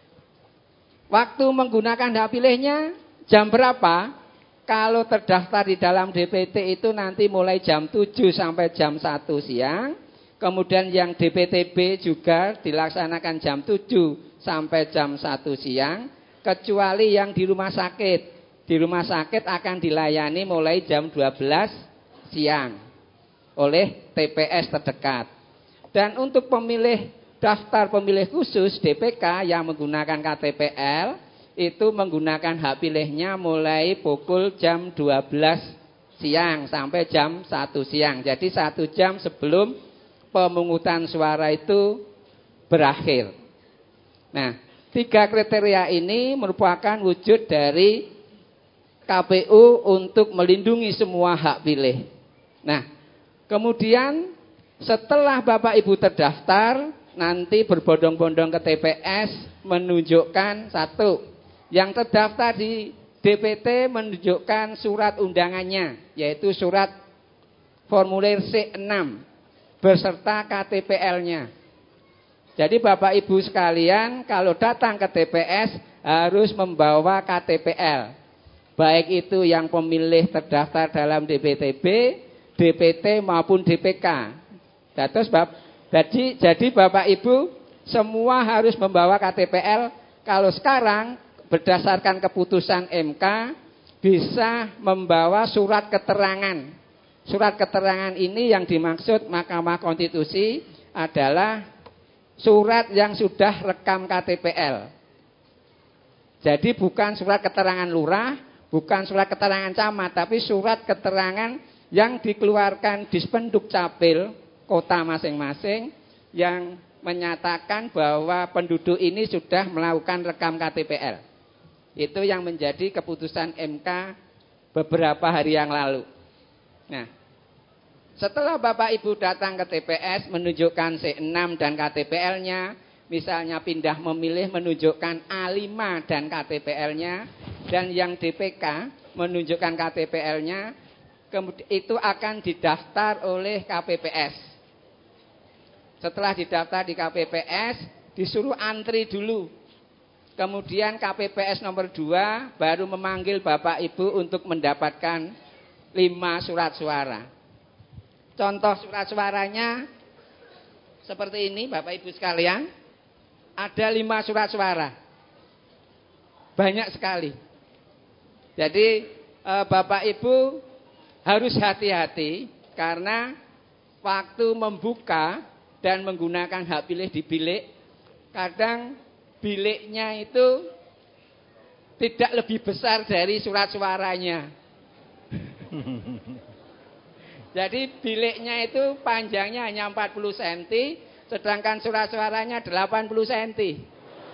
waktu menggunakan hak pilihnya jam berapa? Kalau terdaftar di dalam D P T itu nanti mulai jam tujuh sampai jam satu siang. Kemudian yang D P T B juga dilaksanakan jam tujuh sampai jam satu siang. Kecuali yang di rumah sakit. Di rumah sakit akan dilayani mulai jam dua belas siang oleh T P S terdekat. Dan untuk pemilih daftar pemilih khusus D P K yang menggunakan K T P L itu menggunakan hak pilihnya mulai pukul jam dua belas siang sampai jam satu siang. Jadi satu jam sebelum pemungutan suara itu berakhir. Nah, tiga kriteria ini merupakan wujud dari K P U untuk melindungi semua hak pilih. Nah, kemudian setelah Bapak Ibu terdaftar, nanti berbondong-bondong ke T P S menunjukkan satu, yang terdaftar di D P T menunjukkan surat undangannya, yaitu surat formulir C enam beserta K T P L-nya. Jadi Bapak Ibu sekalian kalau datang ke T P S harus membawa K T P L. Baik itu yang pemilih terdaftar dalam D P T B, D P T maupun D P K. Terus jadi, jadi Bapak Ibu semua harus membawa K T P L. Kalau sekarang berdasarkan keputusan M K bisa membawa surat keterangan. Surat keterangan ini yang dimaksud Mahkamah Konstitusi adalah surat yang sudah rekam K T P L. Jadi bukan surat keterangan lurah, bukan surat keterangan camat, tapi surat keterangan yang dikeluarkan Dispenduk Capil kota masing-masing yang menyatakan bahwa penduduk ini sudah melakukan rekam K T P L. Itu yang menjadi keputusan M K beberapa hari yang lalu. Nah, setelah Bapak Ibu datang ke T P S menunjukkan C enam dan K T P L-nya, misalnya pindah memilih menunjukkan A lima dan K T P L-nya, dan yang D P K menunjukkan K T P L-nya, itu akan didaftar oleh K P P S. Setelah didaftar di K P P S, disuruh antri dulu. Kemudian K P P S nomor dua baru memanggil Bapak Ibu untuk mendapatkan lima surat suara. Contoh surat suaranya seperti ini Bapak Ibu sekalian. Ada lima surat suara. Banyak sekali. Jadi Bapak Ibu harus hati-hati karena waktu membuka dan menggunakan hak pilih di bilik, kadang biliknya itu tidak lebih besar dari surat suaranya. Jadi biliknya itu panjangnya hanya empat puluh sentimeter, sedangkan surat suaranya delapan puluh sentimeter.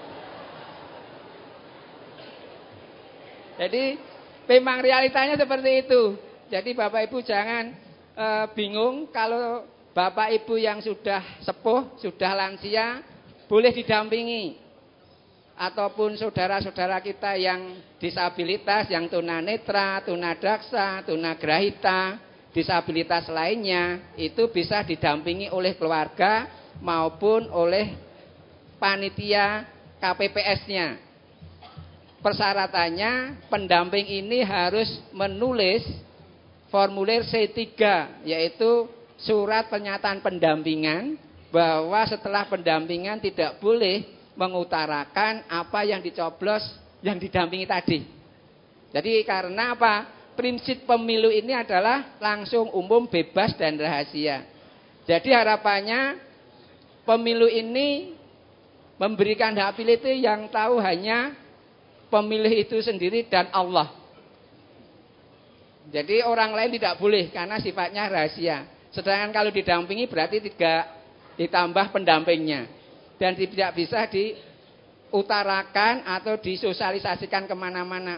Jadi memang realitanya seperti itu. Jadi Bapak Ibu jangan e, bingung kalau Bapak Ibu yang sudah sepuh, sudah lansia, boleh didampingi. Ataupun saudara-saudara kita yang disabilitas, yang tunanetra, tunadaksa, tunagrahita, disabilitas lainnya, itu bisa didampingi oleh keluarga maupun oleh panitia K P P S-nya. Persyaratannya pendamping ini harus menulis formulir C tiga, yaitu surat pernyataan pendampingan, bahwa setelah pendampingan tidak boleh mengutarakan apa yang dicoblos yang didampingi tadi. Jadi karena apa? Prinsip pemilu ini adalah langsung, umum, bebas, dan rahasia. Jadi harapannya pemilu ini memberikan hak pilih itu yang tahu hanya pemilih itu sendiri dan Allah. Jadi orang lain tidak boleh karena sifatnya rahasia. Sedangkan kalau didampingi berarti tidak ditambah pendampingnya. Dan tidak bisa diutarakan atau disosialisasikan kemana-mana.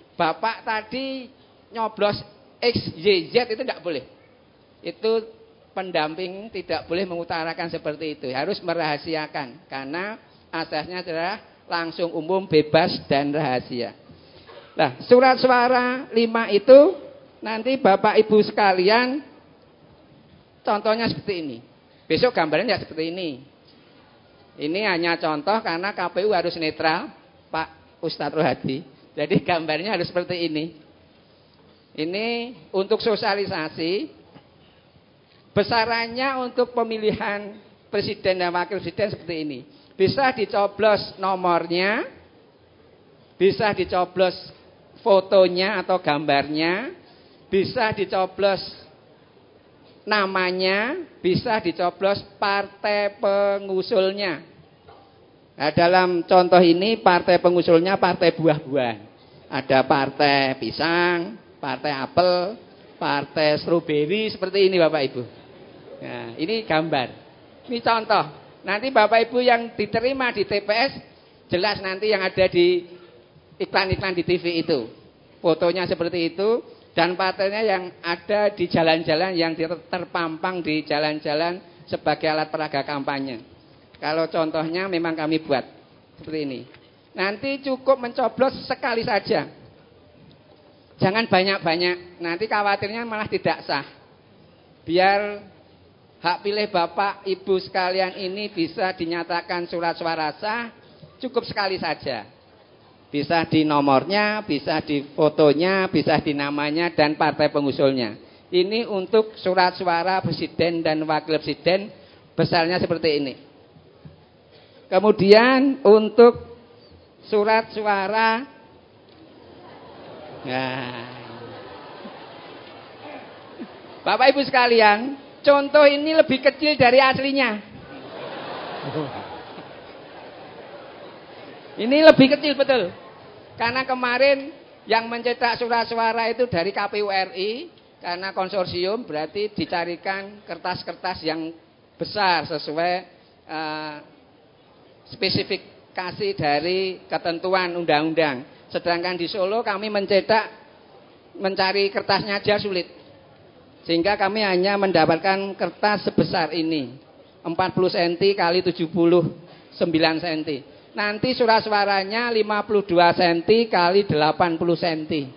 Bapak tadi nyoblos X, Y, Z itu tidak boleh. Itu pendamping tidak boleh mengutarakan seperti itu, harus merahasiakan karena asasnya adalah langsung umum, bebas dan rahasia. Nah, surat suara lima itu nanti Bapak Ibu sekalian contohnya seperti ini. Besok gambarnya seperti ini. Ini hanya contoh karena K P U harus netral, Pak Ustadz Rohadi. Jadi gambarnya harus seperti ini. Ini untuk sosialisasi. Besarannya untuk pemilihan presiden dan wakil presiden seperti ini. Bisa dicoblos nomornya, bisa dicoblos fotonya atau gambarnya, bisa dicoblos namanya, bisa dicoblos partai pengusulnya. Nah, dalam contoh ini partai pengusulnya partai buah-buahan. Ada partai pisang, partai apel, partai stroberi, seperti ini Bapak Ibu. Nah, ini gambar. Ini contoh. Nanti Bapak Ibu yang diterima di T P S jelas nanti yang ada di iklan-iklan di T V itu. Fotonya seperti itu dan partainya yang ada di jalan-jalan yang terpampang di jalan-jalan sebagai alat peraga kampanye. Kalau contohnya memang kami buat seperti ini. Nanti cukup mencoblos sekali saja. Jangan banyak-banyak. Nanti khawatirnya malah tidak sah. Biar hak pilih Bapak Ibu sekalian ini bisa dinyatakan surat suara sah, cukup sekali saja. Bisa di nomornya, bisa di fotonya, bisa di namanya dan partai pengusulnya. Ini untuk surat suara presiden dan wakil presiden besarnya seperti ini. Kemudian untuk surat suara, nah, Bapak Ibu sekalian, contoh ini lebih kecil dari aslinya. Ini lebih kecil betul. Karena kemarin yang mencetak surat suara itu dari K P U R I, karena konsorsium berarti dicarikan kertas-kertas yang besar sesuai uh, spesifikasi dari ketentuan undang-undang. Sedangkan di Solo kami mencetak, mencari kertasnya aja sulit. Sehingga kami hanya mendapatkan kertas sebesar ini, empat puluh sentimeter kali tujuh puluh sembilan sentimeter. Nanti surat suaranya lima puluh dua sentimeter kali delapan puluh sentimeter.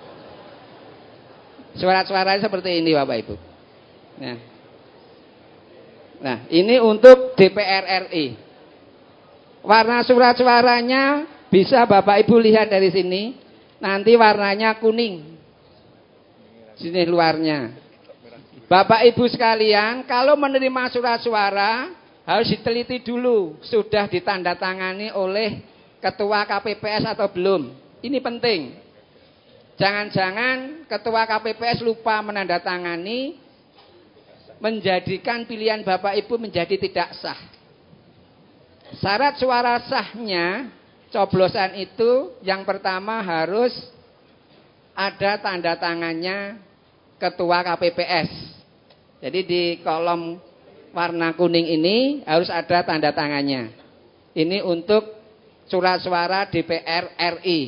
Surat suaranya seperti ini Bapak Ibu. Nah, nah ini untuk D P R R I. Warna surat suaranya bisa Bapak Ibu lihat dari sini. Nanti warnanya kuning. Sini luarnya. Bapak Ibu sekalian, kalau menerima surat suara harus diteliti dulu sudah ditandatangani oleh ketua K P P S atau belum. Ini penting. Jangan-jangan ketua K P P S lupa menandatangani, menjadikan pilihan Bapak Ibu menjadi tidak sah. Syarat suara sahnya coblosan itu yang pertama harus ada tanda tangannya ketua K P P S. Jadi di kolom warna kuning ini harus ada tanda tangannya. Ini untuk surat suara D P R R I.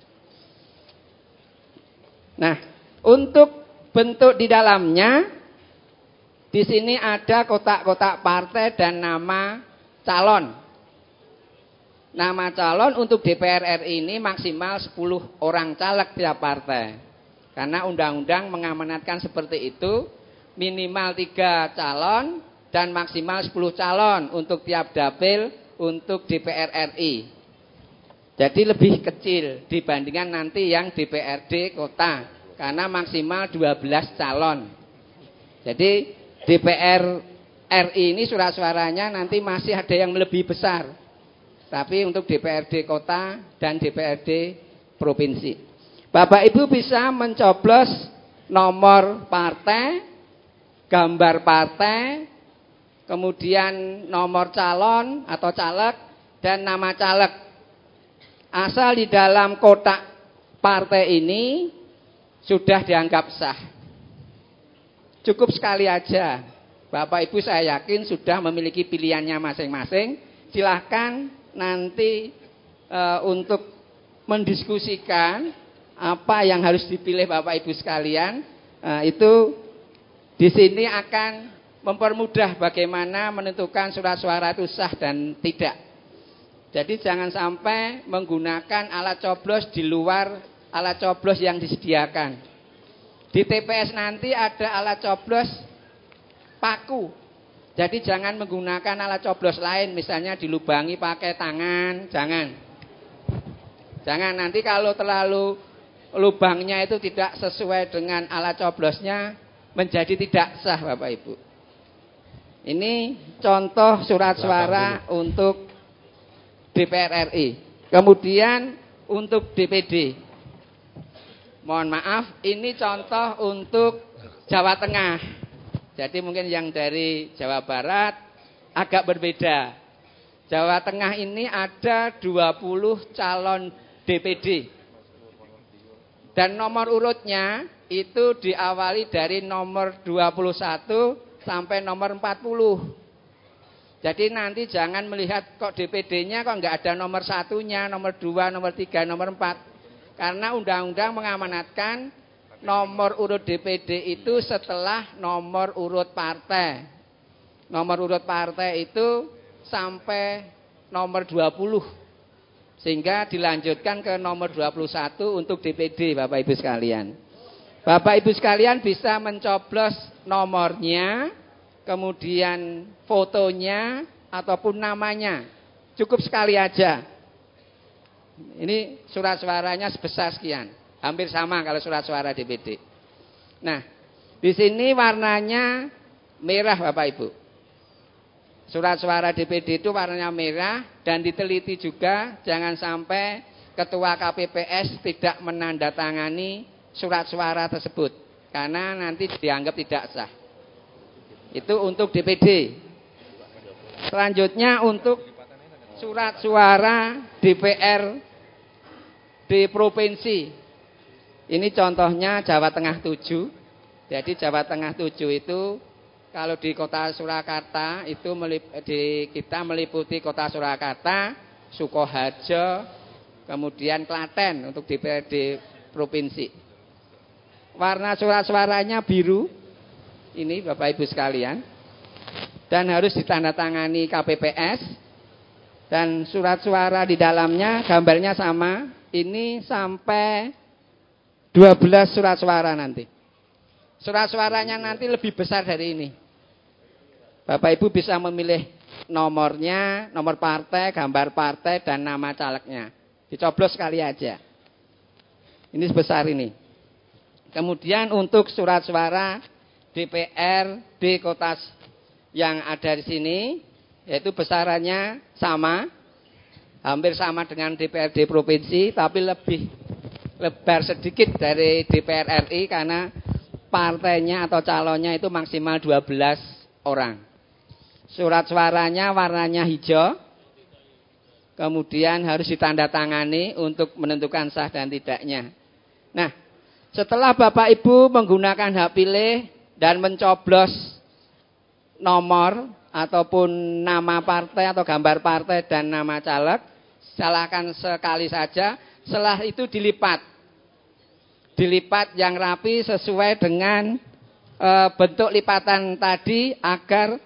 Nah, untuk bentuk di dalamnya, di sini ada kotak-kotak partai dan nama calon. Nama calon untuk D P R R I ini maksimal sepuluh orang caleg tiap partai. Karena undang-undang mengamanatkan seperti itu, minimal tiga calon dan maksimal sepuluh calon untuk tiap dapil untuk D P R R I. Jadi lebih kecil dibandingkan nanti yang D P R D kota, karena maksimal dua belas calon. Jadi D P R R I ini surat suaranya nanti masih ada yang lebih besar. Tapi untuk D P R D kota dan D P R D provinsi. Bapak Ibu bisa mencoblos nomor partai, gambar partai, kemudian nomor calon atau caleg dan nama caleg. Asal di dalam kotak partai ini sudah dianggap sah. Cukup sekali aja. Bapak Ibu saya yakin sudah memiliki pilihannya masing-masing. Silahkan nanti e, untuk mendiskusikan apa yang harus dipilih Bapak Ibu sekalian. E, itu di sini akan mempermudah bagaimana menentukan surat suara itu sah dan tidak. Jadi jangan sampai menggunakan alat coblos di luar alat coblos yang disediakan. Di T P S nanti ada alat coblos paku. Jadi jangan menggunakan alat coblos lain, misalnya dilubangi pakai tangan, jangan. Jangan, nanti kalau terlalu lubangnya itu tidak sesuai dengan alat coblosnya, menjadi tidak sah Bapak Ibu. Ini contoh surat suara untuk D P R R I. Kemudian untuk D P D. Mohon maaf, ini contoh untuk Jawa Tengah. Jadi mungkin yang dari Jawa Barat agak berbeda. Jawa Tengah ini ada dua puluh calon D P D. Dan nomor urutnya itu diawali dari nomor dua puluh satu sampai nomor empat puluh. Jadi nanti jangan melihat kok D P D-nya kok enggak ada nomor satunya, nomor dua, nomor tiga, nomor empat. Karena undang-undang mengamanatkan nomor urut D P D itu setelah nomor urut partai. Nomor urut partai itu sampai nomor dua puluh. Sehingga dilanjutkan ke nomor dua puluh satu untuk D P D Bapak Ibu sekalian. Bapak Ibu sekalian bisa mencoblos nomornya, kemudian fotonya ataupun namanya. Cukup sekali aja. Ini surat suaranya sebesar sekian. Hampir sama kalau surat suara D P D. Nah, di sini warnanya merah Bapak Ibu. Surat suara D P D itu warnanya merah dan diteliti juga jangan sampai ketua K P P S tidak menandatangani surat suara tersebut karena nanti dianggap tidak sah. Itu untuk D P D. Selanjutnya untuk surat suara D P R di provinsi. Ini contohnya Jawa Tengah tujuh. Jadi Jawa Tengah tujuh itu kalau di kota Surakarta itu melip, di, kita meliputi kota Surakarta, Sukoharjo, kemudian Klaten untuk D P R D provinsi. Warna surat suaranya biru. Ini Bapak Ibu sekalian. Dan harus ditandatangani K P P S. Dan surat suara di dalamnya gambarnya sama. Ini sampai dua belas surat suara nanti. Surat suaranya nanti lebih besar dari ini. Bapak Ibu bisa memilih nomornya, nomor partai, gambar partai, dan nama calegnya. Dicoblos sekali aja. Ini sebesar ini. Kemudian untuk surat suara D P R di kota yang ada di sini, yaitu besarannya sama. Hampir sama dengan D P R D provinsi, tapi lebih lebar sedikit dari D P R R I karena partainya atau calonnya itu maksimal dua belas orang. Surat suaranya warnanya hijau. Kemudian harus ditandatangani untuk menentukan sah dan tidaknya. Nah, setelah Bapak Ibu menggunakan hak pilih dan mencoblos nomor ataupun nama partai atau gambar partai dan nama caleg, silakan sekali saja. Setelah itu dilipat. Dilipat yang rapi sesuai dengan e, bentuk lipatan tadi agar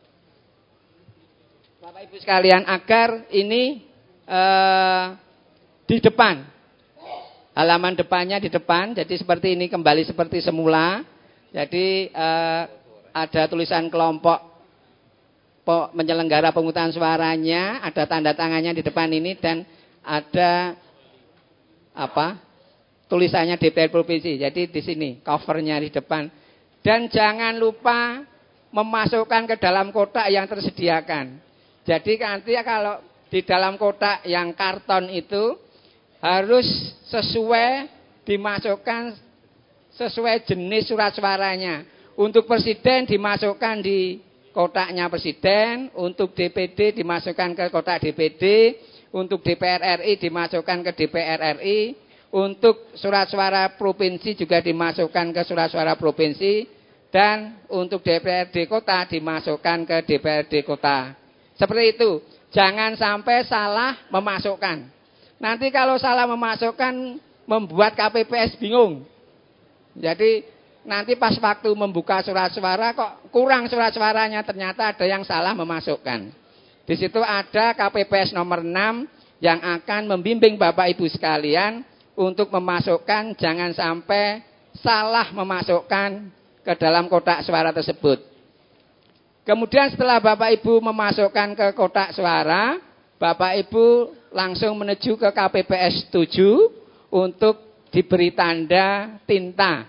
Bapak Ibu sekalian agar ini e, di depan. Halaman depannya di depan. Jadi seperti ini kembali seperti semula. Jadi e, ada tulisan kelompok menyelenggara pemungutan suaranya, ada tanda tangannya di depan ini dan ada apa? Tulisannya D P R provinsi. Jadi di sini covernya di depan. Dan jangan lupa memasukkan ke dalam kotak yang tersediakan. Jadi nanti kalau di dalam kotak yang karton itu harus sesuai dimasukkan sesuai jenis surat suaranya. Untuk presiden dimasukkan di kotaknya presiden, untuk D P D dimasukkan ke kotak D P D, untuk D P R R I dimasukkan ke D P R R I, untuk surat suara provinsi juga dimasukkan ke surat suara provinsi, dan untuk D P R D kota dimasukkan ke D P R D kota. Seperti itu, jangan sampai salah memasukkan. Nanti kalau salah memasukkan membuat K P P S bingung. Jadi nanti pas waktu membuka surat suara kok kurang surat suaranya, ternyata ada yang salah memasukkan. Di situ ada K P P S nomor enam yang akan membimbing Bapak Ibu sekalian untuk memasukkan, jangan sampai salah memasukkan ke dalam kotak suara tersebut. Kemudian setelah Bapak Ibu memasukkan ke kotak suara, Bapak Ibu langsung menuju ke K P P S tujuh untuk diberi tanda tinta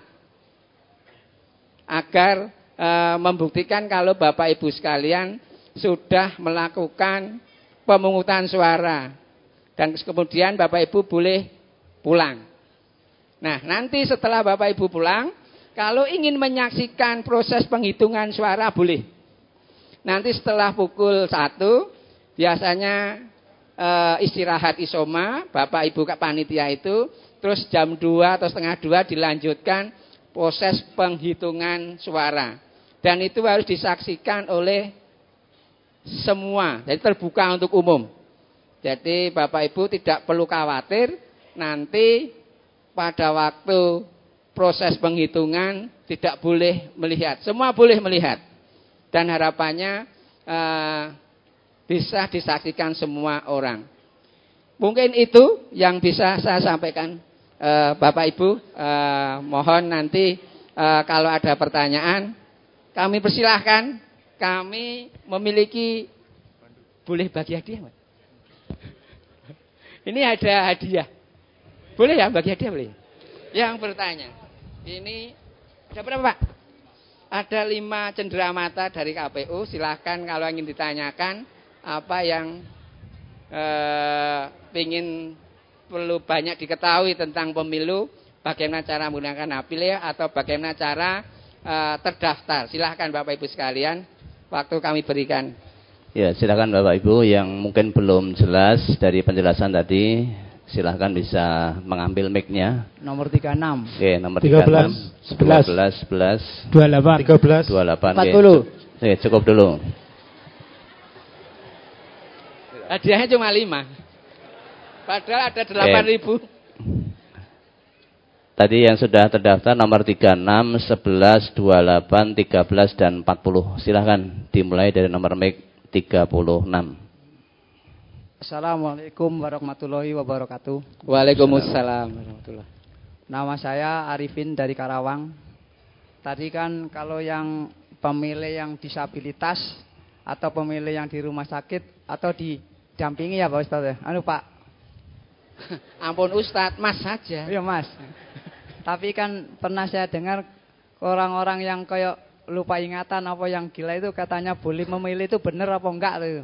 agar e, membuktikan kalau Bapak Ibu sekalian sudah melakukan pemungutan suara, dan kemudian Bapak Ibu boleh pulang. Nah, nanti setelah Bapak Ibu pulang, kalau ingin menyaksikan proses penghitungan suara boleh. Nanti setelah pukul satu biasanya e, istirahat isoma, Bapak Ibu panitia itu, terus jam dua atau setengah dua dilanjutkan proses penghitungan suara. Dan itu harus disaksikan oleh semua, jadi terbuka untuk umum. Jadi Bapak Ibu tidak perlu khawatir nanti pada waktu proses penghitungan tidak boleh melihat. Semua boleh melihat. Dan harapannya eh, bisa disaksikan semua orang. Mungkin itu yang bisa saya sampaikan. Eh, Bapak Ibu, eh, mohon nanti eh, kalau ada pertanyaan, kami persilahkan. Kami memiliki, boleh bagi hadiah, Pak? Ini ada hadiah. Boleh ya bagi hadiah, boleh? Yang bertanya, ini ada berapa, Pak? Ada lima cenderamata dari K P U. Silahkan kalau ingin ditanyakan apa yang eh, ingin perlu banyak diketahui tentang pemilu, bagaimana cara menggunakan hak pilih atau bagaimana cara uh, terdaftar. Silahkan Bapak Ibu sekalian, waktu kami berikan. Ya, silahkan Bapak Ibu yang mungkin belum jelas dari penjelasan tadi, silahkan bisa mengambil mic-nya. Nomor tiga puluh enam. Oke, nomor tiga puluh enam, sebelas, dua belas, sebelas, dua puluh delapan, tiga belas, dua puluh delapan, empat puluh. Oke, cukup dulu. Hadiahnya cuma lima. Padahal ada delapan ribu. Eh, tadi yang sudah terdaftar nomor tiga puluh enam, sebelas, dua puluh delapan, tiga belas, dan empat puluh. Silahkan dimulai dari nomor mic tiga puluh enam. Assalamualaikum warahmatullahi wabarakatuh. Waalaikumsalam warahmatullahi. Nama saya Arifin dari Karawang. Tadi kan kalau yang pemilih yang disabilitas atau pemilih yang di rumah sakit atau didampingi ya Pak Ustadz ya? Anu Pak. Ampun Ustadz, Mas saja. Iya Mas. Tapi kan pernah saya dengar orang-orang yang kayak lupa ingatan apa yang gila itu katanya boleh memilih, itu benar apa enggak itu?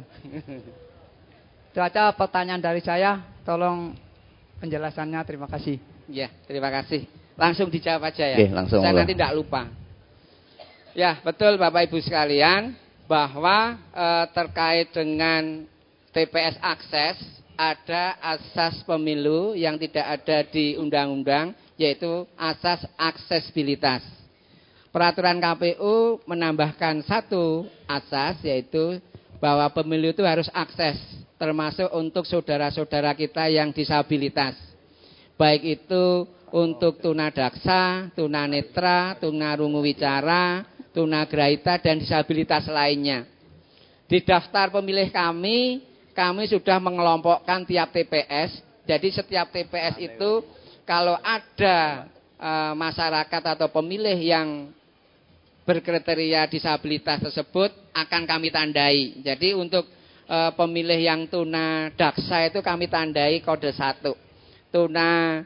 Itu aja pertanyaan dari saya. Tolong penjelasannya, terima kasih. Ya, terima kasih. Langsung dijawab aja ya. Oke, langsung. Saya nanti tidak lupa. Ya, betul Bapak Ibu sekalian, bahwa e, terkait dengan T P S akses, ada asas pemilu yang tidak ada di undang-undang, yaitu asas aksesibilitas. Peraturan K P U menambahkan satu asas, yaitu bahwa pemilu itu harus akses, termasuk untuk saudara-saudara kita yang disabilitas. Baik itu untuk tunadaksa, tunanetra, tunarungu wicara, tunagrahita, dan disabilitas lainnya. Di daftar pemilih kami, kami sudah mengelompokkan tiap T P S. Jadi setiap T P S itu kalau ada e, masyarakat atau pemilih yang berkriteria disabilitas tersebut akan kami tandai. Jadi untuk e, pemilih yang tuna daksa itu kami tandai kode satu. Tuna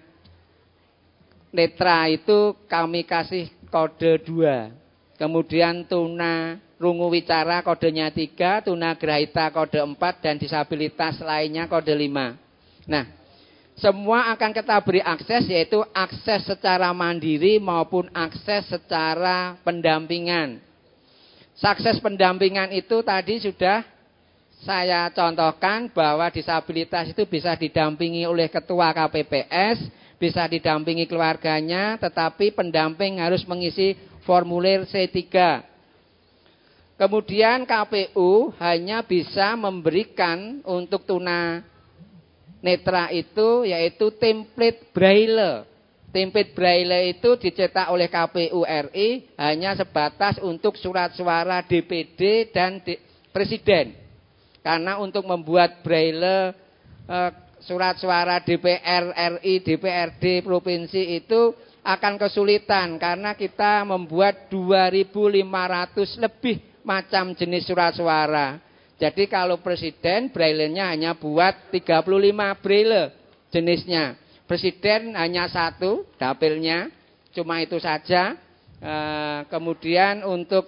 netra itu kami kasih kode dua. Kemudian tuna rungu wicara kodenya tiga, tuna grahita kode empat, dan disabilitas lainnya kode lima. Nah, semua akan kita beri akses, yaitu akses secara mandiri maupun akses secara pendampingan. Akses pendampingan itu tadi sudah saya contohkan bahwa disabilitas itu bisa didampingi oleh ketua K P P S, bisa didampingi keluarganya, tetapi pendamping harus mengisi formulir C tiga. Kemudian K P U hanya bisa memberikan untuk tuna netra itu yaitu template braille. Tempit Braille itu dicetak oleh K P U R I hanya sebatas untuk surat suara D P D dan D- Presiden. Karena untuk membuat Braille eh, surat suara D P R R I, D P R D provinsi itu akan kesulitan karena kita membuat dua ribu lima ratus lebih macam jenis surat suara. Jadi kalau Presiden Braille-nya hanya buat tiga puluh lima Braille jenisnya. Presiden hanya satu dapilnya, cuma itu saja. E, kemudian untuk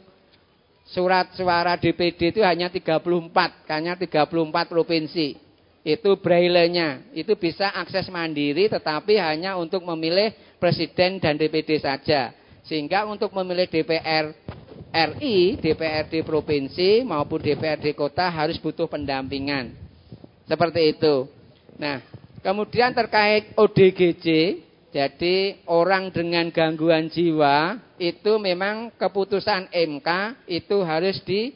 surat suara D P D itu hanya tiga puluh empat, hanya tiga puluh empat provinsi. Itu Braille-nya, itu bisa akses mandiri tetapi hanya untuk memilih Presiden dan D P D saja. Sehingga untuk memilih D P R R I, D P R D provinsi maupun D P R D kota harus butuh pendampingan. Seperti itu. Nah, kemudian terkait O D G J, jadi orang dengan gangguan jiwa itu memang keputusan M K itu harus di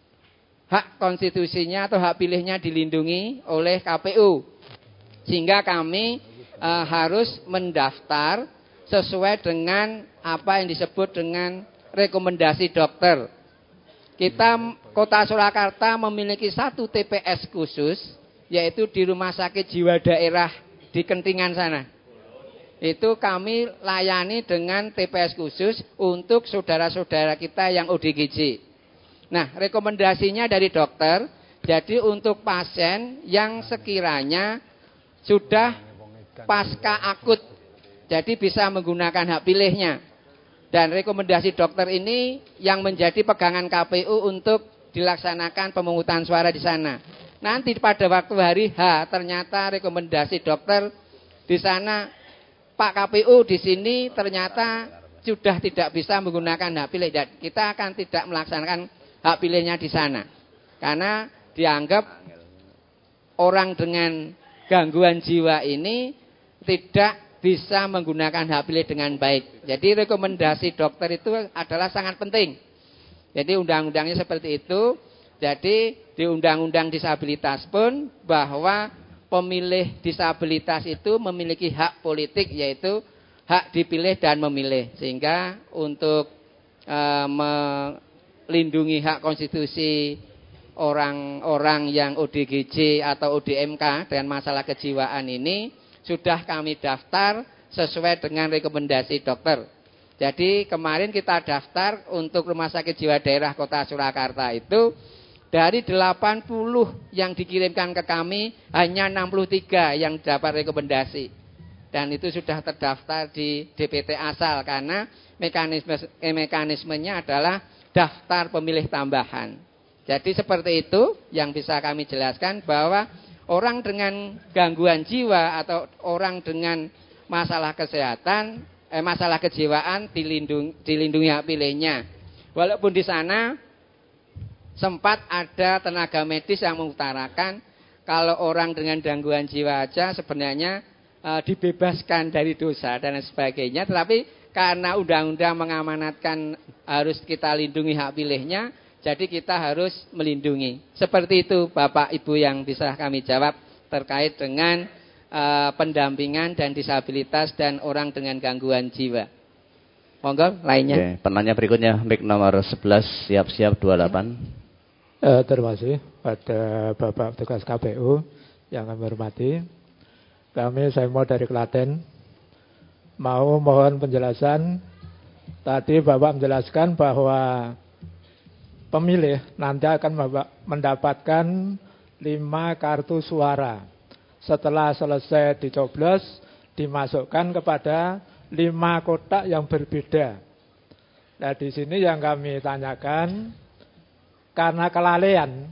hak konstitusinya atau hak pilihnya dilindungi oleh K P U. Sehingga kami e, harus mendaftar sesuai dengan apa yang disebut dengan rekomendasi dokter. Kita Kota Surakarta memiliki satu T P S khusus, yaitu di Rumah Sakit Jiwa Daerah di Kentingan sana. Itu kami layani dengan T P S khusus untuk saudara-saudara kita yang O D G J. Nah, rekomendasinya dari dokter, jadi untuk pasien yang sekiranya sudah pasca akut, jadi bisa menggunakan hak pilihnya. Dan rekomendasi dokter ini yang menjadi pegangan K P U untuk dilaksanakan pemungutan suara di sana. Nanti pada waktu hari H ternyata rekomendasi dokter di sana Pak K P U di sini ternyata sudah tidak bisa menggunakan hak pilih. Kita akan tidak melaksanakan hak pilihnya di sana. Karena dianggap orang dengan gangguan jiwa ini tidak bisa menggunakan hak pilih dengan baik. Jadi rekomendasi dokter itu adalah sangat penting. Jadi undang-undangnya seperti itu. Jadi di undang-undang disabilitas pun bahwa pemilih disabilitas itu memiliki hak politik, yaitu hak dipilih dan memilih. Sehingga untuk e, melindungi hak konstitusi orang-orang yang O D G J atau O D M K dengan masalah kejiwaan ini sudah kami daftar sesuai dengan rekomendasi dokter. Jadi kemarin kita daftar untuk Rumah Sakit Jiwa Daerah Kota Surakarta itu dari delapan puluh yang dikirimkan ke kami hanya enam puluh tiga yang dapat rekomendasi. Dan itu sudah terdaftar di D P T asal karena mekanisme eh, mekanismenya adalah daftar pemilih tambahan. Jadi seperti itu yang bisa kami jelaskan bahwa orang dengan gangguan jiwa atau orang dengan masalah kesehatan, eh, masalah kejiwaan dilindungi, dilindungi hak pilihnya. Walaupun di sana sempat ada tenaga medis yang mengutarakan kalau orang dengan gangguan jiwa aja sebenarnya e, dibebaskan dari dosa dan sebagainya. Tetapi karena undang-undang mengamanatkan harus kita lindungi hak pilihnya, jadi kita harus melindungi. Seperti itu Bapak Ibu yang bisa kami jawab terkait dengan e, pendampingan dan disabilitas dan orang dengan gangguan jiwa. Monggo lainnya. Oke, penanya berikutnya mic nomor sebelas, siap-siap dua puluh delapan. Eh, terima kasih pada Bapak petugas K P U yang kami hormati. Kami saya mau dari Klaten. Mau mohon penjelasan. Tadi Bapak menjelaskan bahwa pemilih nanti akan mendapatkan lima kartu suara. Setelah selesai dicoblos, dimasukkan kepada lima kotak yang berbeda. Nah, di sini yang kami tanyakan, karena kelalaian,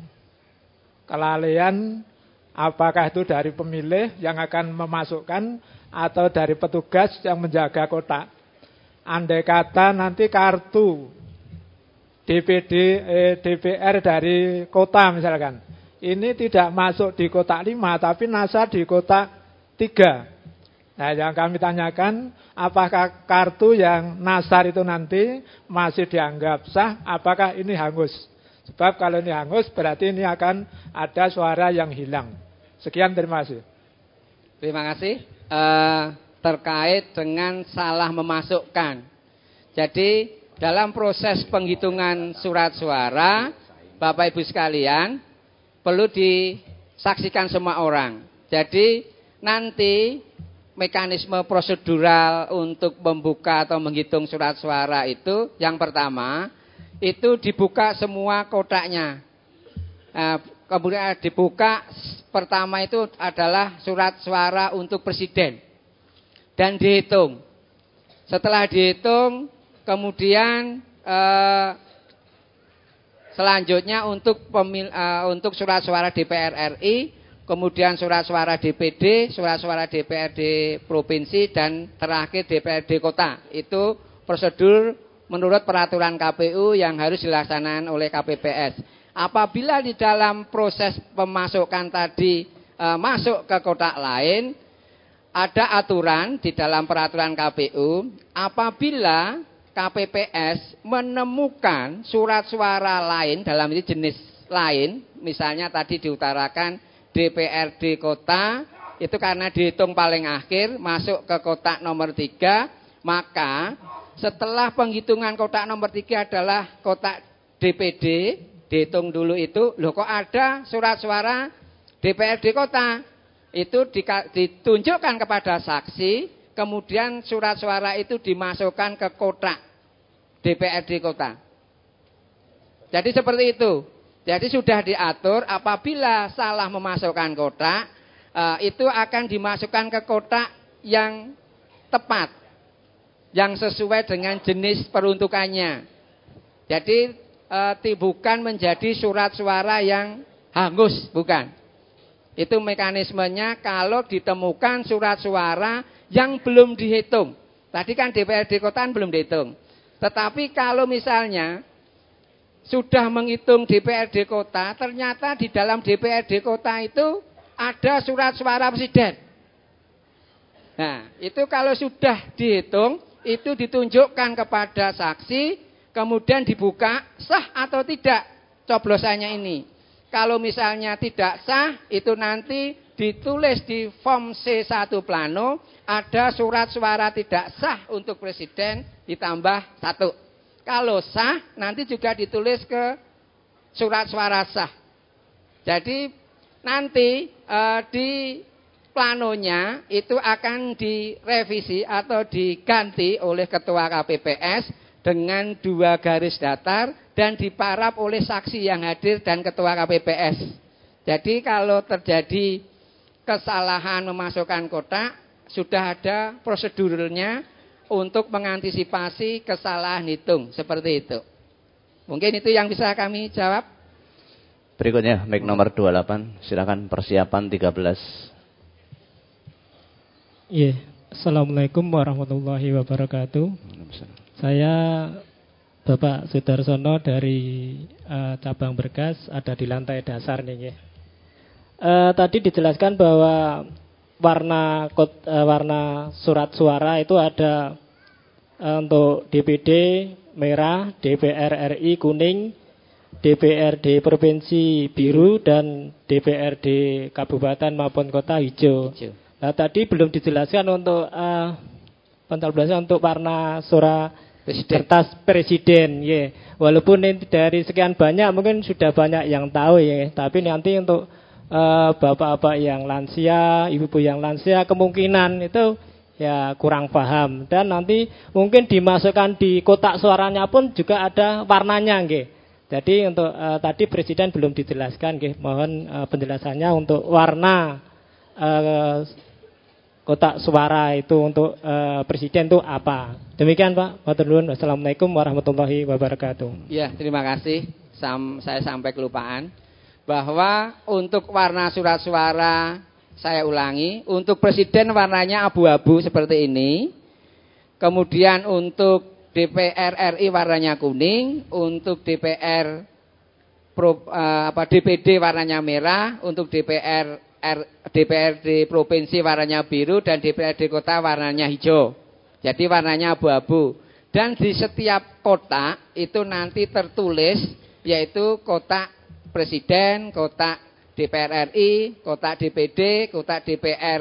kelalaian apakah itu dari pemilih yang akan memasukkan atau dari petugas yang menjaga kotak? Andai kata nanti kartu D P D, eh, D P R dari kota misalkan, ini tidak masuk di kotak lima tapi nasar di kotak tiga. Nah, yang kami tanyakan, apakah kartu yang nasar itu nanti masih dianggap sah? Apakah ini hangus? Sebab kalau ini hangus berarti ini akan ada suara yang hilang. Sekian, terima kasih. Terima kasih. Uh, terkait dengan salah memasukkan. Jadi dalam proses penghitungan surat suara, Bapak Ibu sekalian, perlu disaksikan semua orang. Jadi nanti mekanisme prosedural untuk membuka atau menghitung surat suara itu, yang pertama itu dibuka semua kotaknya. Nah, kemudian dibuka pertama itu adalah surat suara untuk presiden dan dihitung. Setelah dihitung, kemudian eh, selanjutnya untuk pemil, eh, untuk surat suara D P R R I, kemudian surat suara D P D, surat suara D P R D provinsi, dan terakhir D P R D kota. Itu prosedur menurut peraturan K P U yang harus dilaksanakan oleh K P P S. Apabila di dalam proses pemasukan tadi e, masuk ke kotak lain, ada aturan di dalam peraturan K P U, apabila K P P S menemukan surat suara lain dalam ini jenis lain, misalnya tadi diutarakan D P R D kota, itu karena dihitung paling akhir masuk ke kotak nomor tiga, maka setelah penghitungan kotak nomor tiga adalah kotak D P D, dihitung dulu itu, loh kok ada surat suara D P R D kota, itu ditunjukkan kepada saksi, kemudian surat suara itu dimasukkan ke kotak D P R D kota. Jadi seperti itu. Jadi sudah diatur apabila salah memasukkan kotak, itu akan dimasukkan ke kotak yang tepat, yang sesuai dengan jenis peruntukannya. Jadi e, bukan menjadi surat suara yang hangus, bukan. Itu mekanismenya kalau ditemukan surat suara yang belum dihitung. Tadi kan D P R D kota belum dihitung. Tetapi kalau misalnya sudah menghitung D P R D kota, ternyata di dalam D P R D kota itu ada surat suara presiden. Nah, itu kalau sudah dihitung, itu ditunjukkan kepada saksi, kemudian dibuka sah atau tidak coblosannya ini. Kalau misalnya tidak sah, itu nanti ditulis di form C satu plano, ada surat suara tidak sah untuk presiden ditambah satu. Kalau sah, nanti juga ditulis ke surat suara sah. Jadi nanti eh, di planonya itu akan direvisi atau diganti oleh ketua K P P S dengan dua garis datar dan diparaf oleh saksi yang hadir dan ketua K P P S. Jadi kalau terjadi kesalahan memasukkan kotak, sudah ada prosedurnya untuk mengantisipasi kesalahan hitung seperti itu. Mungkin itu yang bisa kami jawab. Berikutnya mic nomor dua puluh delapan, silakan persiapan tiga belas. Iya, yeah. Assalamualaikum warahmatullahi wabarakatuh. Saya Bapak Sudarsono dari uh, cabang Bergas, ada di lantai dasar nih. Uh, tadi dijelaskan bahwa warna kod, uh, warna surat suara itu ada uh, untuk D P D merah, D P R R I kuning, D P R D provinsi biru, dan D P R D kabupaten maupun kota hijau. hijau. Nah, tadi belum dijelaskan untuk uh, penjelasan untuk warna suara presiden. Kertas presiden, ya. Yeah. Walaupun ini dari sekian banyak mungkin sudah banyak yang tahu ya, tapi nanti untuk uh, bapak-bapak yang lansia, ibu-ibu yang lansia kemungkinan itu ya kurang paham, dan nanti mungkin dimasukkan di kotak suaranya pun juga ada warnanya, nggih. Jadi untuk uh, tadi presiden belum dijelaskan, nggih. Mohon uh, penjelasannya untuk warna uh, kotak suara itu untuk uh, presiden itu apa? Demikian Pak. Wassalamualaikum warahmatullahi wabarakatuh. Ya, terima kasih. Sam, saya sampai kelupaan bahwa untuk warna surat suara, saya ulangi, untuk presiden warnanya abu-abu seperti ini. Kemudian untuk D P R R I warnanya kuning, untuk D P R Pro, uh, apa D P D warnanya merah, untuk D P R R, D P R D provinsi warnanya biru, dan D P R D kota warnanya hijau. Jadi warnanya abu-abu. Dan di setiap kotak itu nanti tertulis, yaitu kotak presiden, kotak D P R R I, kotak D P D, kotak D P R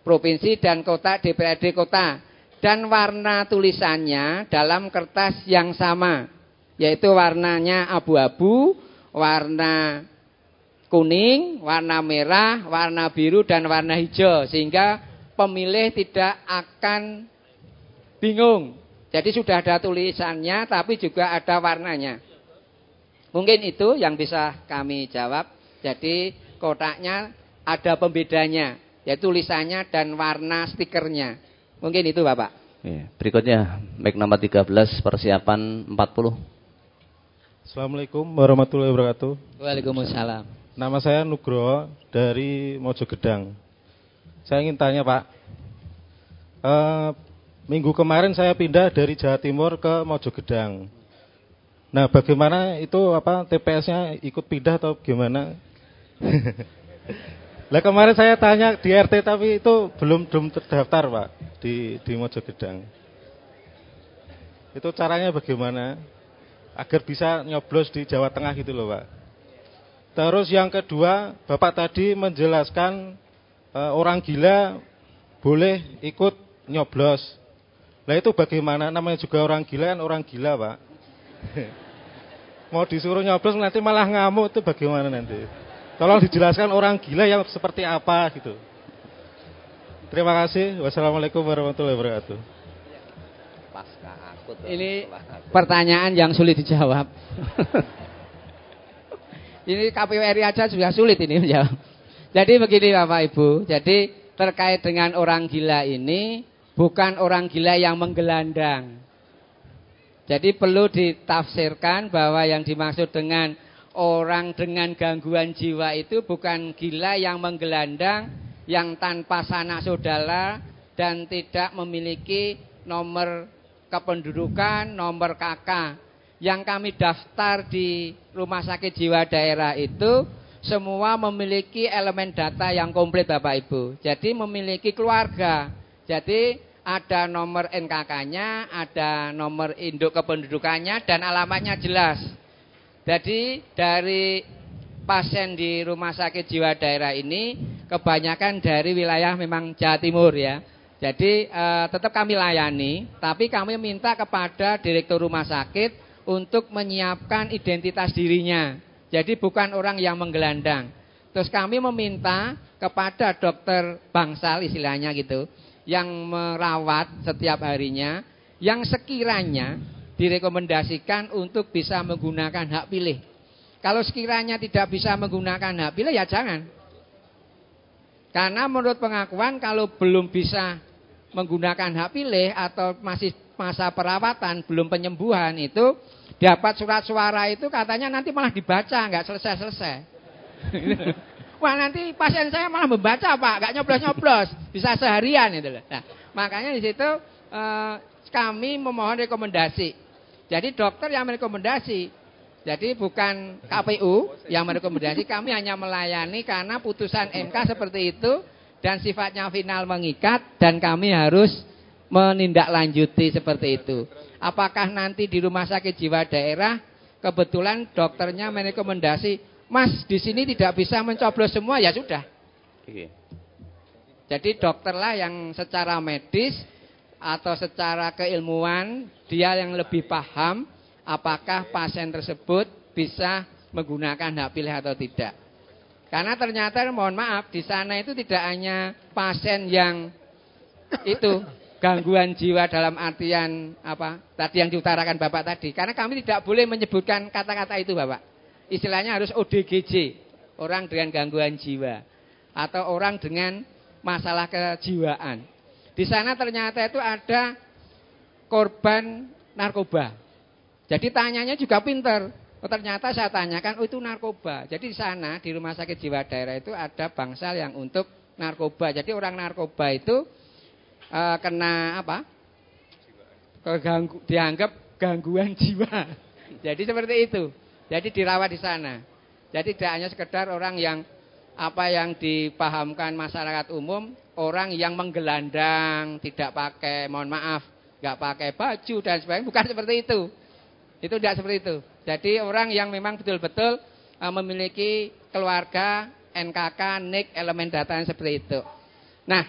provinsi dan kota D P R D kota. Dan warna tulisannya dalam kertas yang sama, yaitu warnanya abu-abu, warna kuning, warna merah, warna biru, dan warna hijau. Sehingga pemilih tidak akan bingung. Jadi sudah ada tulisannya tapi juga ada warnanya. Mungkin itu yang bisa kami jawab. Jadi kotaknya ada pembedanya, yaitu tulisannya dan warna stikernya. Mungkin itu Bapak. Berikutnya mic nomor tiga belas, persiapan empat puluh. Assalamualaikum warahmatullahi wabarakatuh. Waalaikumsalam. Nama saya Nugroho dari Mojogedang. Saya ingin tanya Pak, uh, minggu kemarin saya pindah dari Jawa Timur ke Mojogedang. Nah, bagaimana itu apa T P S-nya ikut pindah atau gimana? Lah kemarin saya tanya di R T tapi itu belum belum terdaftar Pak di di Mojogedang. Itu caranya bagaimana agar bisa nyoblos di Jawa Tengah gitu loh Pak. Terus yang kedua, Bapak tadi menjelaskan e, orang gila boleh ikut nyoblos. Lah itu bagaimana? Namanya juga orang gila kan orang gila Pak. Mau disuruh nyoblos nanti malah ngamuk, itu bagaimana nanti? Tolong dijelaskan orang gila yang seperti apa gitu. Terima kasih. Wassalamualaikum warahmatullahi wabarakatuh. Ini pertanyaan yang sulit dijawab. Ini K P U R I aja sudah sulit ini menjawab. Jadi begini Bapak Ibu. Jadi terkait dengan orang gila ini bukan orang gila yang menggelandang. Jadi perlu ditafsirkan bahwa yang dimaksud dengan orang dengan gangguan jiwa itu bukan gila yang menggelandang, yang tanpa sanak saudara dan tidak memiliki nomor kependudukan, nomor K K. Yang kami daftar di Rumah Sakit Jiwa Daerah itu semua memiliki elemen data yang komplit Bapak Ibu. Jadi memiliki keluarga. Jadi ada nomor N K K-nya, ada nomor induk kependudukannya dan alamatnya jelas. Jadi dari pasien di Rumah Sakit Jiwa Daerah ini kebanyakan dari wilayah memang Jawa Timur ya. Jadi eh, tetap kami layani, tapi kami minta kepada direktur rumah sakit untuk menyiapkan identitas dirinya. Jadi bukan orang yang menggelandang. Terus kami meminta kepada dokter bangsal istilahnya gitu, yang merawat setiap harinya, yang sekiranya direkomendasikan untuk bisa menggunakan hak pilih. Kalau sekiranya tidak bisa menggunakan hak pilih ya jangan. Karena menurut pengakuan kalau belum bisa menggunakan hak pilih atau masih masa perawatan, belum penyembuhan itu dapat surat suara itu katanya nanti malah dibaca, nggak selesai-selesai. Wah nanti pasien saya malah membaca Pak, nggak nyoblos-nyoblos, bisa seharian itu loh. Nah, makanya di situ eh, kami memohon rekomendasi. Jadi dokter yang merekomendasi, jadi bukan K P U yang merekomendasi, kami hanya melayani karena putusan M K seperti itu dan sifatnya final mengikat dan kami harus menindaklanjuti seperti itu. Apakah nanti di Rumah Sakit Jiwa Daerah kebetulan dokternya merekomendasi, Mas di sini tidak bisa mencoblos semua, ya sudah. Jadi dokterlah yang secara medis atau secara keilmuan dia yang lebih paham apakah pasien tersebut bisa menggunakan hak pilih atau tidak. Karena ternyata mohon maaf di sana itu tidak hanya pasien yang itu gangguan jiwa dalam artian apa tadi yang diutarakan Bapak tadi. Karena kami tidak boleh menyebutkan kata-kata itu Bapak. Istilahnya harus O D G J, orang dengan gangguan jiwa atau orang dengan masalah kejiwaan. Di sana ternyata itu ada korban narkoba. Jadi tanyanya juga pinter. Oh, ternyata saya tanyakan, oh itu narkoba. Jadi di sana di Rumah Sakit Jiwa Daerah itu ada bangsal yang untuk narkoba. Jadi orang narkoba itu uh, kena apa? Keganggu, dianggap gangguan jiwa. Jadi seperti itu. Jadi dirawat di sana. Jadi tidak hanya sekedar orang yang apa yang dipahamkan masyarakat umum, orang yang menggelandang, tidak pakai, mohon maaf, nggak pakai baju dan sebagainya, bukan seperti itu. Itu tidak seperti itu. Jadi orang yang memang betul-betul uh, memiliki keluarga, N K K, N I K, elemen data seperti itu. Nah,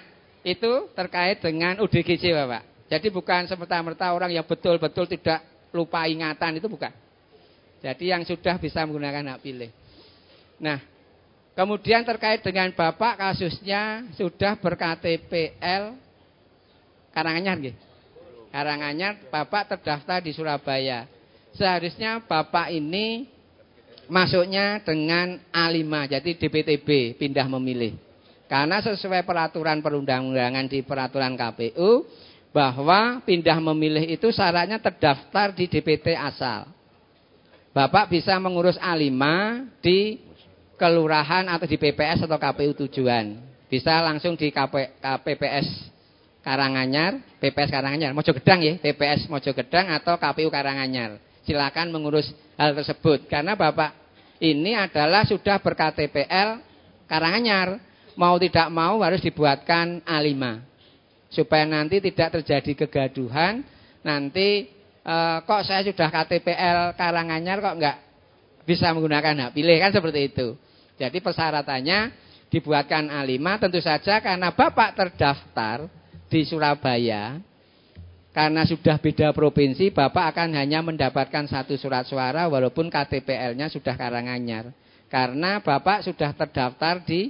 itu terkait dengan O D G J Bapak. Jadi bukan semerta-merta orang yang betul-betul tidak lupa ingatan, itu bukan. Jadi yang sudah bisa menggunakan hak pilih. Nah, kemudian terkait dengan Bapak kasusnya sudah ber-K T P L Karanganyar nggih. Karanganyar Bapak terdaftar di Surabaya. Seharusnya Bapak ini masuknya dengan A lima, jadi D P T B, pindah memilih. Karena sesuai peraturan perundang-undangan di peraturan K P U, bahwa pindah memilih itu syaratnya terdaftar di D P T asal. Bapak bisa mengurus A lima di kelurahan atau di P P S atau K P U tujuan. Bisa langsung di K P P S Karanganyar, P P S Karanganyar, Mojogedang ya, P P S Mojogedang atau K P U Karanganyar. Silakan mengurus hal tersebut karena Bapak ini adalah sudah ber-K T P L Karanganyar, mau tidak mau harus dibuatkan A lima supaya nanti tidak terjadi kegaduhan. Nanti eh, kok saya sudah K T P L Karanganyar kok enggak bisa menggunakan hak pilih, kan seperti itu. Jadi persyaratannya dibuatkan A lima, tentu saja karena Bapak terdaftar di Surabaya. Karena sudah beda provinsi, Bapak akan hanya mendapatkan satu surat suara walaupun K T P L-nya sudah Karanganyar. Karena Bapak sudah terdaftar di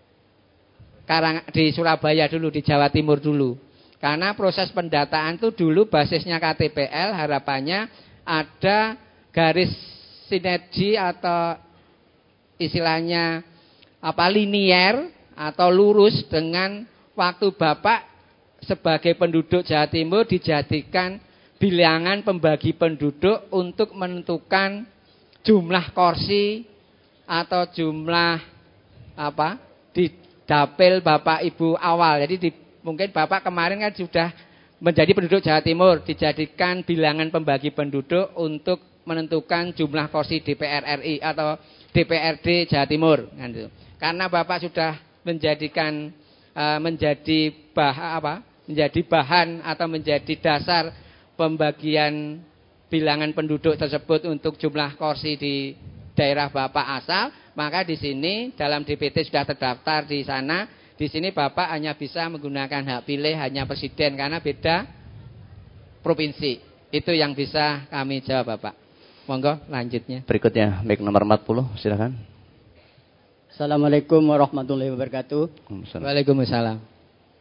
Karang, di Surabaya dulu, di Jawa Timur dulu. Karena proses pendataan itu dulu basisnya K T P L, harapannya ada garis sinergi atau istilahnya apa linier atau lurus dengan waktu Bapak sebagai penduduk Jawa Timur dijadikan bilangan pembagi penduduk untuk menentukan jumlah kursi atau jumlah apa di dapil Bapak Ibu awal. Jadi di, mungkin Bapak kemarin kan sudah menjadi penduduk Jawa Timur, dijadikan bilangan pembagi penduduk untuk menentukan jumlah kursi D P R R I atau D P R D Jawa Timur. Karena Bapak sudah menjadikan uh, menjadi bah apa? menjadi bahan atau menjadi dasar pembagian bilangan penduduk tersebut untuk jumlah kursi di daerah Bapak asal, maka di sini dalam D P T sudah terdaftar di sana. Di sini Bapak hanya bisa menggunakan hak pilih hanya presiden karena beda provinsi. Itu yang bisa kami jawab, Bapak. Monggo lanjutnya. Berikutnya mic nomor empat puluh, silakan. Assalamualaikum warahmatullahi wabarakatuh. Waalaikumsalam.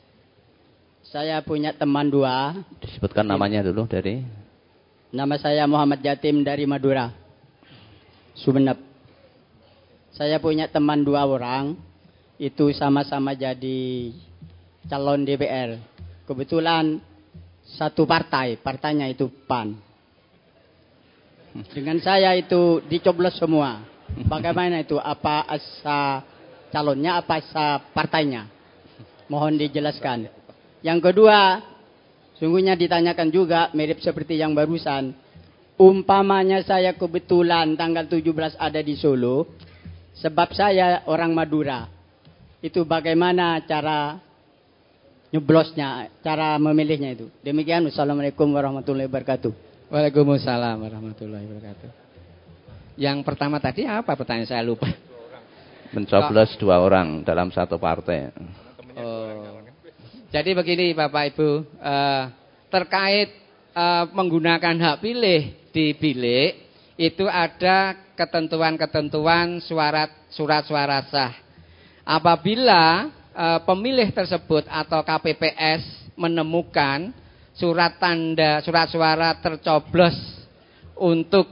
Saya punya teman dua. Disebutkan namanya dulu dari. Nama saya Muhammad Jatim dari Madura, Sumeneb. Saya punya teman dua orang, itu sama-sama jadi calon D P R. Kebetulan satu partai, partainya itu P A N. Dengan saya itu dicoblos semua. Bagaimana itu? Apa asa calonnya, apa asa partainya? Mohon dijelaskan. Yang kedua, sungguhnya ditanyakan juga mirip seperti yang barusan. Umpamanya saya kebetulan tanggal tujuh belas ada di Solo, sebab saya orang Madura. Itu bagaimana cara nyeblosnya, cara memilihnya itu. Demikian, wassalamualaikum warahmatullahi wabarakatuh. Waalaikumsalam warahmatullahi wabarakatuh. Yang pertama tadi apa pertanyaan, saya lupa. Mencoblos dua orang dalam satu partai. Oh. Jadi begini Bapak Ibu, eh, terkait eh, menggunakan hak pilih di bilik itu ada ketentuan-ketentuan surat surat suara sah. Apabila eh, pemilih tersebut atau K P P S menemukan surat tanda surat suara tercoblos untuk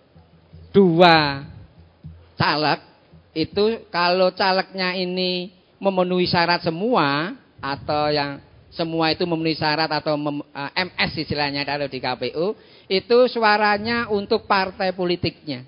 dua caleg, itu kalau calegnya ini memenuhi syarat semua atau yang semua itu memenuhi syarat atau mem, uh, M S istilahnya kalau di K P U, itu suaranya untuk partai politiknya.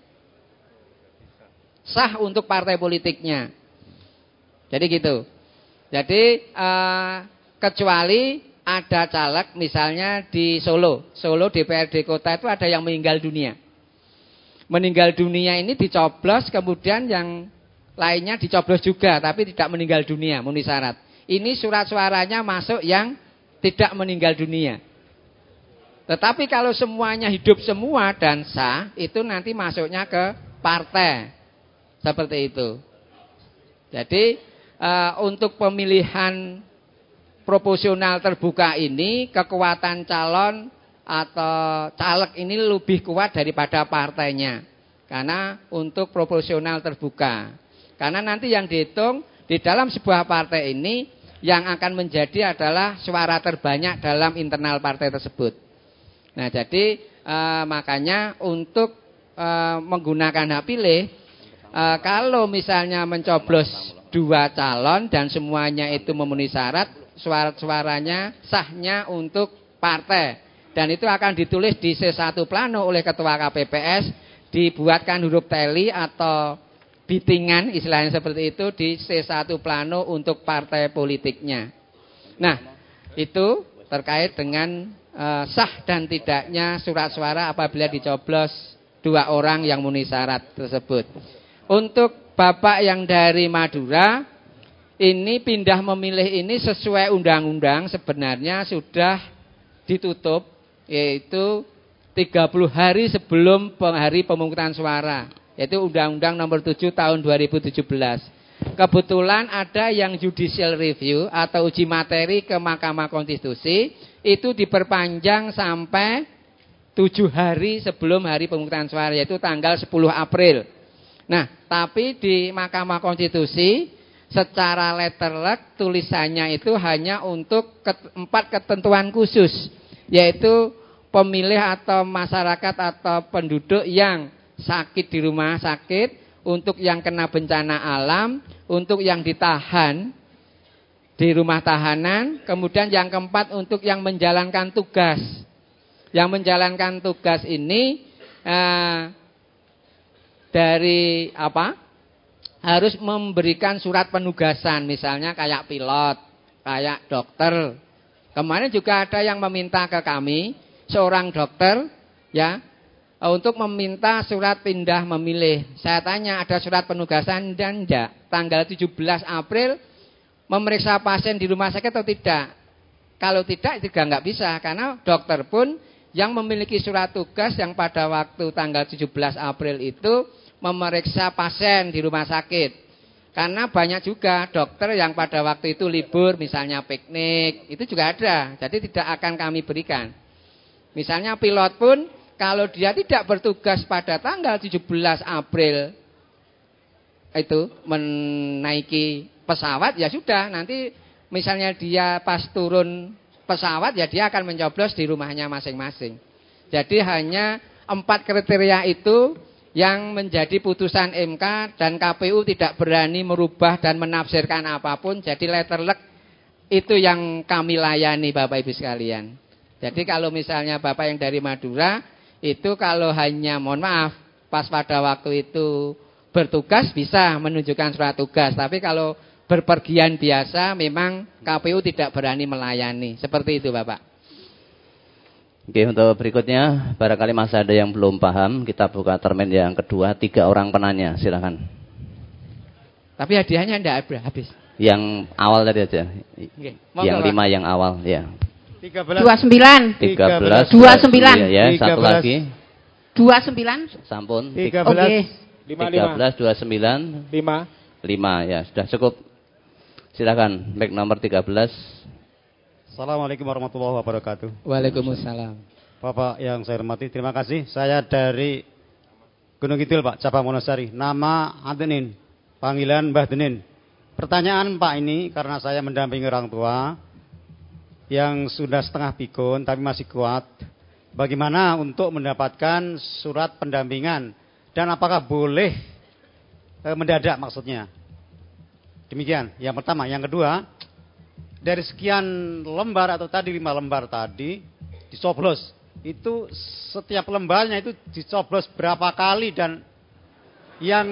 Sah untuk partai politiknya. Jadi gitu. Jadi uh, kecuali ada caleg misalnya di Solo, Solo D P R D kota itu ada yang meninggal dunia. Meninggal dunia ini dicoblos, kemudian yang lainnya dicoblos juga tapi tidak meninggal dunia, memenuhi syarat. Ini surat suaranya masuk yang tidak meninggal dunia. Tetapi kalau semuanya hidup semua dan sah, itu nanti masuknya ke partai. Seperti itu. Jadi uh, untuk pemilihan proporsional terbuka ini kekuatan calon atau caleg ini lebih kuat daripada partainya. Karena untuk proporsional terbuka. Karena nanti yang dihitung di dalam sebuah partai ini yang akan menjadi adalah suara terbanyak dalam internal partai tersebut. Nah, jadi eh, makanya untuk eh, menggunakan hak pilih, eh, kalau misalnya mencoblos dua calon dan semuanya itu memenuhi syarat, suara-suaranya sahnya untuk partai. Dan itu akan ditulis di C satu plano oleh Ketua K P P S, dibuatkan huruf teli atau bitingan, istilahnya seperti itu, di C satu plano untuk partai politiknya. Nah, itu terkait dengan e, sah dan tidaknya surat suara apabila dicoblos dua orang yang memenuhi syarat tersebut. Untuk Bapak yang dari Madura, ini pindah memilih ini sesuai undang-undang sebenarnya sudah ditutup, yaitu tiga puluh hari sebelum hari pemungutan suara, yaitu Undang-Undang Nomor tujuh Tahun dua ribu tujuh belas. Kebetulan ada yang judicial review atau uji materi ke Mahkamah Konstitusi, itu diperpanjang sampai tujuh hari sebelum hari pemungutan suara, yaitu tanggal sepuluh April. Nah, tapi di Mahkamah Konstitusi secara letterlek tulisannya itu hanya untuk empat ketentuan khusus, yaitu pemilih atau masyarakat atau penduduk yang sakit di rumah sakit, untuk yang kena bencana alam, untuk yang ditahan di rumah tahanan, kemudian yang keempat untuk yang menjalankan tugas. Yang menjalankan tugas ini eh, dari apa? Harus memberikan surat penugasan, misalnya kayak pilot, kayak dokter. Kemarin juga ada yang meminta ke kami, seorang dokter, ya, untuk meminta surat pindah memilih. Saya tanya, ada surat penugasan dan enggak? Tanggal tujuh belas April memeriksa pasien di rumah sakit atau tidak? Kalau tidak, juga enggak bisa, karena dokter pun yang memiliki surat tugas yang pada waktu tanggal tujuh belas April itu memeriksa pasien di rumah sakit. Karena banyak juga dokter yang pada waktu itu libur, misalnya piknik, itu juga ada. Jadi tidak akan kami berikan. Misalnya pilot pun kalau dia tidak bertugas pada tanggal tujuh belas April itu menaiki pesawat, ya sudah, nanti misalnya dia pas turun pesawat, ya dia akan mencoblos di rumahnya masing-masing. Jadi hanya empat kriteria itu yang menjadi putusan M K, dan K P U tidak berani merubah dan menafsirkan apapun. Jadi letterlek itu yang kami layani, Bapak Ibu sekalian. Jadi kalau misalnya Bapak yang dari Madura, itu kalau hanya, mohon maaf, pas pada waktu itu bertugas bisa menunjukkan surat tugas. Tapi kalau berpergian biasa memang K P U tidak berani melayani. Seperti itu, Bapak. Oke, untuk berikutnya barangkali masih ada yang belum paham, kita buka termin yang kedua, tiga orang penanya, silakan. Tapi hadiahnya enggak habis. Yang awal tadi aja. Oke, yang lima yang awal, ya. tiga belas. dua puluh sembilan. tiga belas. dua puluh sembilan. Ya, satu lagi. dua puluh sembilan. Sampun. tiga belas. Oke. tiga belas, dua puluh sembilan. lima. lima, ya, sudah cukup. Silakan, mic nomor tiga belas. Assalamualaikum warahmatullahi wabarakatuh. Waalaikumsalam. Bapak yang saya hormati, terima kasih. Saya dari Gunung Kidul, Pak, cabang Wonosari. Nama Adenin, panggilan Mbah Denin. Pertanyaan Pak ini, karena saya mendampingi orang tua yang sudah setengah pikun tapi masih kuat. Bagaimana untuk mendapatkan surat pendampingan, dan apakah boleh e, mendadak maksudnya? Demikian, yang pertama. Yang kedua, dari sekian lembar atau tadi lima lembar tadi dicoblos, itu setiap lembarnya itu dicoblos berapa kali, dan yang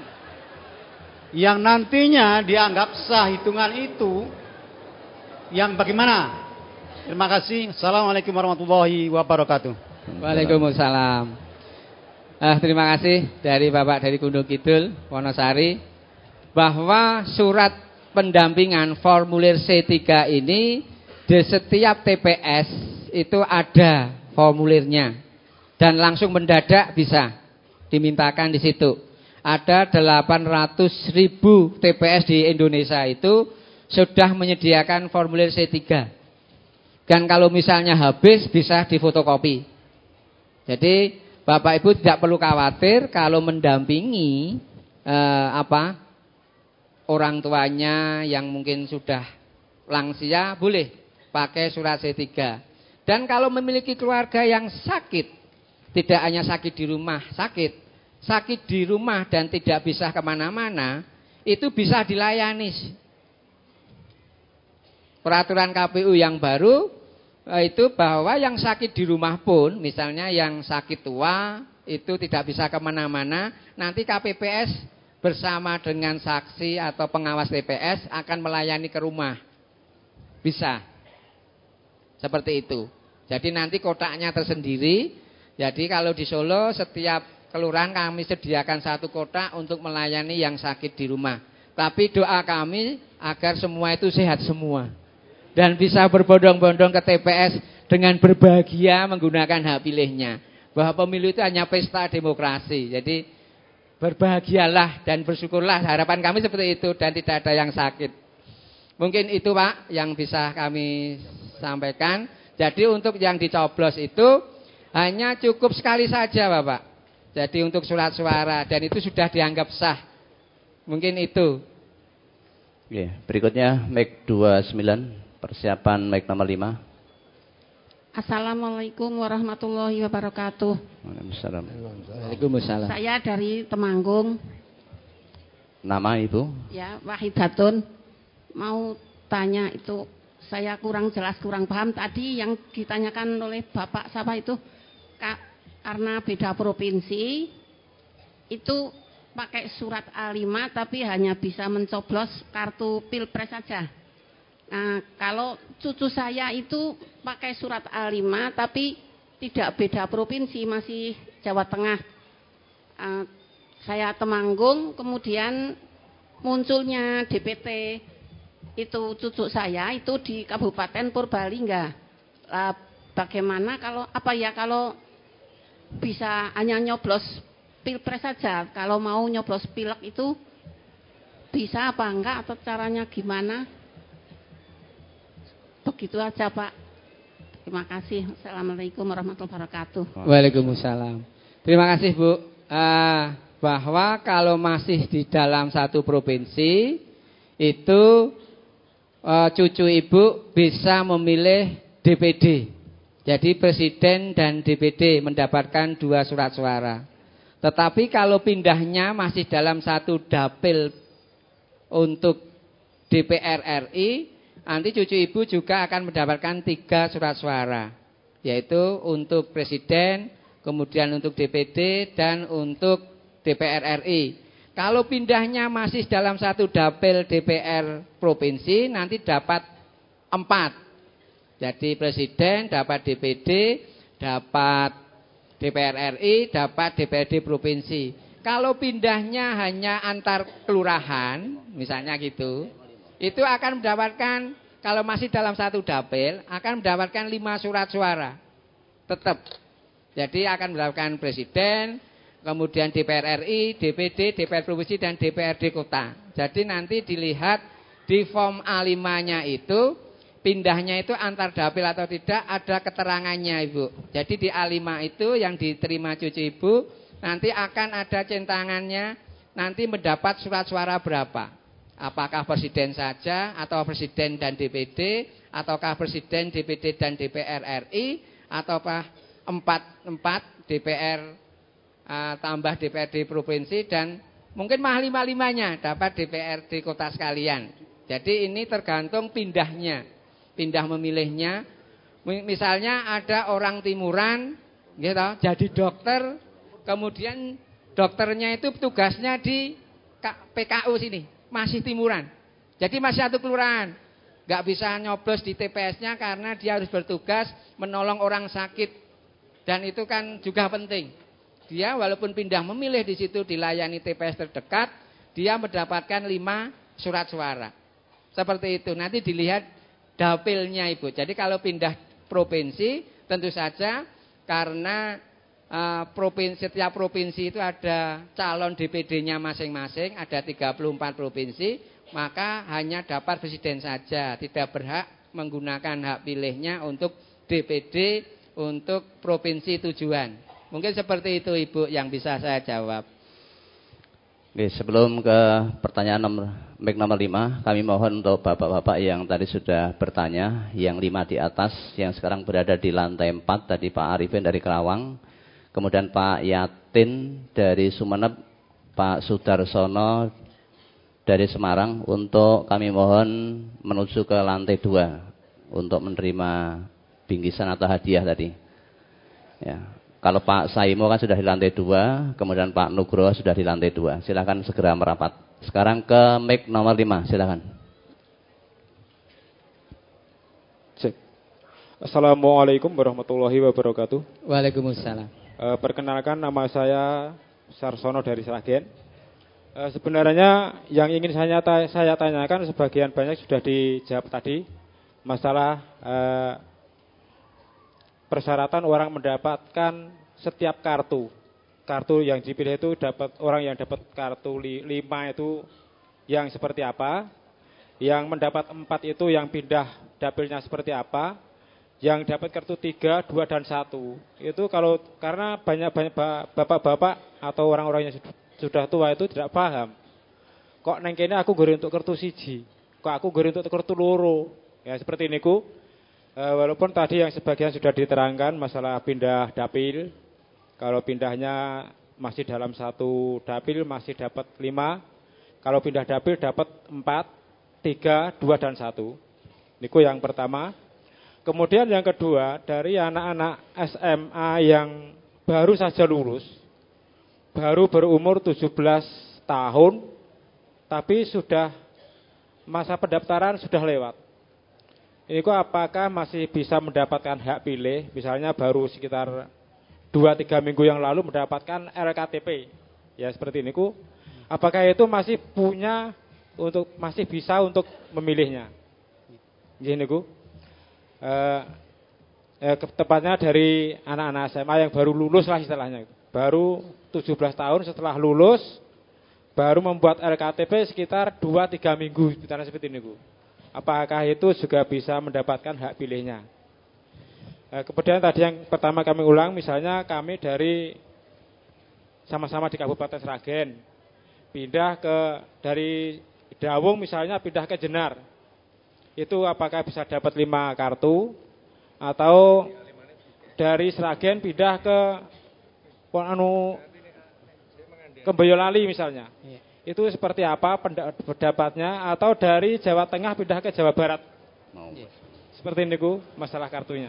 yang nantinya dianggap sah hitungan itu yang bagaimana? Terima kasih. Assalamualaikum warahmatullahi wabarakatuh. Waalaikumsalam. Ah, terima kasih dari Bapak dari Gunung Kidul, Wonosari, bahwa surat pendampingan formulir C tiga ini di setiap T P S itu ada formulirnya, dan langsung mendadak bisa dimintakan di situ. Ada delapan ratus ribu T P S di Indonesia itu, sudah menyediakan formulir C tiga. Dan kalau misalnya habis bisa difotokopi. Jadi Bapak Ibu tidak perlu khawatir kalau mendampingi eh, apa orang tuanya yang mungkin sudah lansia, boleh pakai surat C tiga. Dan kalau memiliki keluarga yang sakit, tidak hanya sakit di rumah, sakit, sakit di rumah dan tidak bisa kemana-mana, itu bisa dilayani. Peraturan K P U yang baru itu bahwa yang sakit di rumah pun, misalnya yang sakit tua, itu tidak bisa kemana-mana, nanti K P P S bersama dengan saksi atau pengawas T P S akan melayani ke rumah. Bisa. Seperti itu. Jadi nanti kotaknya tersendiri. Jadi kalau di Solo setiap kelurahan kami sediakan satu kotak untuk melayani yang sakit di rumah. Tapi doa kami agar semua itu sehat semua. Dan bisa berbondong-bondong ke T P S dengan berbahagia menggunakan hak pilihnya. Bahwa pemilu itu hanya pesta demokrasi. Jadi berbahagialah dan bersyukurlah. Harapan kami seperti itu dan tidak ada yang sakit. Mungkin itu Pak yang bisa kami sampaikan. Jadi untuk yang dicoblos itu hanya cukup sekali saja Bapak. Jadi untuk surat suara dan itu sudah dianggap sah. Mungkin itu. Oke, berikutnya mic dua puluh sembilan, persiapan mic nomor lima. Assalamualaikum warahmatullahi wabarakatuh. Waalaikumsalam. Waalaikumsalam. Saya dari Temanggung. Nama Ibu? Ya, Wahidatun. Mau tanya itu, saya kurang jelas, kurang paham tadi yang ditanyakan oleh Bapak siapa itu, karena beda provinsi itu pakai surat A lima tapi hanya bisa mencoblos kartu pilpres saja. Nah, kalau cucu saya itu pakai surat A lima tapi tidak beda provinsi, masih Jawa Tengah. Uh, saya Temanggung, kemudian munculnya D P T itu cucu saya itu di Kabupaten Purbalingga. Uh, bagaimana kalau apa ya kalau bisa hanya nyoblos pilpres saja, kalau mau nyoblos pilek itu bisa apa enggak atau caranya gimana? Begitu aja Pak. Terima kasih. Assalamualaikum warahmatullahi wabarakatuh. Waalaikumsalam. Terima kasih Bu. Uh, bahwa kalau masih di dalam satu provinsi itu uh, cucu Ibu bisa memilih D P D. Jadi presiden dan D P D mendapatkan dua surat suara. Tetapi kalau pindahnya masih dalam satu dapil untuk D P R R I, nanti cucu Ibu juga akan mendapatkan tiga surat suara. Yaitu untuk presiden, kemudian untuk D P D, dan untuk D P R R I. Kalau pindahnya masih dalam satu dapil D P R provinsi, nanti dapat empat. Jadi presiden dapat D P D, dapat D P R R I, dapat D P R D provinsi. Kalau pindahnya hanya antar kelurahan, misalnya gitu, itu akan mendapatkan, kalau masih dalam satu dapil, akan mendapatkan lima surat suara. Tetap. Jadi akan mendapatkan presiden, kemudian D P R R I, D P D, D P R provinsi, dan D P R D kota. Jadi nanti dilihat di form A lima-nya itu, pindahnya itu antar dapil atau tidak, ada keterangannya Ibu. Jadi di A lima itu yang diterima cucu Ibu, nanti akan ada centangannya, nanti mendapat surat suara berapa. Apakah presiden saja, atau presiden dan D P D, ataukah presiden, D P D, dan D P R R I, ataukah empat empat D P R uh, tambah D P R D provinsi, dan mungkin mah lima-limanya dapat D P R D kota sekalian. Jadi ini tergantung pindahnya. Pindah memilihnya, misalnya ada orang timuran, gitu, jadi dokter, kemudian dokternya itu tugasnya di P K U sini, masih timuran, jadi masih satu kelurahan, nggak bisa nyoblos di T P S-nya karena dia harus bertugas menolong orang sakit, dan itu kan juga penting. Dia walaupun pindah memilih di situ dilayani T P S terdekat, dia mendapatkan lima surat suara, seperti itu. Nanti dilihat dapilnya Ibu. Jadi kalau pindah provinsi tentu saja karena uh, provinsi, setiap provinsi itu ada calon D P D-nya masing-masing, ada tiga puluh empat provinsi. maka hanya dapat presiden saja, tidak berhak menggunakan hak pilihnya untuk D P D untuk provinsi tujuan. Mungkin seperti itu Ibu yang bisa saya jawab. Oke, sebelum ke pertanyaan nomor mic nomor lima, kami mohon untuk bapak-bapak yang tadi sudah bertanya, yang lima di atas, yang sekarang berada di lantai empat, tadi Pak Arifin dari Kerawang, kemudian Pak Yatin dari Sumeneb, Pak Sudarsono dari Semarang, untuk kami mohon menuju ke lantai dua untuk menerima bingkisan atau hadiah tadi. Ya. Kalau Pak Saimo kan sudah di lantai dua, kemudian Pak Nugroho sudah di lantai dua. Silakan segera merapat. Sekarang ke mic nomor lima, silakan. Cek. Assalamualaikum warahmatullahi wabarakatuh. Waalaikumsalam. E, perkenalkan, nama saya Sarsono dari Sragen. E, sebenarnya yang ingin saya, saya tanyakan sebagian banyak sudah dijawab tadi. Masalah e, persyaratan orang mendapatkan setiap kartu. Kartu yang dipilih itu dapat orang yang dapat kartu lima itu yang seperti apa? Yang mendapat empat itu yang pindah dapilnya seperti apa? Yang dapat kartu tiga, dua dan satu. Itu kalau karena banyak-banyak bapak-bapak atau orang-orang yang sudah tua itu tidak paham. Kok neng kene aku gori untuk kartu siji, kok aku gori untuk kartu loro. Ya seperti ini ku. Uh, walaupun tadi yang sebagian sudah diterangkan masalah pindah dapil, kalau pindahnya masih dalam satu dapil masih dapat lima, kalau pindah dapil dapat empat, tiga, dua dan satu. Niku yang pertama. Kemudian yang kedua, dari anak-anak S M A yang baru saja lulus, baru berumur tujuh belas tahun, tapi sudah masa pendaftaran sudah lewat. Ini kok apakah masih bisa mendapatkan hak pilih? Misalnya baru sekitar dua tiga minggu yang lalu mendapatkan R K T P. Ya seperti ini ku. Apakah itu masih punya untuk masih bisa untuk memilihnya? Ini ku. Eh, eh, tepatnya dari anak-anak S M A yang baru lulus lah istilahnya. Baru tujuh belas tahun setelah lulus baru membuat R K T P sekitar dua tiga minggu seperti ini ku. Apakah itu juga bisa mendapatkan hak pilihnya? Eh, kemudian tadi yang pertama kami ulang, misalnya kami dari sama-sama di Kabupaten Sragen, pindah ke dari Dawung misalnya pindah ke Jenar, itu apakah bisa dapat lima kartu? Atau dari Sragen pindah ke anu ke Boyolali misalnya? Itu seperti apa pendapatnya? Atau dari Jawa Tengah pindah ke Jawa Barat? Mau. Seperti ini ku masalah kartunya.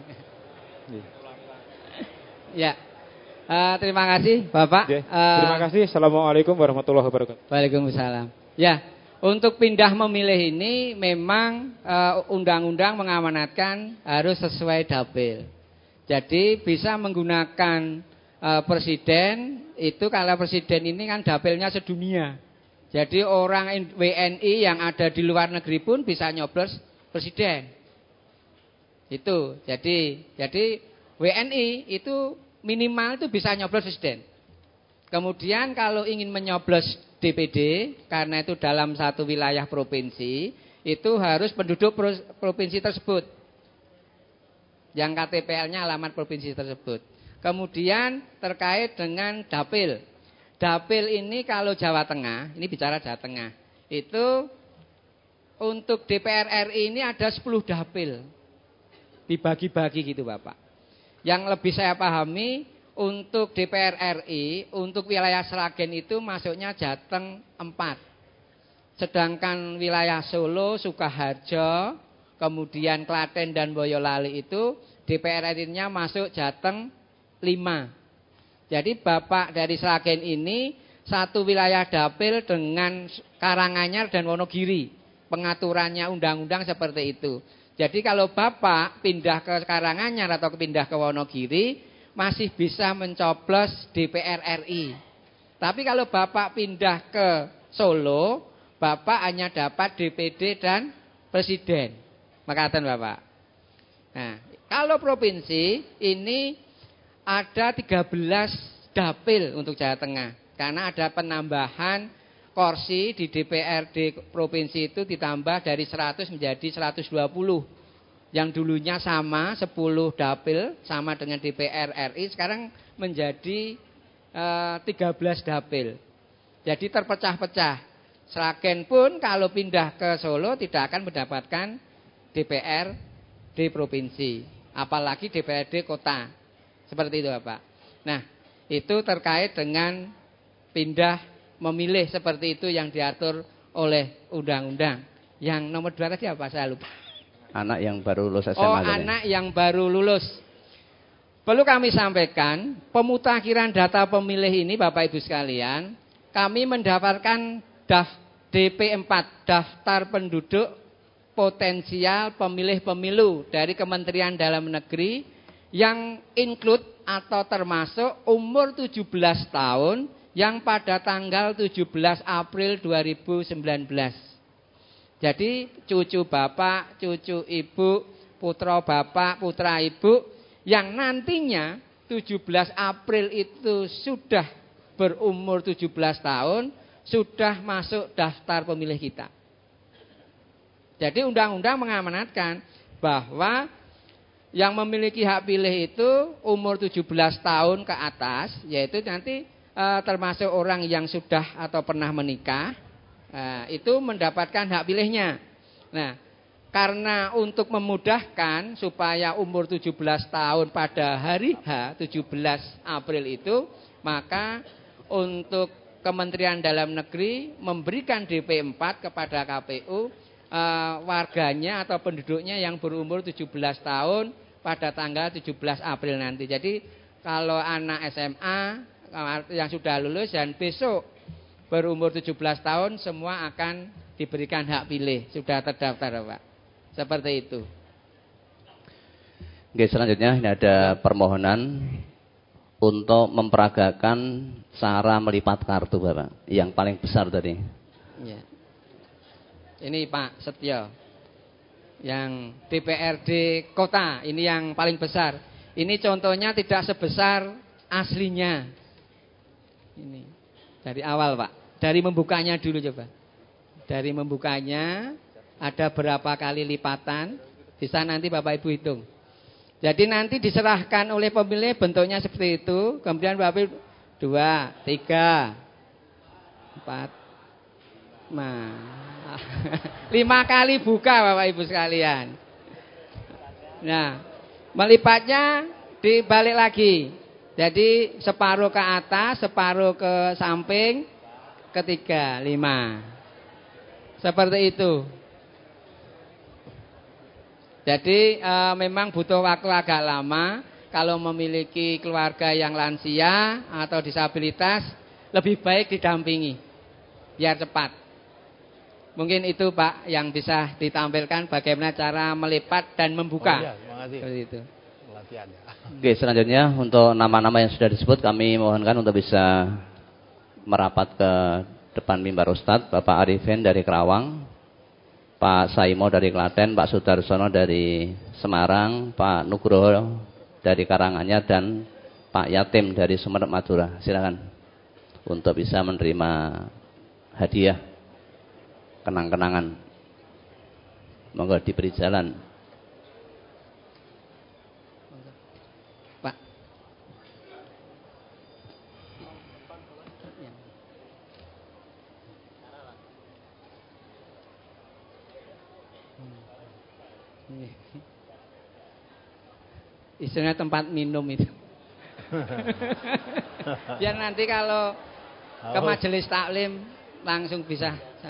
Ya, uh, terima kasih Bapak. Ya, terima kasih. Assalamualaikum warahmatullahi wabarakatuh. Waalaikumsalam. Ya, untuk pindah memilih ini memang uh, undang-undang mengamanatkan harus sesuai dapil. Jadi bisa menggunakan uh, presiden. Itu kalau presiden ini kan dapilnya sedunia. Jadi orang W N I yang ada di luar negeri pun bisa nyoblos presiden. Itu. Jadi jadi W N I itu minimal itu bisa nyoblos presiden. Kemudian kalau ingin menyoblos D P D karena itu dalam satu wilayah provinsi, itu harus penduduk provinsi tersebut. Yang K T P L-nya alamat provinsi tersebut. Kemudian terkait dengan dapil. Dapil ini kalau Jawa Tengah, ini bicara Jawa Tengah, itu untuk D P R R I ini ada sepuluh dapil. Dibagi-bagi gitu Bapak. Yang lebih saya pahami untuk D P R R I, untuk wilayah Sragen itu masuknya Jateng empat. Sedangkan wilayah Solo, Sukoharjo, kemudian Klaten dan Boyolali itu D P R R I-nya masuk Jateng lima. Jadi Bapak dari Sragen ini satu wilayah dapil dengan Karanganyar dan Wonogiri. Pengaturannya undang-undang seperti itu. Jadi kalau Bapak pindah ke Karanganyar atau pindah ke Wonogiri masih bisa mencoblos D P R R I. Tapi kalau Bapak pindah ke Solo, Bapak hanya dapat D P D dan presiden. Makatan Bapak. Nah, kalau provinsi ini ada tiga belas dapil untuk Jawa Tengah. Karena ada penambahan kursi di D P R D provinsi itu ditambah dari seratus menjadi seratus dua puluh. Yang dulunya sama sepuluh dapil sama dengan D P R R I, sekarang menjadi uh, tiga belas dapil. Jadi terpecah-pecah. Sragen pun kalau pindah ke Solo tidak akan mendapatkan D P R D provinsi, apalagi D P R D kota. Seperti itu Bapak. Nah, itu terkait dengan pindah memilih seperti itu yang diatur oleh undang-undang. Yang nomor dua tadi apa? Saya lupa. Anak yang baru lulus S M A. Oh, tadi. anak yang baru lulus. Perlu kami sampaikan, pemutakhiran data pemilih ini Bapak Ibu sekalian, kami mendapatkan D P empat, daftar penduduk potensial pemilih pemilu dari Kementerian Dalam Negeri yang include atau termasuk umur tujuh belas tahun yang pada tanggal tujuh belas April dua ribu sembilan belas. Jadi cucu bapak, cucu ibu, putra bapak, putra ibu yang nantinya tujuh belas April itu sudah berumur tujuh belas tahun, sudah masuk daftar pemilih kita. Jadi undang-undang mengamanatkan bahwa yang memiliki hak pilih itu umur tujuh belas tahun ke atas, yaitu nanti e, termasuk orang yang sudah atau pernah menikah, e, itu mendapatkan hak pilihnya. Nah, karena untuk memudahkan supaya umur tujuh belas tahun pada hari H tujuh belas April itu, maka untuk Kementerian Dalam Negeri memberikan D P empat kepada K P U eh, warganya atau penduduknya yang berumur tujuh belas tahun pada tanggal tujuh belas April nanti. Jadi kalau anak S M A yang sudah lulus dan besok berumur tujuh belas tahun semua akan diberikan hak pilih, sudah terdaftar Pak. Seperti itu. Oke, selanjutnya ini ada permohonan untuk memperagakan cara melipat kartu Bapak, yang paling besar tadi. Ya. Ini Pak Setio, yang D P R D kota, ini yang paling besar. Ini contohnya tidak sebesar aslinya. Ini dari awal Pak, dari membukanya dulu coba. Dari membukanya ada berapa kali lipatan, bisa nanti Bapak Ibu hitung. Jadi nanti diserahkan oleh pemilih bentuknya seperti itu. Kemudian Bapak Ibu dua, tiga, empat, nah, lima kali buka Bapak Ibu sekalian. Nah, melipatnya dibalik lagi. Jadi separuh ke atas, separuh ke samping, ketiga, lima. Seperti itu. Jadi e, memang butuh waktu agak lama. Kalau memiliki keluarga yang lansia atau disabilitas, lebih baik didampingi biar cepat. Mungkin itu Pak yang bisa ditampilkan bagaimana cara melipat dan membuka. Oh, iya, terima kasih. Seperti itu. Pelatihan, ya. Oke, selanjutnya untuk nama-nama yang sudah disebut kami mohonkan untuk bisa merapat ke depan mimbar Ustadz. Bapak Arifin dari Kerawang, Pak Saimo dari Klaten, Pak Sudarsono dari Semarang, Pak Nugroho dari Karanganyar, dan Pak Yatim dari Sumeneb Madura. Silakan untuk bisa menerima hadiah kenang-kenangan. Monggo diberi jalan. Pak. Istilahnya tempat minum itu. Biar nanti kalau ke majelis taklim langsung bisa.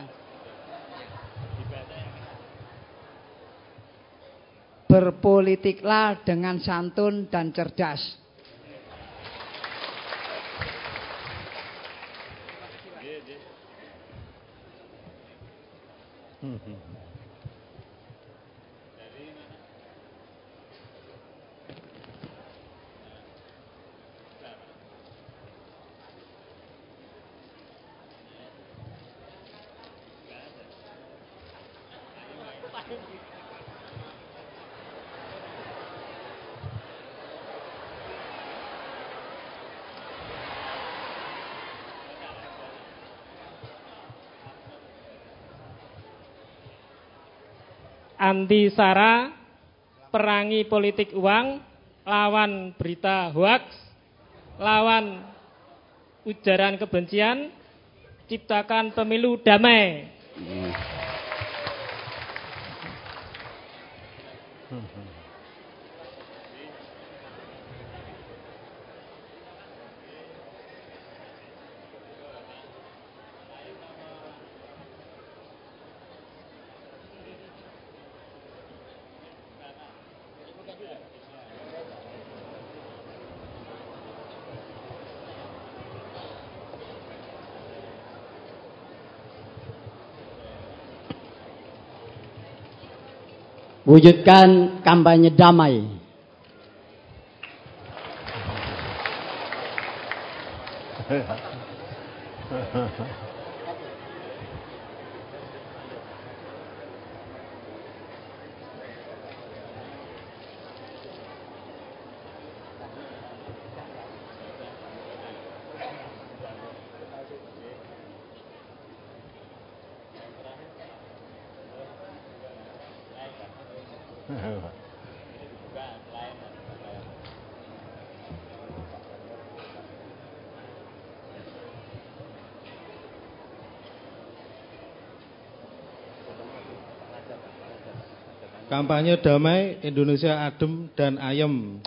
Berpolitiklah dengan santun dan cerdas. anti sara, perangi politik uang, lawan berita hoaks, lawan ujaran kebencian, ciptakan pemilu damai. Wujudkan kampanye damai. Kampanye damai Indonesia adem dan ayem.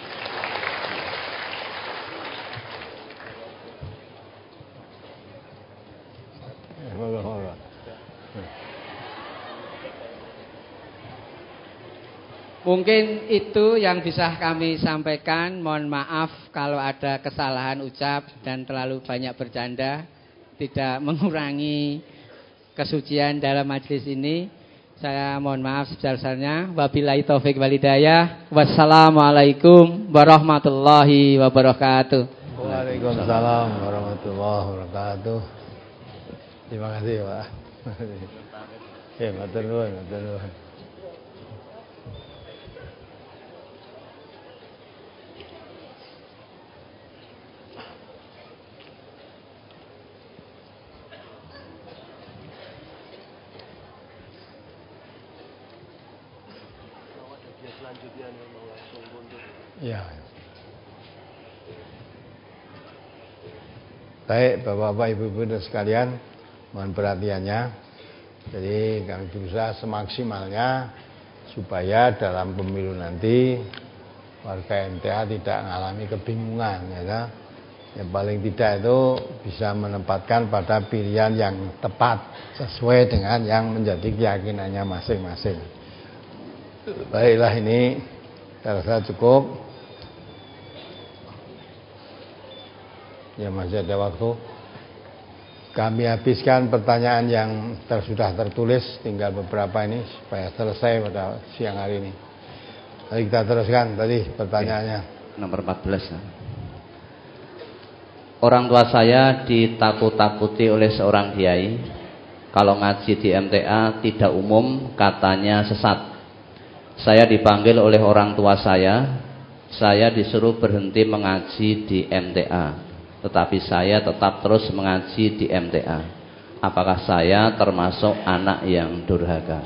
Mungkin itu yang bisa kami sampaikan. Mohon maaf kalau ada kesalahan ucap dan terlalu banyak bercanda. Tidak mengurangi kesucian dalam majelis ini. Saya mohon maaf sebesar-besarnya. Wabillahi taufik wal hidayah. Wassalamualaikum warahmatullahi wabarakatuh. Waalaikumsalam warahmatullahi wabarakatuh. Terima kasih, Pak. Ya, matur nuwun, matur nuwun. Ya. Baik, Bapak-bapak, Ibu-ibu dan sekalian, mohon perhatiannya. Jadi kami berusaha semaksimalnya supaya dalam pemilu nanti warga M T A tidak mengalami kebingungan, ya. Yang paling tidak itu bisa menempatkan pada pilihan yang tepat sesuai dengan yang menjadi keyakinannya masing-masing. Baiklah, ini saya rasa cukup. Ya, masih ada waktu. Kami habiskan pertanyaan yang ter, sudah tertulis, tinggal beberapa ini supaya selesai pada siang hari ini. Mari kita teruskan tadi pertanyaannya. Oke, nomor empat belas. Orang tua saya ditakut-takuti oleh seorang kiai. Kalau ngaji di M T A tidak umum, katanya sesat. Saya dipanggil oleh orang tua saya. Saya disuruh berhenti mengaji di M T A. Tetapi saya tetap terus mengaji di M T A. Apakah saya termasuk anak yang durhaka?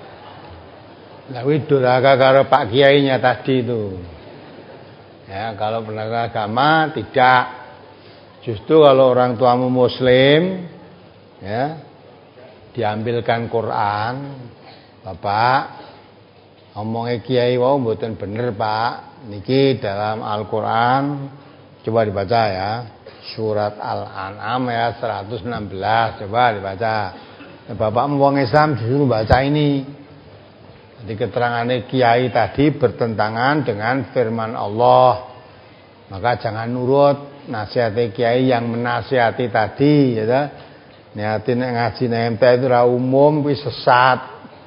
Lalu durhaka karo Pak Kiainya tadi itu. Ya, kalau penegak agama tidak. Justru kalau orang tuamu Muslim, ya, diambilkan Quran, Bapak, omongnya Kiai wau mboten bener Pak. Niki dalam Al-Quran, coba dibaca ya. Surat Al-An'am ya seratus enam belas, coba dibaca. Ya, Bapak wong Islam disuruh baca ini. Jadi keterangannya Kiai tadi bertentangan dengan firman Allah. Maka jangan nurut nasihati Kiai yang menasihati tadi, ya. Niatin ngaji M T A itu ra umum kuwi sesat.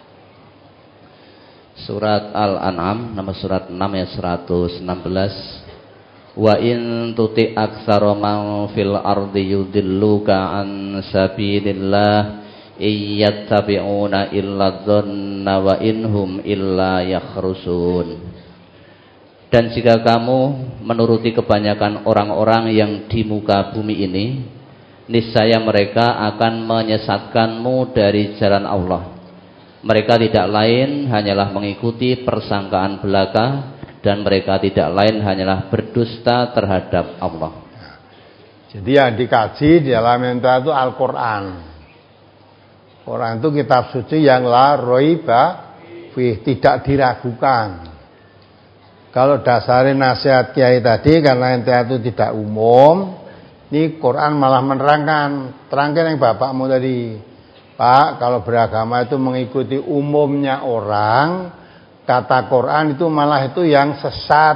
Surat Al-An'am nomor surat enam ayat seratus enam belas. Wa in tuti aktsara man fil ardi yudilluka an sabilillah iyattabi'una illa dhanna wa inhum illa yakhrusun. Dan jika kamu menuruti kebanyakan orang-orang yang di muka bumi ini, niscaya mereka akan menyesatkanmu dari jalan Allah. Mereka tidak lain hanyalah mengikuti persangkaan belaka, dan mereka tidak lain hanyalah berdusta terhadap Allah. Jadi yang dikaji di dalam M T A itu Al-Quran. Quran itu kitab suci yang la roiba fih, tidak diragukan. Kalau dasarnya nasihat kiai tadi, karena M T A itu tidak umum, ini Quran malah menerangkan. Terangkan yang bapakmu tadi, Pak, kalau beragama itu mengikuti umumnya orang, kata Quran itu malah itu yang sesat.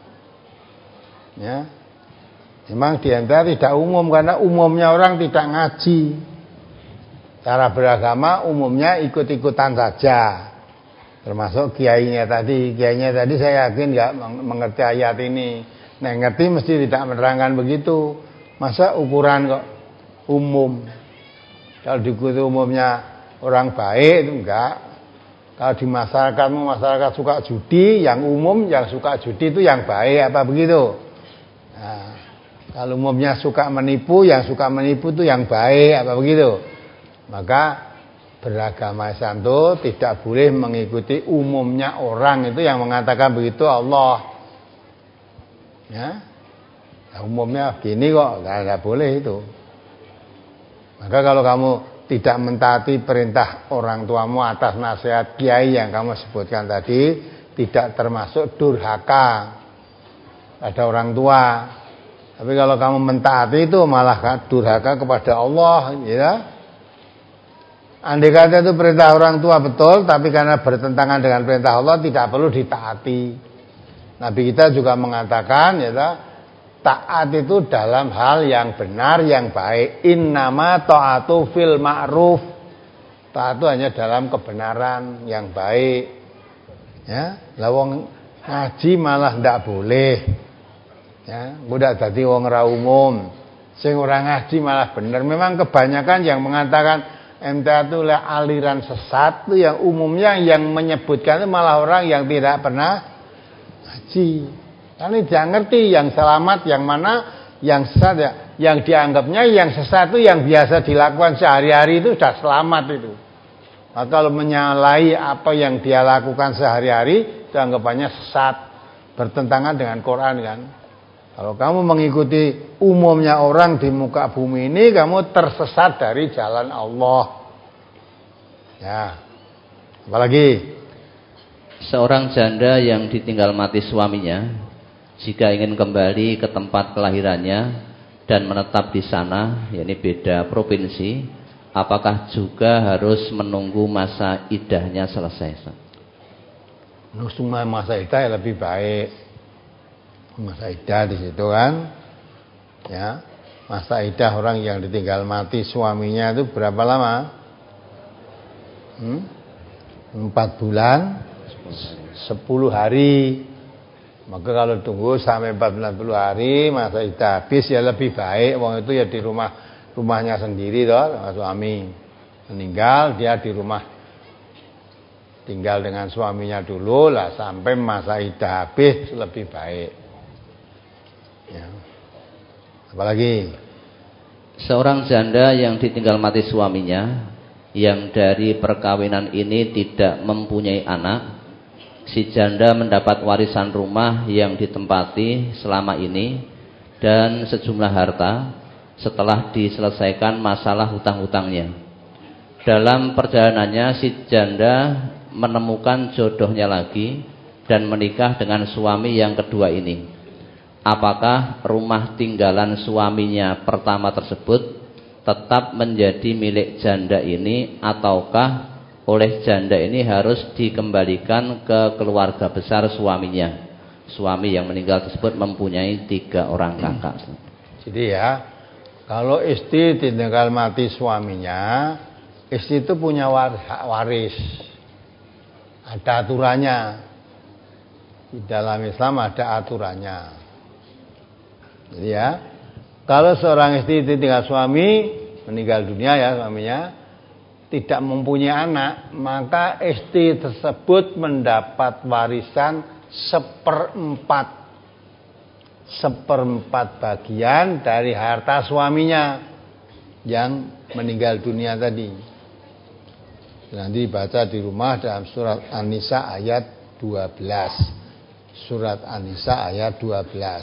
Ya. Memang di M T A tidak umum, karena umumnya orang tidak ngaji. Cara beragama umumnya ikut-ikutan saja. Termasuk kiainya tadi. Kiainya tadi saya yakin nggak mengerti ayat ini. Nah, ngerti mesti tidak menerangkan begitu. Masa ukuran kok umum? Kalau diikuti umumnya orang baik itu enggak. Kalau di masyarakatmu masyarakat suka judi, yang umum yang suka judi itu yang baik apa begitu? Nah, kalau umumnya suka menipu, yang suka menipu itu yang baik apa begitu? Maka beragama Islam itu tidak boleh mengikuti umumnya orang, itu yang mengatakan begitu Allah. Ya, nah, umumnya gini kok, nggak boleh itu. Maka kalau kamu tidak mentaati perintah orang tuamu atas nasihat kiai yang kamu sebutkan tadi, tidak termasuk durhaka pada orang tua. Tapi kalau kamu mentaati itu malah durhaka kepada Allah, ya. Andai kata itu perintah orang tua betul, tapi karena bertentangan dengan perintah Allah tidak perlu ditaati. Nabi kita juga mengatakan, ya, taat itu dalam hal yang benar, yang baik. Innama ta'atu fil ma'ruf. Taat itu hanya dalam kebenaran yang baik. Ya, lah wong ngaji malah ndak boleh. Ya, udah dadi wong ra umum. Sing ora ngaji malah bener. Memang kebanyakan yang mengatakan M T A itu aliran sesat itu yang umumnya yang menyebutkan itu malah orang yang tidak pernah ngaji. Karena dia ngerti yang selamat yang mana, yang sesat ya. Yang dianggapnya yang sesat itu yang biasa dilakukan sehari-hari itu sudah selamat itu. Nah, kalau menyalahi apa yang dia lakukan sehari-hari, itu anggapannya sesat, bertentangan dengan Quran kan. Kalau kamu mengikuti umumnya orang di muka bumi ini, kamu tersesat dari jalan Allah. Ya. Apalagi seorang janda yang ditinggal mati suaminya, jika ingin kembali ke tempat kelahirannya dan menetap di sana, yakni beda provinsi, apakah juga harus menunggu masa iddahnya selesai? Nunggu masa iddah ya lebih baik. Masa iddah di situ kan, ya. Masa iddah orang yang ditinggal mati suaminya itu berapa lama? Hmm? Empat bulan, sepuluh hari. Maka kalau tunggu sampai empat bulan sepuluh hari masa iddah habis ya lebih baik. Wong itu ya di rumah rumahnya sendiri toh, suami meninggal dia di rumah tinggal dengan suaminya dulu lah sampai masa iddah habis lebih baik. Ya. Apalagi seorang janda yang ditinggal mati suaminya, yang dari perkawinan ini tidak mempunyai anak, si janda mendapat warisan rumah yang ditempati selama ini dan sejumlah harta setelah diselesaikan masalah hutang-hutangnya. Dalam perjalanannya si janda menemukan jodohnya lagi dan menikah dengan suami yang kedua ini. Apakah rumah tinggalan suaminya pertama tersebut tetap menjadi milik janda ini, ataukah oleh janda ini harus dikembalikan ke keluarga besar suaminya? Suami yang meninggal tersebut mempunyai tiga orang kakak. Jadi ya, kalau istri ditinggal mati suaminya, istri itu punya waris. Ada aturannya. Di dalam Islam ada aturannya. Jadi ya, kalau seorang istri ditinggal suami, meninggal dunia ya suaminya, tidak mempunyai anak, maka istri tersebut mendapat warisan seperempat seperempat bagian dari harta suaminya yang meninggal dunia tadi. Nanti dibaca di rumah dalam surat An-Nisa ayat dua belas. Surat An-Nisa ayat dua belas.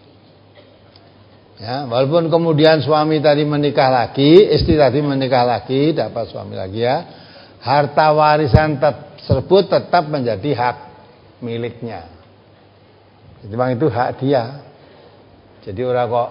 Ya, walaupun kemudian suami tadi menikah lagi, istri tadi menikah lagi, dapat suami lagi ya, harta warisan tersebut tetap menjadi hak miliknya. Jadi memang itu hak dia. Jadi orang kok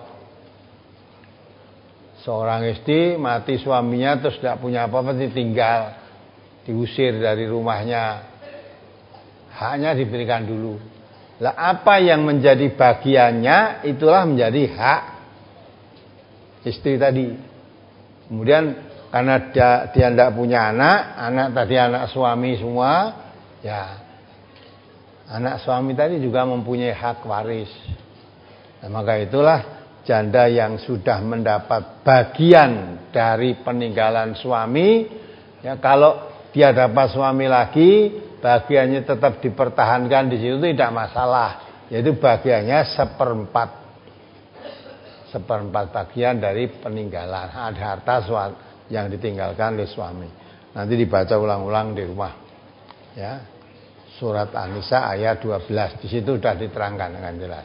seorang istri mati suaminya terus tidak punya apa-apa, ditinggal, diusir dari rumahnya, haknya diberikan dulu. Lah apa yang menjadi bagiannya itulah menjadi hak istri tadi. Kemudian karena dia, dia tidak punya anak, anak tadi anak suami semua, ya anak suami tadi juga mempunyai hak waris. Nah, maka itulah janda yang sudah mendapat bagian dari peninggalan suami, ya kalau dia dapat suami lagi, bagiannya tetap dipertahankan di situ tidak masalah, yaitu bagiannya seperempat, seperempat bagian dari peninggalan ada harta yang ditinggalkan oleh suami. Nanti dibaca ulang-ulang di rumah, ya surat An-Nisa ayat dua belas, di situ sudah diterangkan dengan jelas.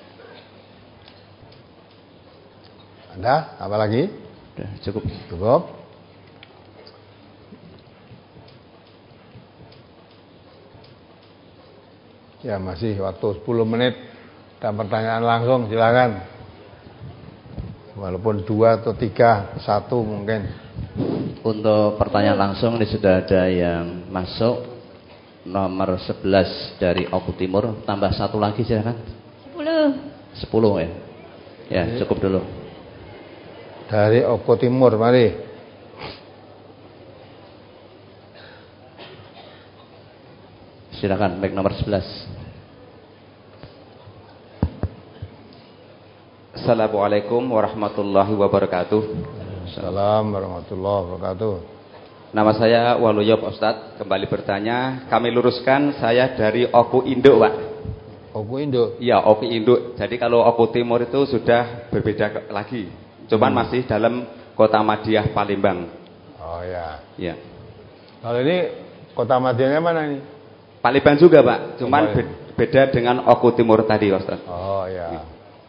Ada apa lagi? Sudah cukup. Cukup. Ya masih waktu sepuluh menit dan pertanyaan langsung silakan. Walaupun dua atau tiga, satu mungkin. Untuk pertanyaan langsung ini sudah ada yang masuk. Nomor sebelas dari Oku Timur, tambah satu lagi silakan. Sepuluh. Sepuluh ya. Ya cukup dulu. Dari Oku Timur, mari. Silakan, mic nomor sebelas. Assalamualaikum warahmatullahi wabarakatuh. Assalamualaikum warahmatullahi wabarakatuh. Nama saya Waluyo Pak Ustadz. Kembali bertanya, kami luruskan, saya dari Oku Induk Pak. Oku Induk? Iya, Oku Induk. Jadi kalau Oku Timur itu sudah berbeda lagi. Cuman hmm. masih dalam Kota Madiah Palembang. Oh ya. Iya. Kalau ini Kota Madiahnya mana ini? Palembang juga Pak. Cuman oh, beda dengan Oku Timur tadi Ustaz. Oh ya. ya.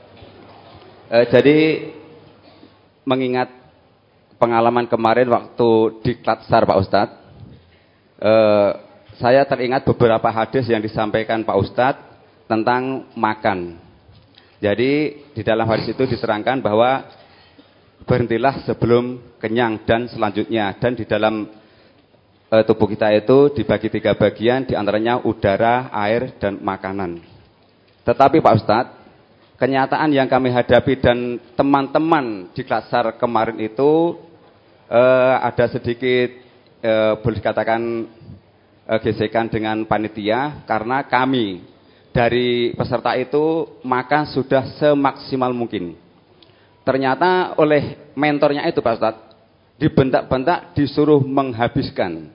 E, jadi mengingat pengalaman kemarin waktu di Klatsar Pak Ustadz, e, saya teringat beberapa hadis yang disampaikan Pak Ustadz tentang makan. Jadi di dalam hadis itu diterangkan bahwa berhentilah sebelum kenyang dan selanjutnya. Dan di dalam e, tubuh kita itu dibagi tiga bagian, diantaranya udara, air, dan makanan. Tetapi Pak Ustadz, kenyataan yang kami hadapi dan teman-teman di Klatsar kemarin itu e, ada sedikit e, boleh dikatakan e, gesekan dengan panitia. Karena kami dari peserta itu makan sudah semaksimal mungkin. Ternyata oleh mentornya itu Pak Ustadz dibentak-bentak, disuruh menghabiskan.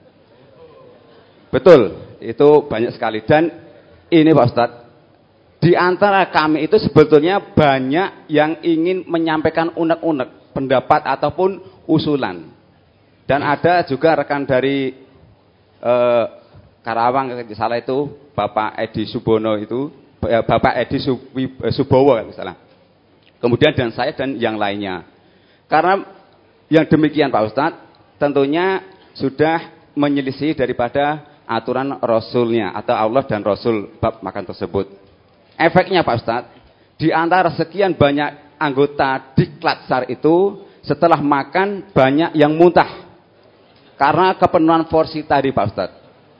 Betul, itu banyak sekali. Dan ini Pak Ustadz, di antara kami itu sebetulnya banyak yang ingin menyampaikan unek-unek pendapat ataupun usulan. Dan ada juga rekan dari eh, Karawang, kalau salah itu Bapak Edi Subono itu, Bapak Edi Subowo kalau salah. Kemudian dan saya dan yang lainnya. Karena yang demikian Pak Ustadz tentunya sudah menyelisih daripada aturan Rasulnya atau Allah dan Rasul bab makan tersebut. Efeknya Pak Ustadz, di antara sekian banyak anggota di Klatsar itu setelah makan banyak yang muntah karena kepenuhan porsi tadi Pak Ustadz.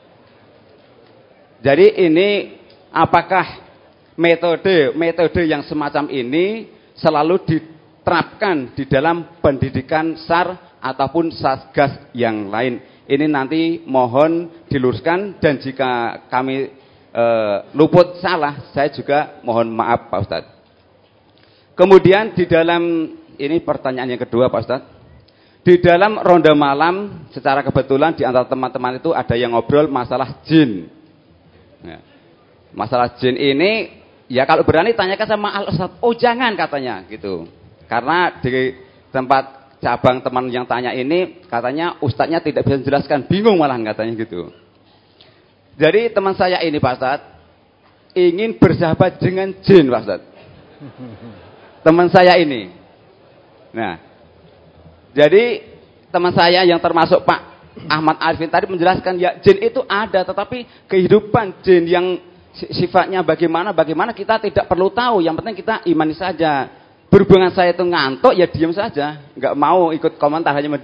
Jadi ini apakah metode metode yang semacam ini selalu diterapkan di dalam pendidikan S A R ataupun satgas yang lain? Ini nanti mohon diluruskan, dan jika kami e, luput salah, saya juga mohon maaf Pak Ustadz. Kemudian di dalam, ini pertanyaan yang kedua Pak Ustadz, di dalam ronde malam secara kebetulan di antara teman-teman itu ada yang ngobrol masalah jin. Ya. Masalah jin ini, ya kalau berani tanyakan sama Al Ustadz. Oh jangan katanya gitu. Karena di tempat cabang teman yang tanya ini katanya ustadznya tidak bisa menjelaskan, bingung malah katanya gitu. Jadi teman saya ini Pak Ustadz ingin bersahabat dengan jin Pak Ustadz. Teman saya ini. Nah, jadi teman saya yang termasuk Pak Ahmad Arifin tadi menjelaskan ya jin itu ada, tetapi kehidupan jin yang sifatnya bagaimana, bagaimana kita tidak perlu tahu. Yang penting kita imani saja. Berhubungan saya itu ngantuk, ya diam saja. Nggak mau ikut komentar, hanya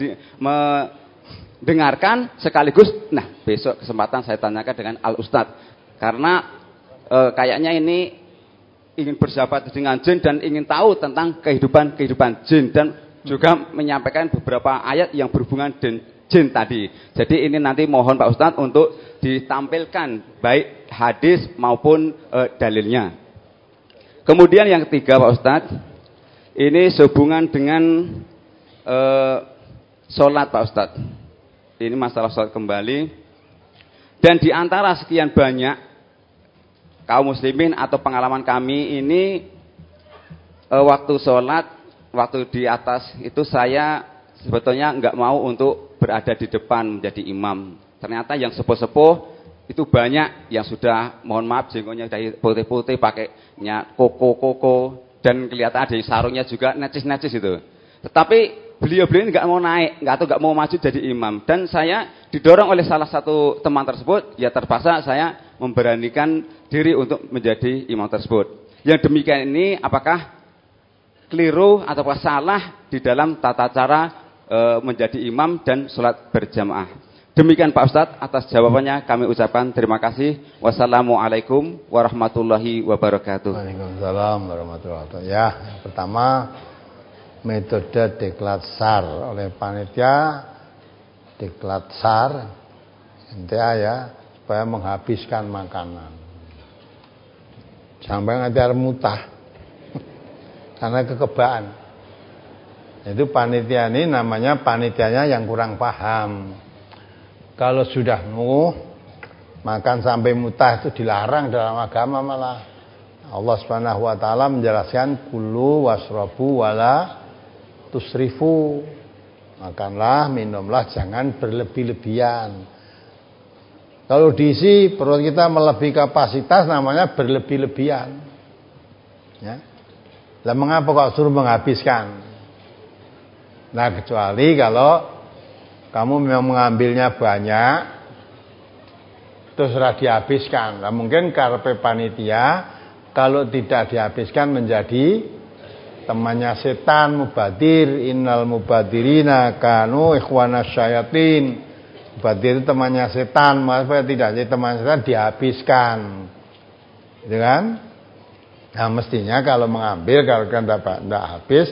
mendengarkan sekaligus. Nah, besok kesempatan saya tanyakan dengan Al Ustadz. Karena e, kayaknya ini ingin bersahabat dengan jin dan ingin tahu tentang kehidupan-kehidupan jin. Dan juga menyampaikan beberapa ayat yang berhubungan dengan jin tadi. Jadi ini nanti mohon Pak Ustadz untuk ditampilkan baik hadis maupun e, dalilnya. Kemudian yang ketiga Pak Ustadz, ini sehubungan dengan e, sholat Pak Ustadz. Ini masalah sholat kembali. Dan di antara sekian banyak kaum muslimin atau pengalaman kami ini e, waktu sholat, waktu di atas itu saya sebetulnya enggak mau untuk berada di depan menjadi imam. Ternyata yang sepuh-sepuh itu banyak yang sudah, mohon maaf, jenggotnya dari putih-putih, pakainya koko-koko, dan kelihatan ada sarungnya juga necis-necis itu. Tetapi beliau-beliau ini nggak mau naik, nggak atau nggak mau maju jadi imam. Dan saya didorong oleh salah satu teman tersebut, ya terpaksa saya memberanikan diri untuk menjadi imam tersebut. Yang demikian ini apakah keliru ataukah salah di dalam tata cara e, menjadi imam dan sholat berjamaah? Demikian Pak Ustadz, atas jawabannya kami ucapkan terima kasih. Wassalamualaikum warahmatullahi wabarakatuh. Waalaikumsalam warahmatullahi wabarakatuh. Ya, yang pertama metode diklat sar oleh panitia, diklat sar intinya ya supaya menghabiskan makanan. Sampai nanti harus mutah karena kekebaan. Itu panitia ini namanya panitianya yang kurang paham. Kalau sudah muh, makan sampai mutah itu dilarang dalam agama malah. Allah Subhanahu wa taala menjelaskan kulu wasrabu wala tusrifu. Makanlah, minumlah, jangan berlebih-lebihan. Kalau diisi perut kita melebihi kapasitas namanya berlebih-lebihan. Ya. Lah mengapa kok suruh menghabiskan? Nah, kecuali kalau kamu memang mengambilnya banyak, terus sudah dihabiskan. Nah, mungkin karepe panitia, kalau tidak dihabiskan menjadi temannya setan, mubadir. Innal mubadirina kanu ikhwana syayatin. Mubadir itu temannya setan, supaya tidak jadi teman setan dihabiskan. Gitu kan? Nah, mestinya kalau mengambil, kalau kan tidak habis,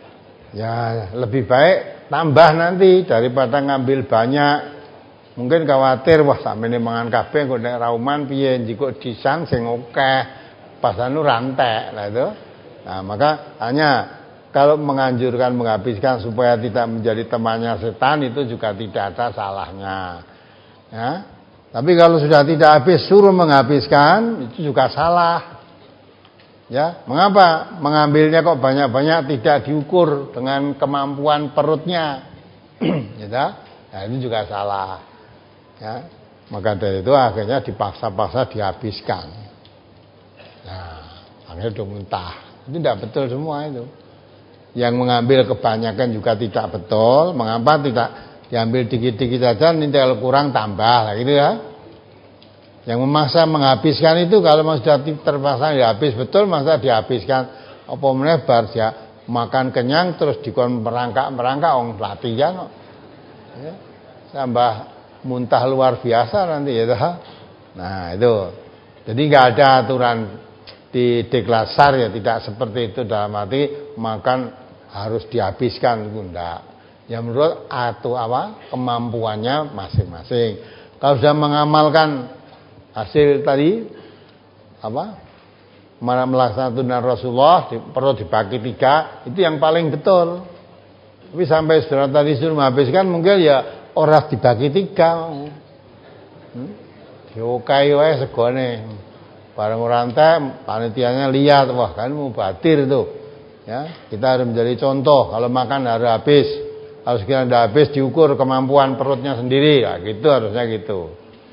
ya lebih baik tambah nanti daripada ngambil banyak. Mungkin khawatir wah sampe ini mangan kabeh kok nek rauman piye njiko disan sing akeh pas anu rantek lah itu. Nah, maka hanya kalau menganjurkan menghabiskan supaya tidak menjadi temannya setan itu juga tidak ada salahnya. Ya. Tapi kalau sudah tidak habis suruh menghabiskan itu juga salah. Ya, mengapa mengambilnya kok banyak-banyak tidak diukur dengan kemampuan perutnya, gitu? Nah, itu juga salah. Ya, maka dari itu akhirnya dipaksa-paksa dihabiskan. Nah, akhirnya udah muntah. Itu tidak betul semua itu. Yang mengambil kebanyakan juga tidak betul. Mengapa tidak diambil dikit-dikit saja, nanti kalau kurang tambah, gitu ya? Yang memaksa menghabiskan itu kalau sudah terpaksa dihabis betul, masa dihabiskan apa meneh bar ya makan kenyang terus dikon merangkak-merangkak wong latihan kok. Ya, tambah muntah luar biasa nanti ya. Nah, itu. Jadi enggak ada aturan di deklasar ya, tidak seperti itu dalam arti makan harus dihabiskan itu enggak. Ya menurut atau apa kemampuannya masing-masing. Kalau sudah mengamalkan hasil tadi apa mana melaksanakan sunnah Rasulullah di, perlu dibagi tiga itu yang paling betul. Tapi sampai saudara tadi suruh menghabiskan mungkin ya orang dibagi tiga. Hmm? Diokai wae segone. Bareng rantai panitianya lihat wah kan mau batir tuh. Ya, kita harus menjadi contoh kalau makan harus habis. Harus kira tidak habis diukur kemampuan perutnya sendiri. Ya, gitu harusnya gitu.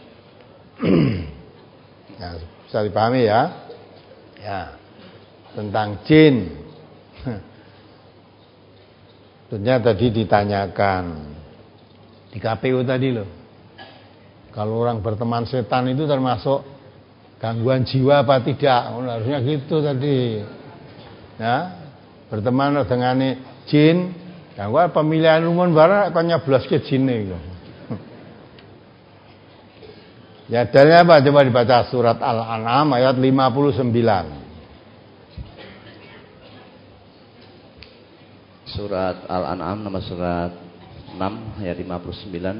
Nah, bisa dipahami ya. Ya. Tentang jin. Tentunya tadi ditanyakan di K P U tadi loh. Kalau orang berteman setan itu termasuk gangguan jiwa apa tidak? Oh, harusnya gitu tadi. Ya. Berteman dengan jin, gangguan pemilihan umum barang kok nyeblos ke jin itu. Ya, dalilnya apa? Coba dibaca surat Al-An'am ayat lima puluh sembilan. Surat Al-An'am nomor surat enam ayat lima puluh sembilan.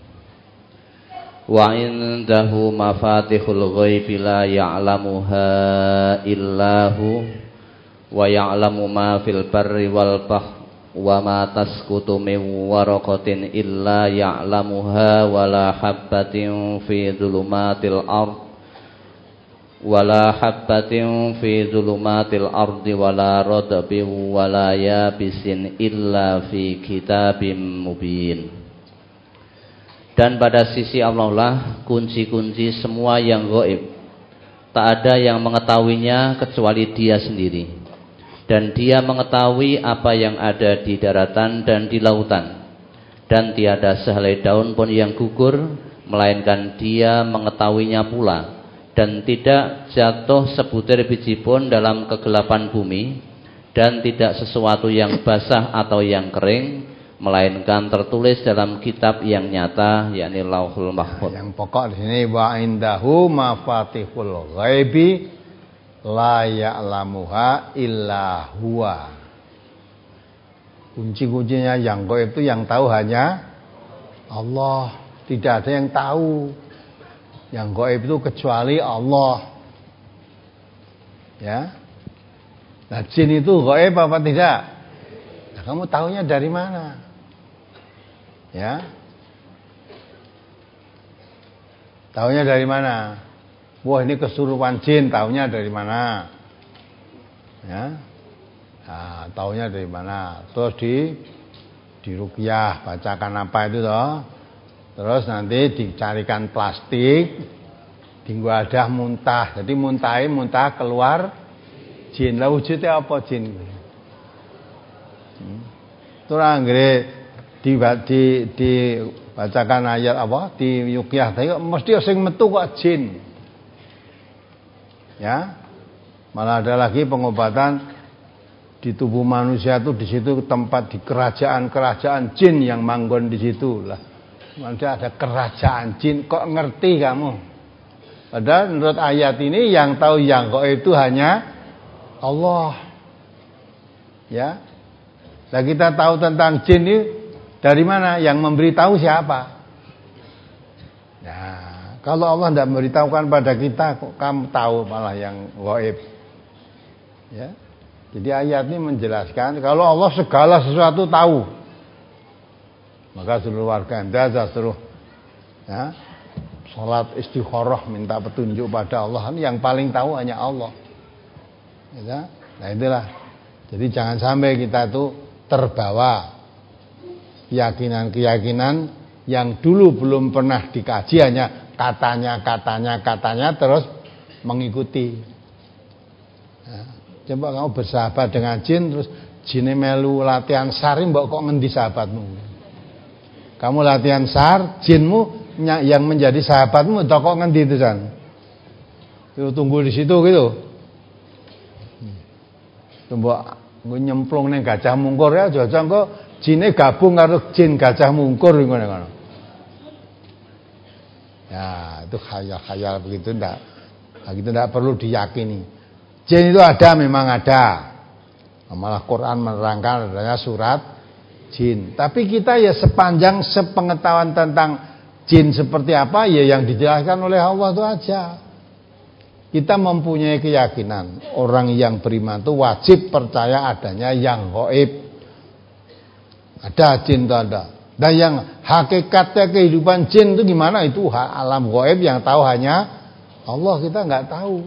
Wa indahu mafatihul ghaibi la ya'lamuha illahu wa ya'lamu ma fil barri wal bahri wa ma tasqutu min waraqatin illa ya'lamuha wa la habbatin fi dhulumatil ard wa la habbatin fi dhulumatil ardi wa la radabin wa la yabisin illa fi kitabim mubin. Dan pada sisi Allah lah kunci-kunci semua yang gaib, tak ada yang mengetahuinya kecuali Dia sendiri. Dan Dia mengetahui apa yang ada di daratan dan di lautan. Dan tiada sehelai daun pun yang gugur, melainkan Dia mengetahuinya pula. Dan tidak jatuh sebutir biji pun dalam kegelapan bumi. Dan tidak sesuatu yang basah atau yang kering, melainkan tertulis dalam kitab yang nyata, yakni Lauhul Mahfuz. Yang pokok di sini wa indahu mafatihul ghaibi la ya'lamuha illa huwa. Kunci-kuncinya yang gaib itu yang tahu hanya Allah. Tidak ada yang tahu yang gaib itu kecuali Allah. Ya. Nah, jin itu gaib apa tidak? Nah, kamu tahunya dari mana? Ya. Tahunya dari mana? Wah, ini kesurupan jin, taunya dari mana? Ya. Nah, taunya dari mana? Terus di di ruqyah, bacakan apa itu toh? Terus nanti dicarikan plastik, dingwadah muntah. Jadi muntahin, muntah keluar jin. Lah wujudnya apa jin? Hmm. Terus anggere di di dibacakan ayat apa? Di ruqyah tadi mesti sing metu kok jin. Ya, malah ada lagi pengobatan di tubuh manusia itu di situ tempat di kerajaan-kerajaan jin yang manggon di situ lah. Manusia ada kerajaan jin, kok ngerti kamu? Padahal menurut ayat ini yang tahu yang kok itu hanya Allah. Ya, nah kita tahu tentang jin ini dari mana? Yang memberitahu siapa? Nah. Kalau Allah tidak memberitahukan pada kita, kok kamu tahu malah yang gaib. Ya. Jadi ayat ini menjelaskan kalau Allah segala sesuatu tahu. Maka seluruh warga Anda suruh ya, salat istikharah minta petunjuk pada Allah. Yang paling tahu hanya Allah. Ya. Nah itulah. Jadi jangan sampai kita itu terbawa keyakinan-keyakinan yang dulu belum pernah dikaji, hanya katanya, katanya, katanya terus mengikuti. Ya, coba kamu bersahabat dengan jin, terus jinnya melu latihan sar, mbok kok ngendi sahabatmu? Kamu latihan sar, jinmu yang menjadi sahabatmu, kok ngendi itu kan? Itu tunggu di situ gitu. Coba gue nyemplung ning gajah mungkur ya, jajang kok jinnya gabung karo jin gajah mungkur ngono-ngono. Ya, itu khayal-khayal begitu enggak. Nah, itu enggak perlu diyakini. Jin itu ada, memang ada. Malah Quran menerangkan adanya surat jin. Tapi kita ya sepanjang sepengetahuan tentang jin seperti apa ya yang dijelaskan oleh Allah itu aja. Kita mempunyai keyakinan orang yang beriman itu wajib percaya adanya yang gaib. Ada jin itu ada. Dan yang hakikatnya kehidupan jin itu gimana? Itu alam gaib yang tahu hanya Allah, kita nggak tahu.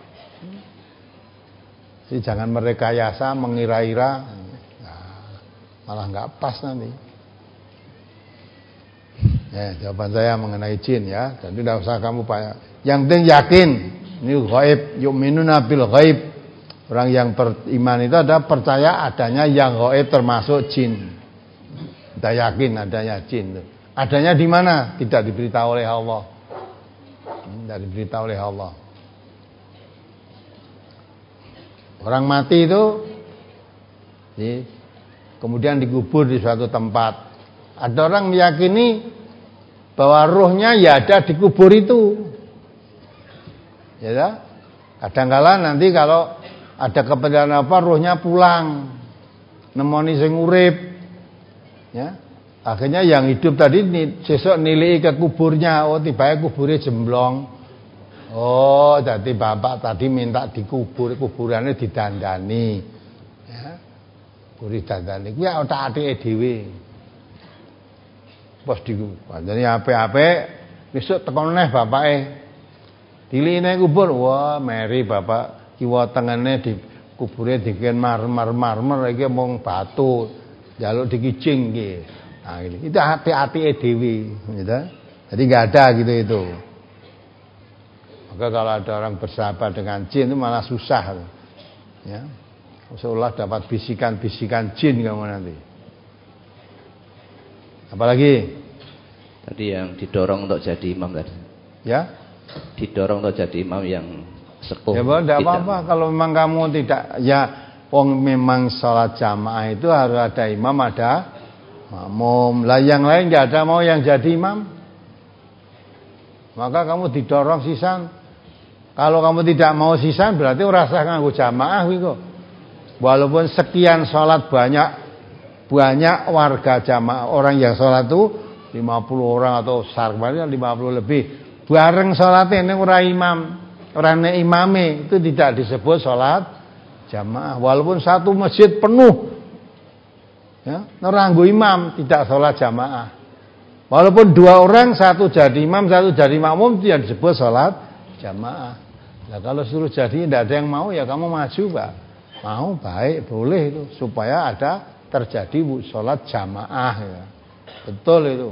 Jadi jangan merekayasa, mengira-ira, nah, malah nggak pas nanti. Ya, jawaban saya mengenai jin ya. Jadi tidak usah kamu banyak. Yang penting yakin. Ini ghaib, yu'minuna bil ghaib. Orang yang beriman itu adalah percaya adanya yang ghaib termasuk jin. Kita yakin adanya jin. Adanya di mana? Tidak diberitahu oleh Allah. Tidak diberitahu oleh Allah. Orang mati itu kemudian dikubur di suatu tempat. Ada orang meyakini bahwa rohnya ya ada di kubur itu. Ya, kadang-kala nanti kalau ada kepentingan apa rohnya pulang nemoni sing urip. Ya. Akhirnya yang hidup tadi sesuk nilai ke kuburnya, oh tiba-tiba kuburnya jemblong. Oh, jadi bapak tadi minta dikubur, kuburannya didandani. Ya. Kubur didandani. Kuwi otak-atike dhewe. Pas di jadi ape-ape besok tekan neh bapake. Diline kubur, wah meri bapak kiwa tengene di kubure diken marmer marmer iki mung batu. Jaluk dikicing iki. Nah, ini itu hati-hati dewi, gitu. Jadi nggak ada gitu itu. Maka kalau ada orang bersahabat dengan jin itu malah susah, ya. Seolah dapat bisikan-bisikan jin kamu nanti. Apalagi? Tadi yang didorong untuk jadi imam tadi. Ya? Didorong untuk jadi imam yang sepuh. Ya, tidak apa-apa. Kalau memang kamu tidak, ya, wong memang sholat jamaah itu harus ada imam, ada makmum. Lah yang lain nggak ada mau yang jadi imam, maka kamu didorong sisan. Kalau kamu tidak mau sisan berarti rasa nganggo jamaah gitu. Walaupun sekian sholat banyak banyak warga jamaah orang yang sholat itu lima puluh orang atau sarwanya lima puluh lebih bareng sholatnya ini orang imam orang imame itu tidak disebut sholat jamaah. Walaupun satu masjid penuh, ya, neranggu imam tidak sholat jamaah. Walaupun dua orang, satu jadi imam, satu jadi makmum, tidak disebut sholat jamaah. Nah kalau suruh jadi tidak ada yang mau, ya kamu maju pak. Mau baik boleh itu supaya ada terjadi sholat jamaah. Ya. Betul itu.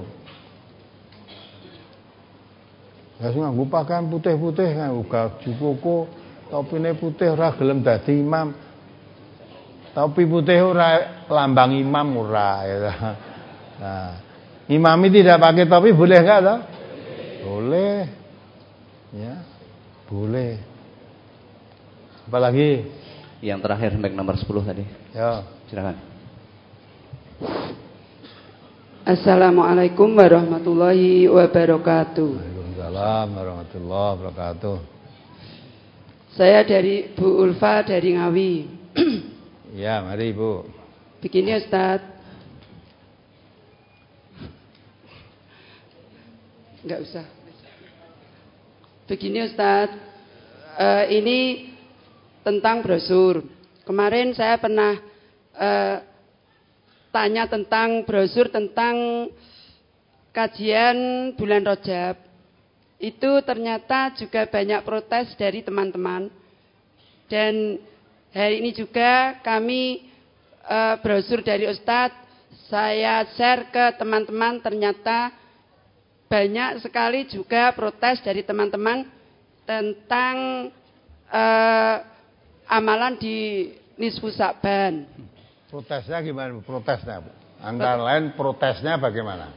Ya nganggo pakaian putih-putih, nganggo baju koko, topine putih ora gelem dadi imam. Topi putih ora lambang imam ora ya. Nah, imami tidak pakai topi boleh enggak toh? Boleh. Ya. Boleh. Apalagi yang terakhir sampai nomor sepuluh tadi. Ya, silakan. Assalamualaikum warahmatullahi wabarakatuh. Waalaikumsalam warahmatullahi wabarakatuh. Saya dari Bu Ulfa dari Ngawi. Ya, mari Bu. Begini Ustaz. Enggak usah. Begini Ustaz, uh, ini tentang brosur. Kemarin saya pernah uh, tanya tentang brosur tentang kajian bulan Rajab. Itu ternyata juga banyak protes dari teman-teman. Dan hari ini juga kami uh, brosur dari Ustadz saya share ke teman-teman, ternyata banyak sekali juga protes dari teman-teman tentang uh, amalan di Nisfu Sa'ban. Protesnya gimana? Protesnya, Bu? Antara lain protesnya bagaimana?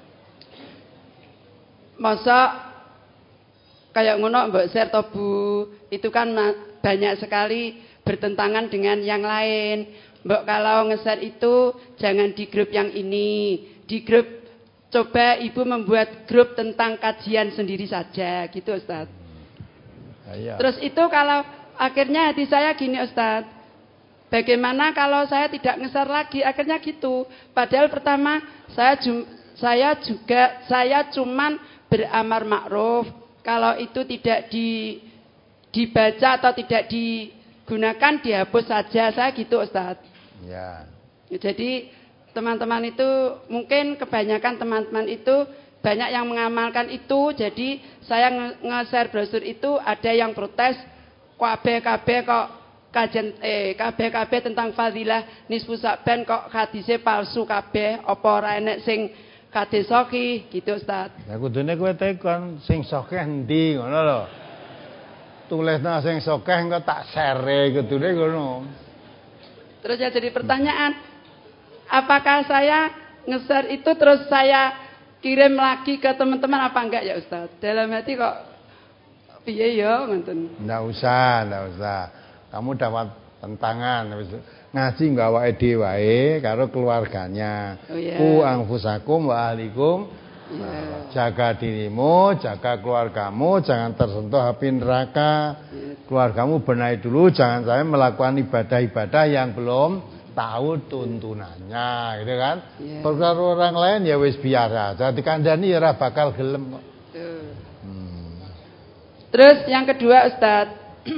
Masa kayak ngono mbok share to Bu, itu kan banyak sekali bertentangan dengan yang lain. Mbok kalau nge-share itu jangan di grup yang ini, di grup coba Ibu membuat grup tentang kajian sendiri saja, gitu Ustaz. Ya. Terus itu kalau akhirnya hati saya gini Ustaz, bagaimana kalau saya tidak nge-share lagi? Akhirnya gitu. Padahal pertama saya jum, saya juga saya cuman beramar ma'ruf. Kalau itu tidak di, dibaca atau tidak digunakan dihapus saja, saya gitu Ustaz. Ya. Jadi teman-teman itu mungkin kebanyakan teman-teman itu banyak yang mengamalkan itu. Jadi saya nge-share brosur itu ada yang protes kok K B kok kajian eh K B K B tentang fadilah Nisfu Sa'ban kok hadise palsu kabeh, apa ora enek sing kade soki gitu Ustaz. Ya kudune kowe tekon sing sokeh endi ngono lho. Tulisna sing sokeh engko tak share kudune ngono. Terus ya jadi pertanyaan, apakah saya nge-share itu terus saya kirim lagi ke teman-teman apa enggak ya Ustaz? Dalam hati kok piye ya ngoten. Enggak usah, enggak usah. Kamu dapat tentangan ngaji enggak awake dhewe wae karo keluarganya. Oh, yeah. Ku anfusakum wa ahlikum. Yeah. Jaga dirimu, jaga keluargamu, jangan tersentuh api neraka. Yeah. Keluargamu benahi dulu, jangan sampai melakukan ibadah-ibadah yang belum tahu tuntunannya, gitu kan? Yeah. Perkara orang lain ya wis biasa aja, dikandani ya ora bakal gelem kok. Hmm. Terus yang kedua Ustaz,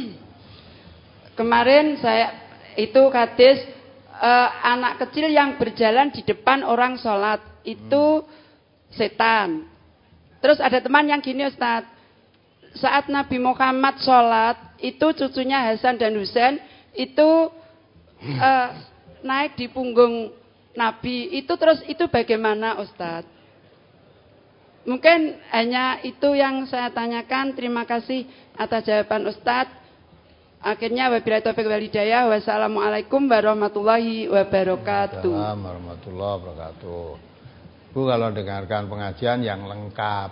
kemarin saya itu hadis eh, anak kecil yang berjalan di depan orang sholat itu hmm. setan. Terus ada teman yang gini Ustaz, saat Nabi Muhammad sholat itu cucunya Hasan dan Husain itu eh, naik di punggung Nabi itu, terus itu bagaimana Ustaz? Mungkin hanya itu yang saya tanyakan. Terima kasih atas jawaban Ustaz. Akhirnya wabillahi taufiq wal hidayah. Wassalamualaikum warahmatullahi wabarakatuh. Waalaikumsalam warahmatullahi wabarakatuh. Bu kalau dengarkan pengajian yang lengkap,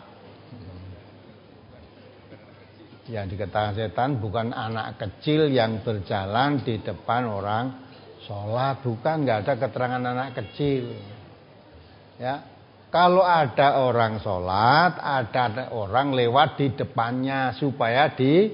yang dikatakan setan bukan anak kecil yang berjalan di depan orang sholat, bukan, nggak ada keterangan anak kecil. Ya, kalau ada orang sholat, ada orang lewat di depannya supaya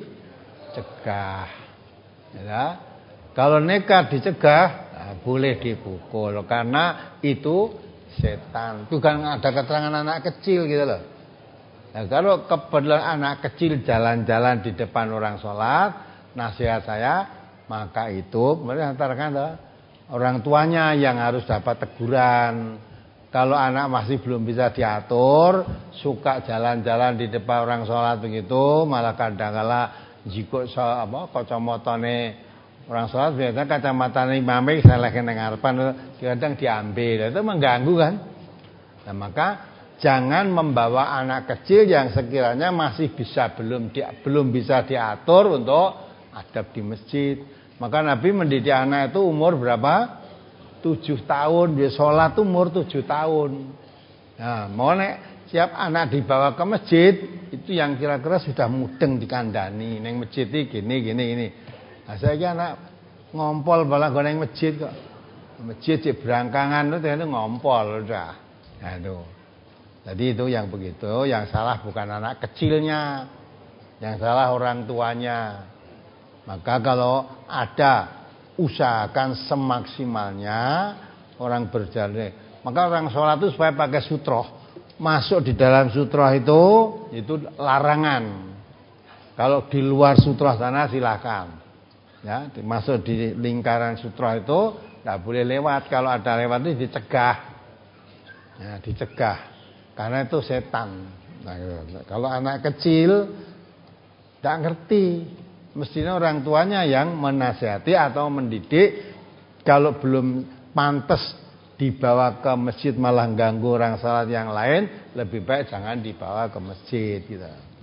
dicegah. Ya, kalau nekat dicegah, nah, boleh dipukul karena itu setan. Bukan ada keterangan anak kecil gitu loh. Nah, kalau kebetulan anak kecil jalan-jalan di depan orang sholat, nasihat saya, maka itu mengantarkan orang tuanya yang harus dapat teguran. Kalau anak masih belum bisa diatur, suka jalan-jalan di depan orang sholat begitu, malah kadang-kala jika so, apa kacamatane orang sholat biasanya kacamatane imame seleh ning ngarepan kadang diambil, itu mengganggu kan. Nah, maka jangan membawa anak kecil yang sekiranya masih bisa belum di, belum bisa diatur untuk adab di masjid. Maka Nabi mendidik anak itu umur berapa? tujuh tahun. Dia sholat umur tujuh tahun. Nah, mau nek siap anak dibawa ke masjid, itu yang kira-kira sudah mudeng dikandani. Neng masjid ini gini gini gini. Nah, saya kira anak ngompol bala go neng masjid kok. Masjid di berangkangan itu itu ngompol udah. Nah, itu. Jadi itu yang begitu, yang salah bukan anak kecilnya, yang salah orang tuanya. Maka kalau ada, usahakan semaksimalnya orang berjalan. Maka orang sholat itu supaya pakai sutroh. Masuk di dalam sutroh itu, itu larangan. Kalau di luar sutroh sana silakan. Ya, masuk di lingkaran sutroh itu tidak boleh lewat. Kalau ada lewat itu dicegah. Ya, dicegah. Karena itu setan. Nah, kalau anak kecil tidak ngerti, mestinya orang tuanya yang menasihati atau mendidik. Kalau belum pantas dibawa ke masjid malah ganggu orang salat yang lain, lebih baik jangan dibawa ke masjid gitu.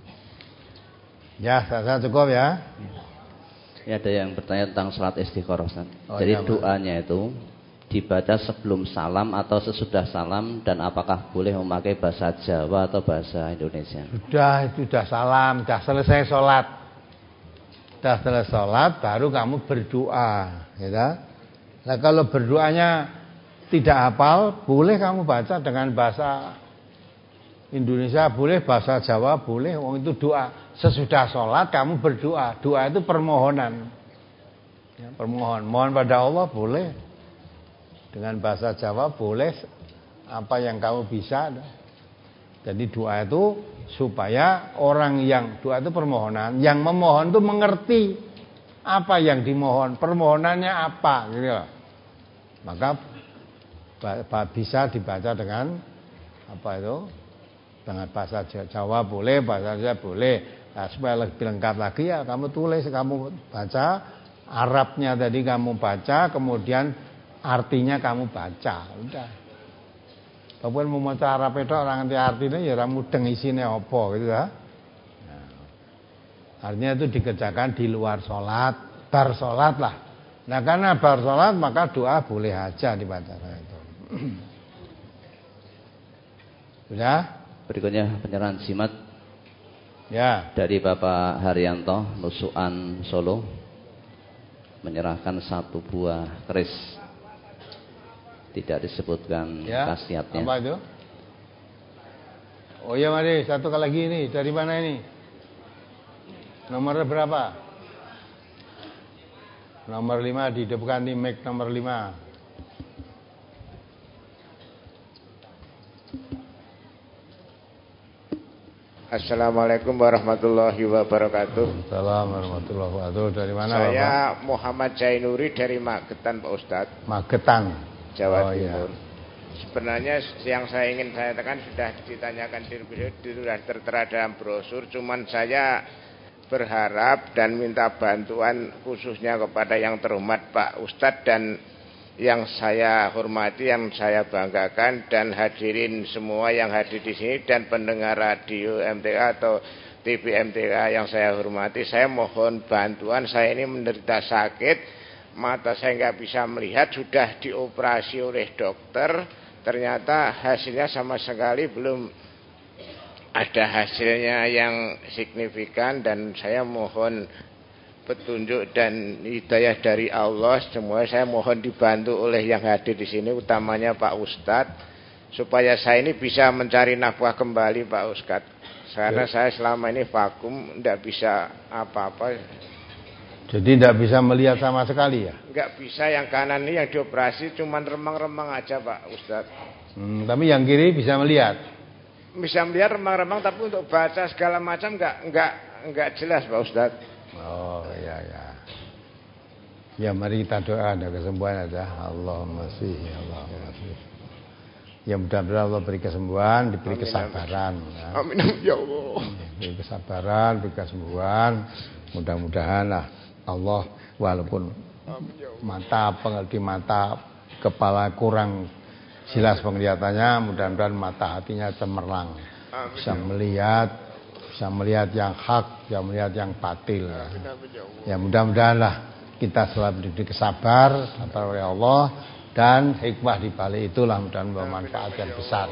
Ya, saya cukup ya. Ya, ada yang bertanya tentang salat istikharah. Oh, jadi ya, doanya itu dibaca sebelum salam atau sesudah salam, dan apakah boleh memakai bahasa Jawa atau bahasa Indonesia? Sudah, itu sudah salam, sudah selesai sholat. Sudah selesai sholat baru kamu berdoa, gitu. Nah, kalau berdoanya tidak hafal, boleh kamu baca dengan bahasa Indonesia, boleh bahasa Jawa, boleh. Wong itu doa. Sesudah sholat kamu berdoa. Doa itu permohonan. Ya, permohon, mohon pada Allah boleh. Dengan bahasa Jawa boleh, apa yang kamu bisa. Jadi doa itu supaya orang yang doa itu permohonan, yang memohon itu mengerti apa yang dimohon, permohonannya apa, gitu. Maka bisa dibaca dengan apa itu, dengan bahasa Jawa boleh, bahasa Jawa boleh. Nah, supaya lebih lengkap lagi ya kamu tulis, kamu baca Arabnya tadi kamu baca, kemudian artinya kamu baca, udah. Walaupun mau maca Arab itu orang ngerti artinya ya ora mudeng isine apa gitu ya. Nah, artinya itu dikerjakan di luar sholat, bar sholat lah. Nah karena bar sholat maka doa boleh aja dibaca itu. Sudah? Berikutnya penyerahan jimat. Ya. Dari Bapak Haryanto, Nusukan Solo, menyerahkan satu buah keris. Tidak disebutkan ya, khasiatnya. Apa itu? Oh ya mari, satu kali lagi ini. Dari mana ini? Nomor berapa? Nomor lima, dihidupkan di mic nomor lima. Assalamualaikum warahmatullahi wabarakatuh. Assalamualaikum warahmatullahi wabarakatuh. Dari mana Saya Bapak? Saya Muhammad Jainuri dari Magetan Pak Ustadz. Magetan, Jawa oh, Timur. Iya. Sebenarnya yang saya ingin saya tekan sudah ditanyakan di sudah tertera dalam brosur. Cuman saya berharap dan minta bantuan khususnya kepada yang terhormat Pak Ustadz dan yang saya hormati, yang saya banggakan dan hadirin semua yang hadir di sini dan pendengar radio M T A atau T V M T A yang saya hormati, saya mohon bantuan. Saya ini menderita sakit, mata saya nggak bisa melihat, sudah dioperasi oleh dokter, ternyata hasilnya sama sekali belum ada hasilnya yang signifikan dan saya mohon petunjuk dan hidayah dari Allah. Semua saya mohon dibantu oleh yang hadir di sini, utamanya Pak Ustadz, supaya saya ini bisa mencari nafkah kembali Pak Ustadz. Karena saya selama ini vakum, tidak bisa apa-apa. Jadi tidak bisa melihat sama sekali ya? Nggak bisa, yang kanan ini yang dioperasi cuman remang-remang aja Pak Ustadz. Hmm, tapi yang kiri bisa melihat? Bisa melihat remang-remang, tapi untuk baca segala macam nggak nggak nggak jelas Pak Ustadz. Oh ya ya. Ya mari kita doa ada kesembuhan aja. Allahumma sholli Allahumma sholli. Ya mudah-mudahan Allah beri kesembuhan, diberi amin, kesabaran. Amin, amin ya Allah. Beri kesabaran, beri kesembuhan. Mudah-mudahan lah Allah walaupun amin, ya Allah. Mata pengerti mata kepala kurang jelas penglihatannya, mudah-mudahan mata hatinya cemerlang. Amin, bisa melihat, bisa melihat yang hak, bisa melihat yang batil. Amin, amin, ya, ya mudah-mudahan lah kita selalu diberi kesabar oleh Allah dan hikmah di balik itulah mudah-mudahan bermanfaat yang besar.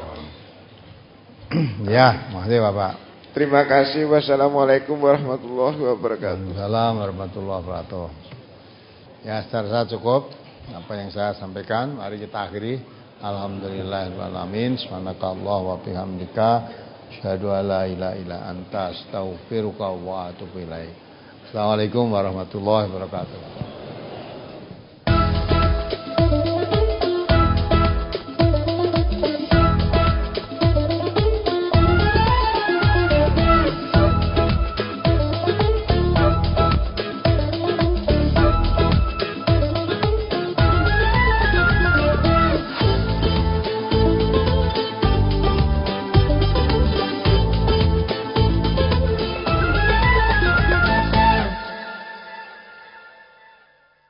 Ya, makasih Bapak. Terima kasih. Wassalamualaikum warahmatullahi wabarakatuh. Waalaikumsalam warahmatullahi wabarakatuh. Ya, secara cukup apa yang saya sampaikan. Mari kita akhiri. Alhamdulillahirabbil alamin. Subhanakallah wa bihamdika asyhadu an la ilaha illa anta astaghfiruka wa atubu ilaik. Assalamualaikum warahmatullahi wabarakatuh.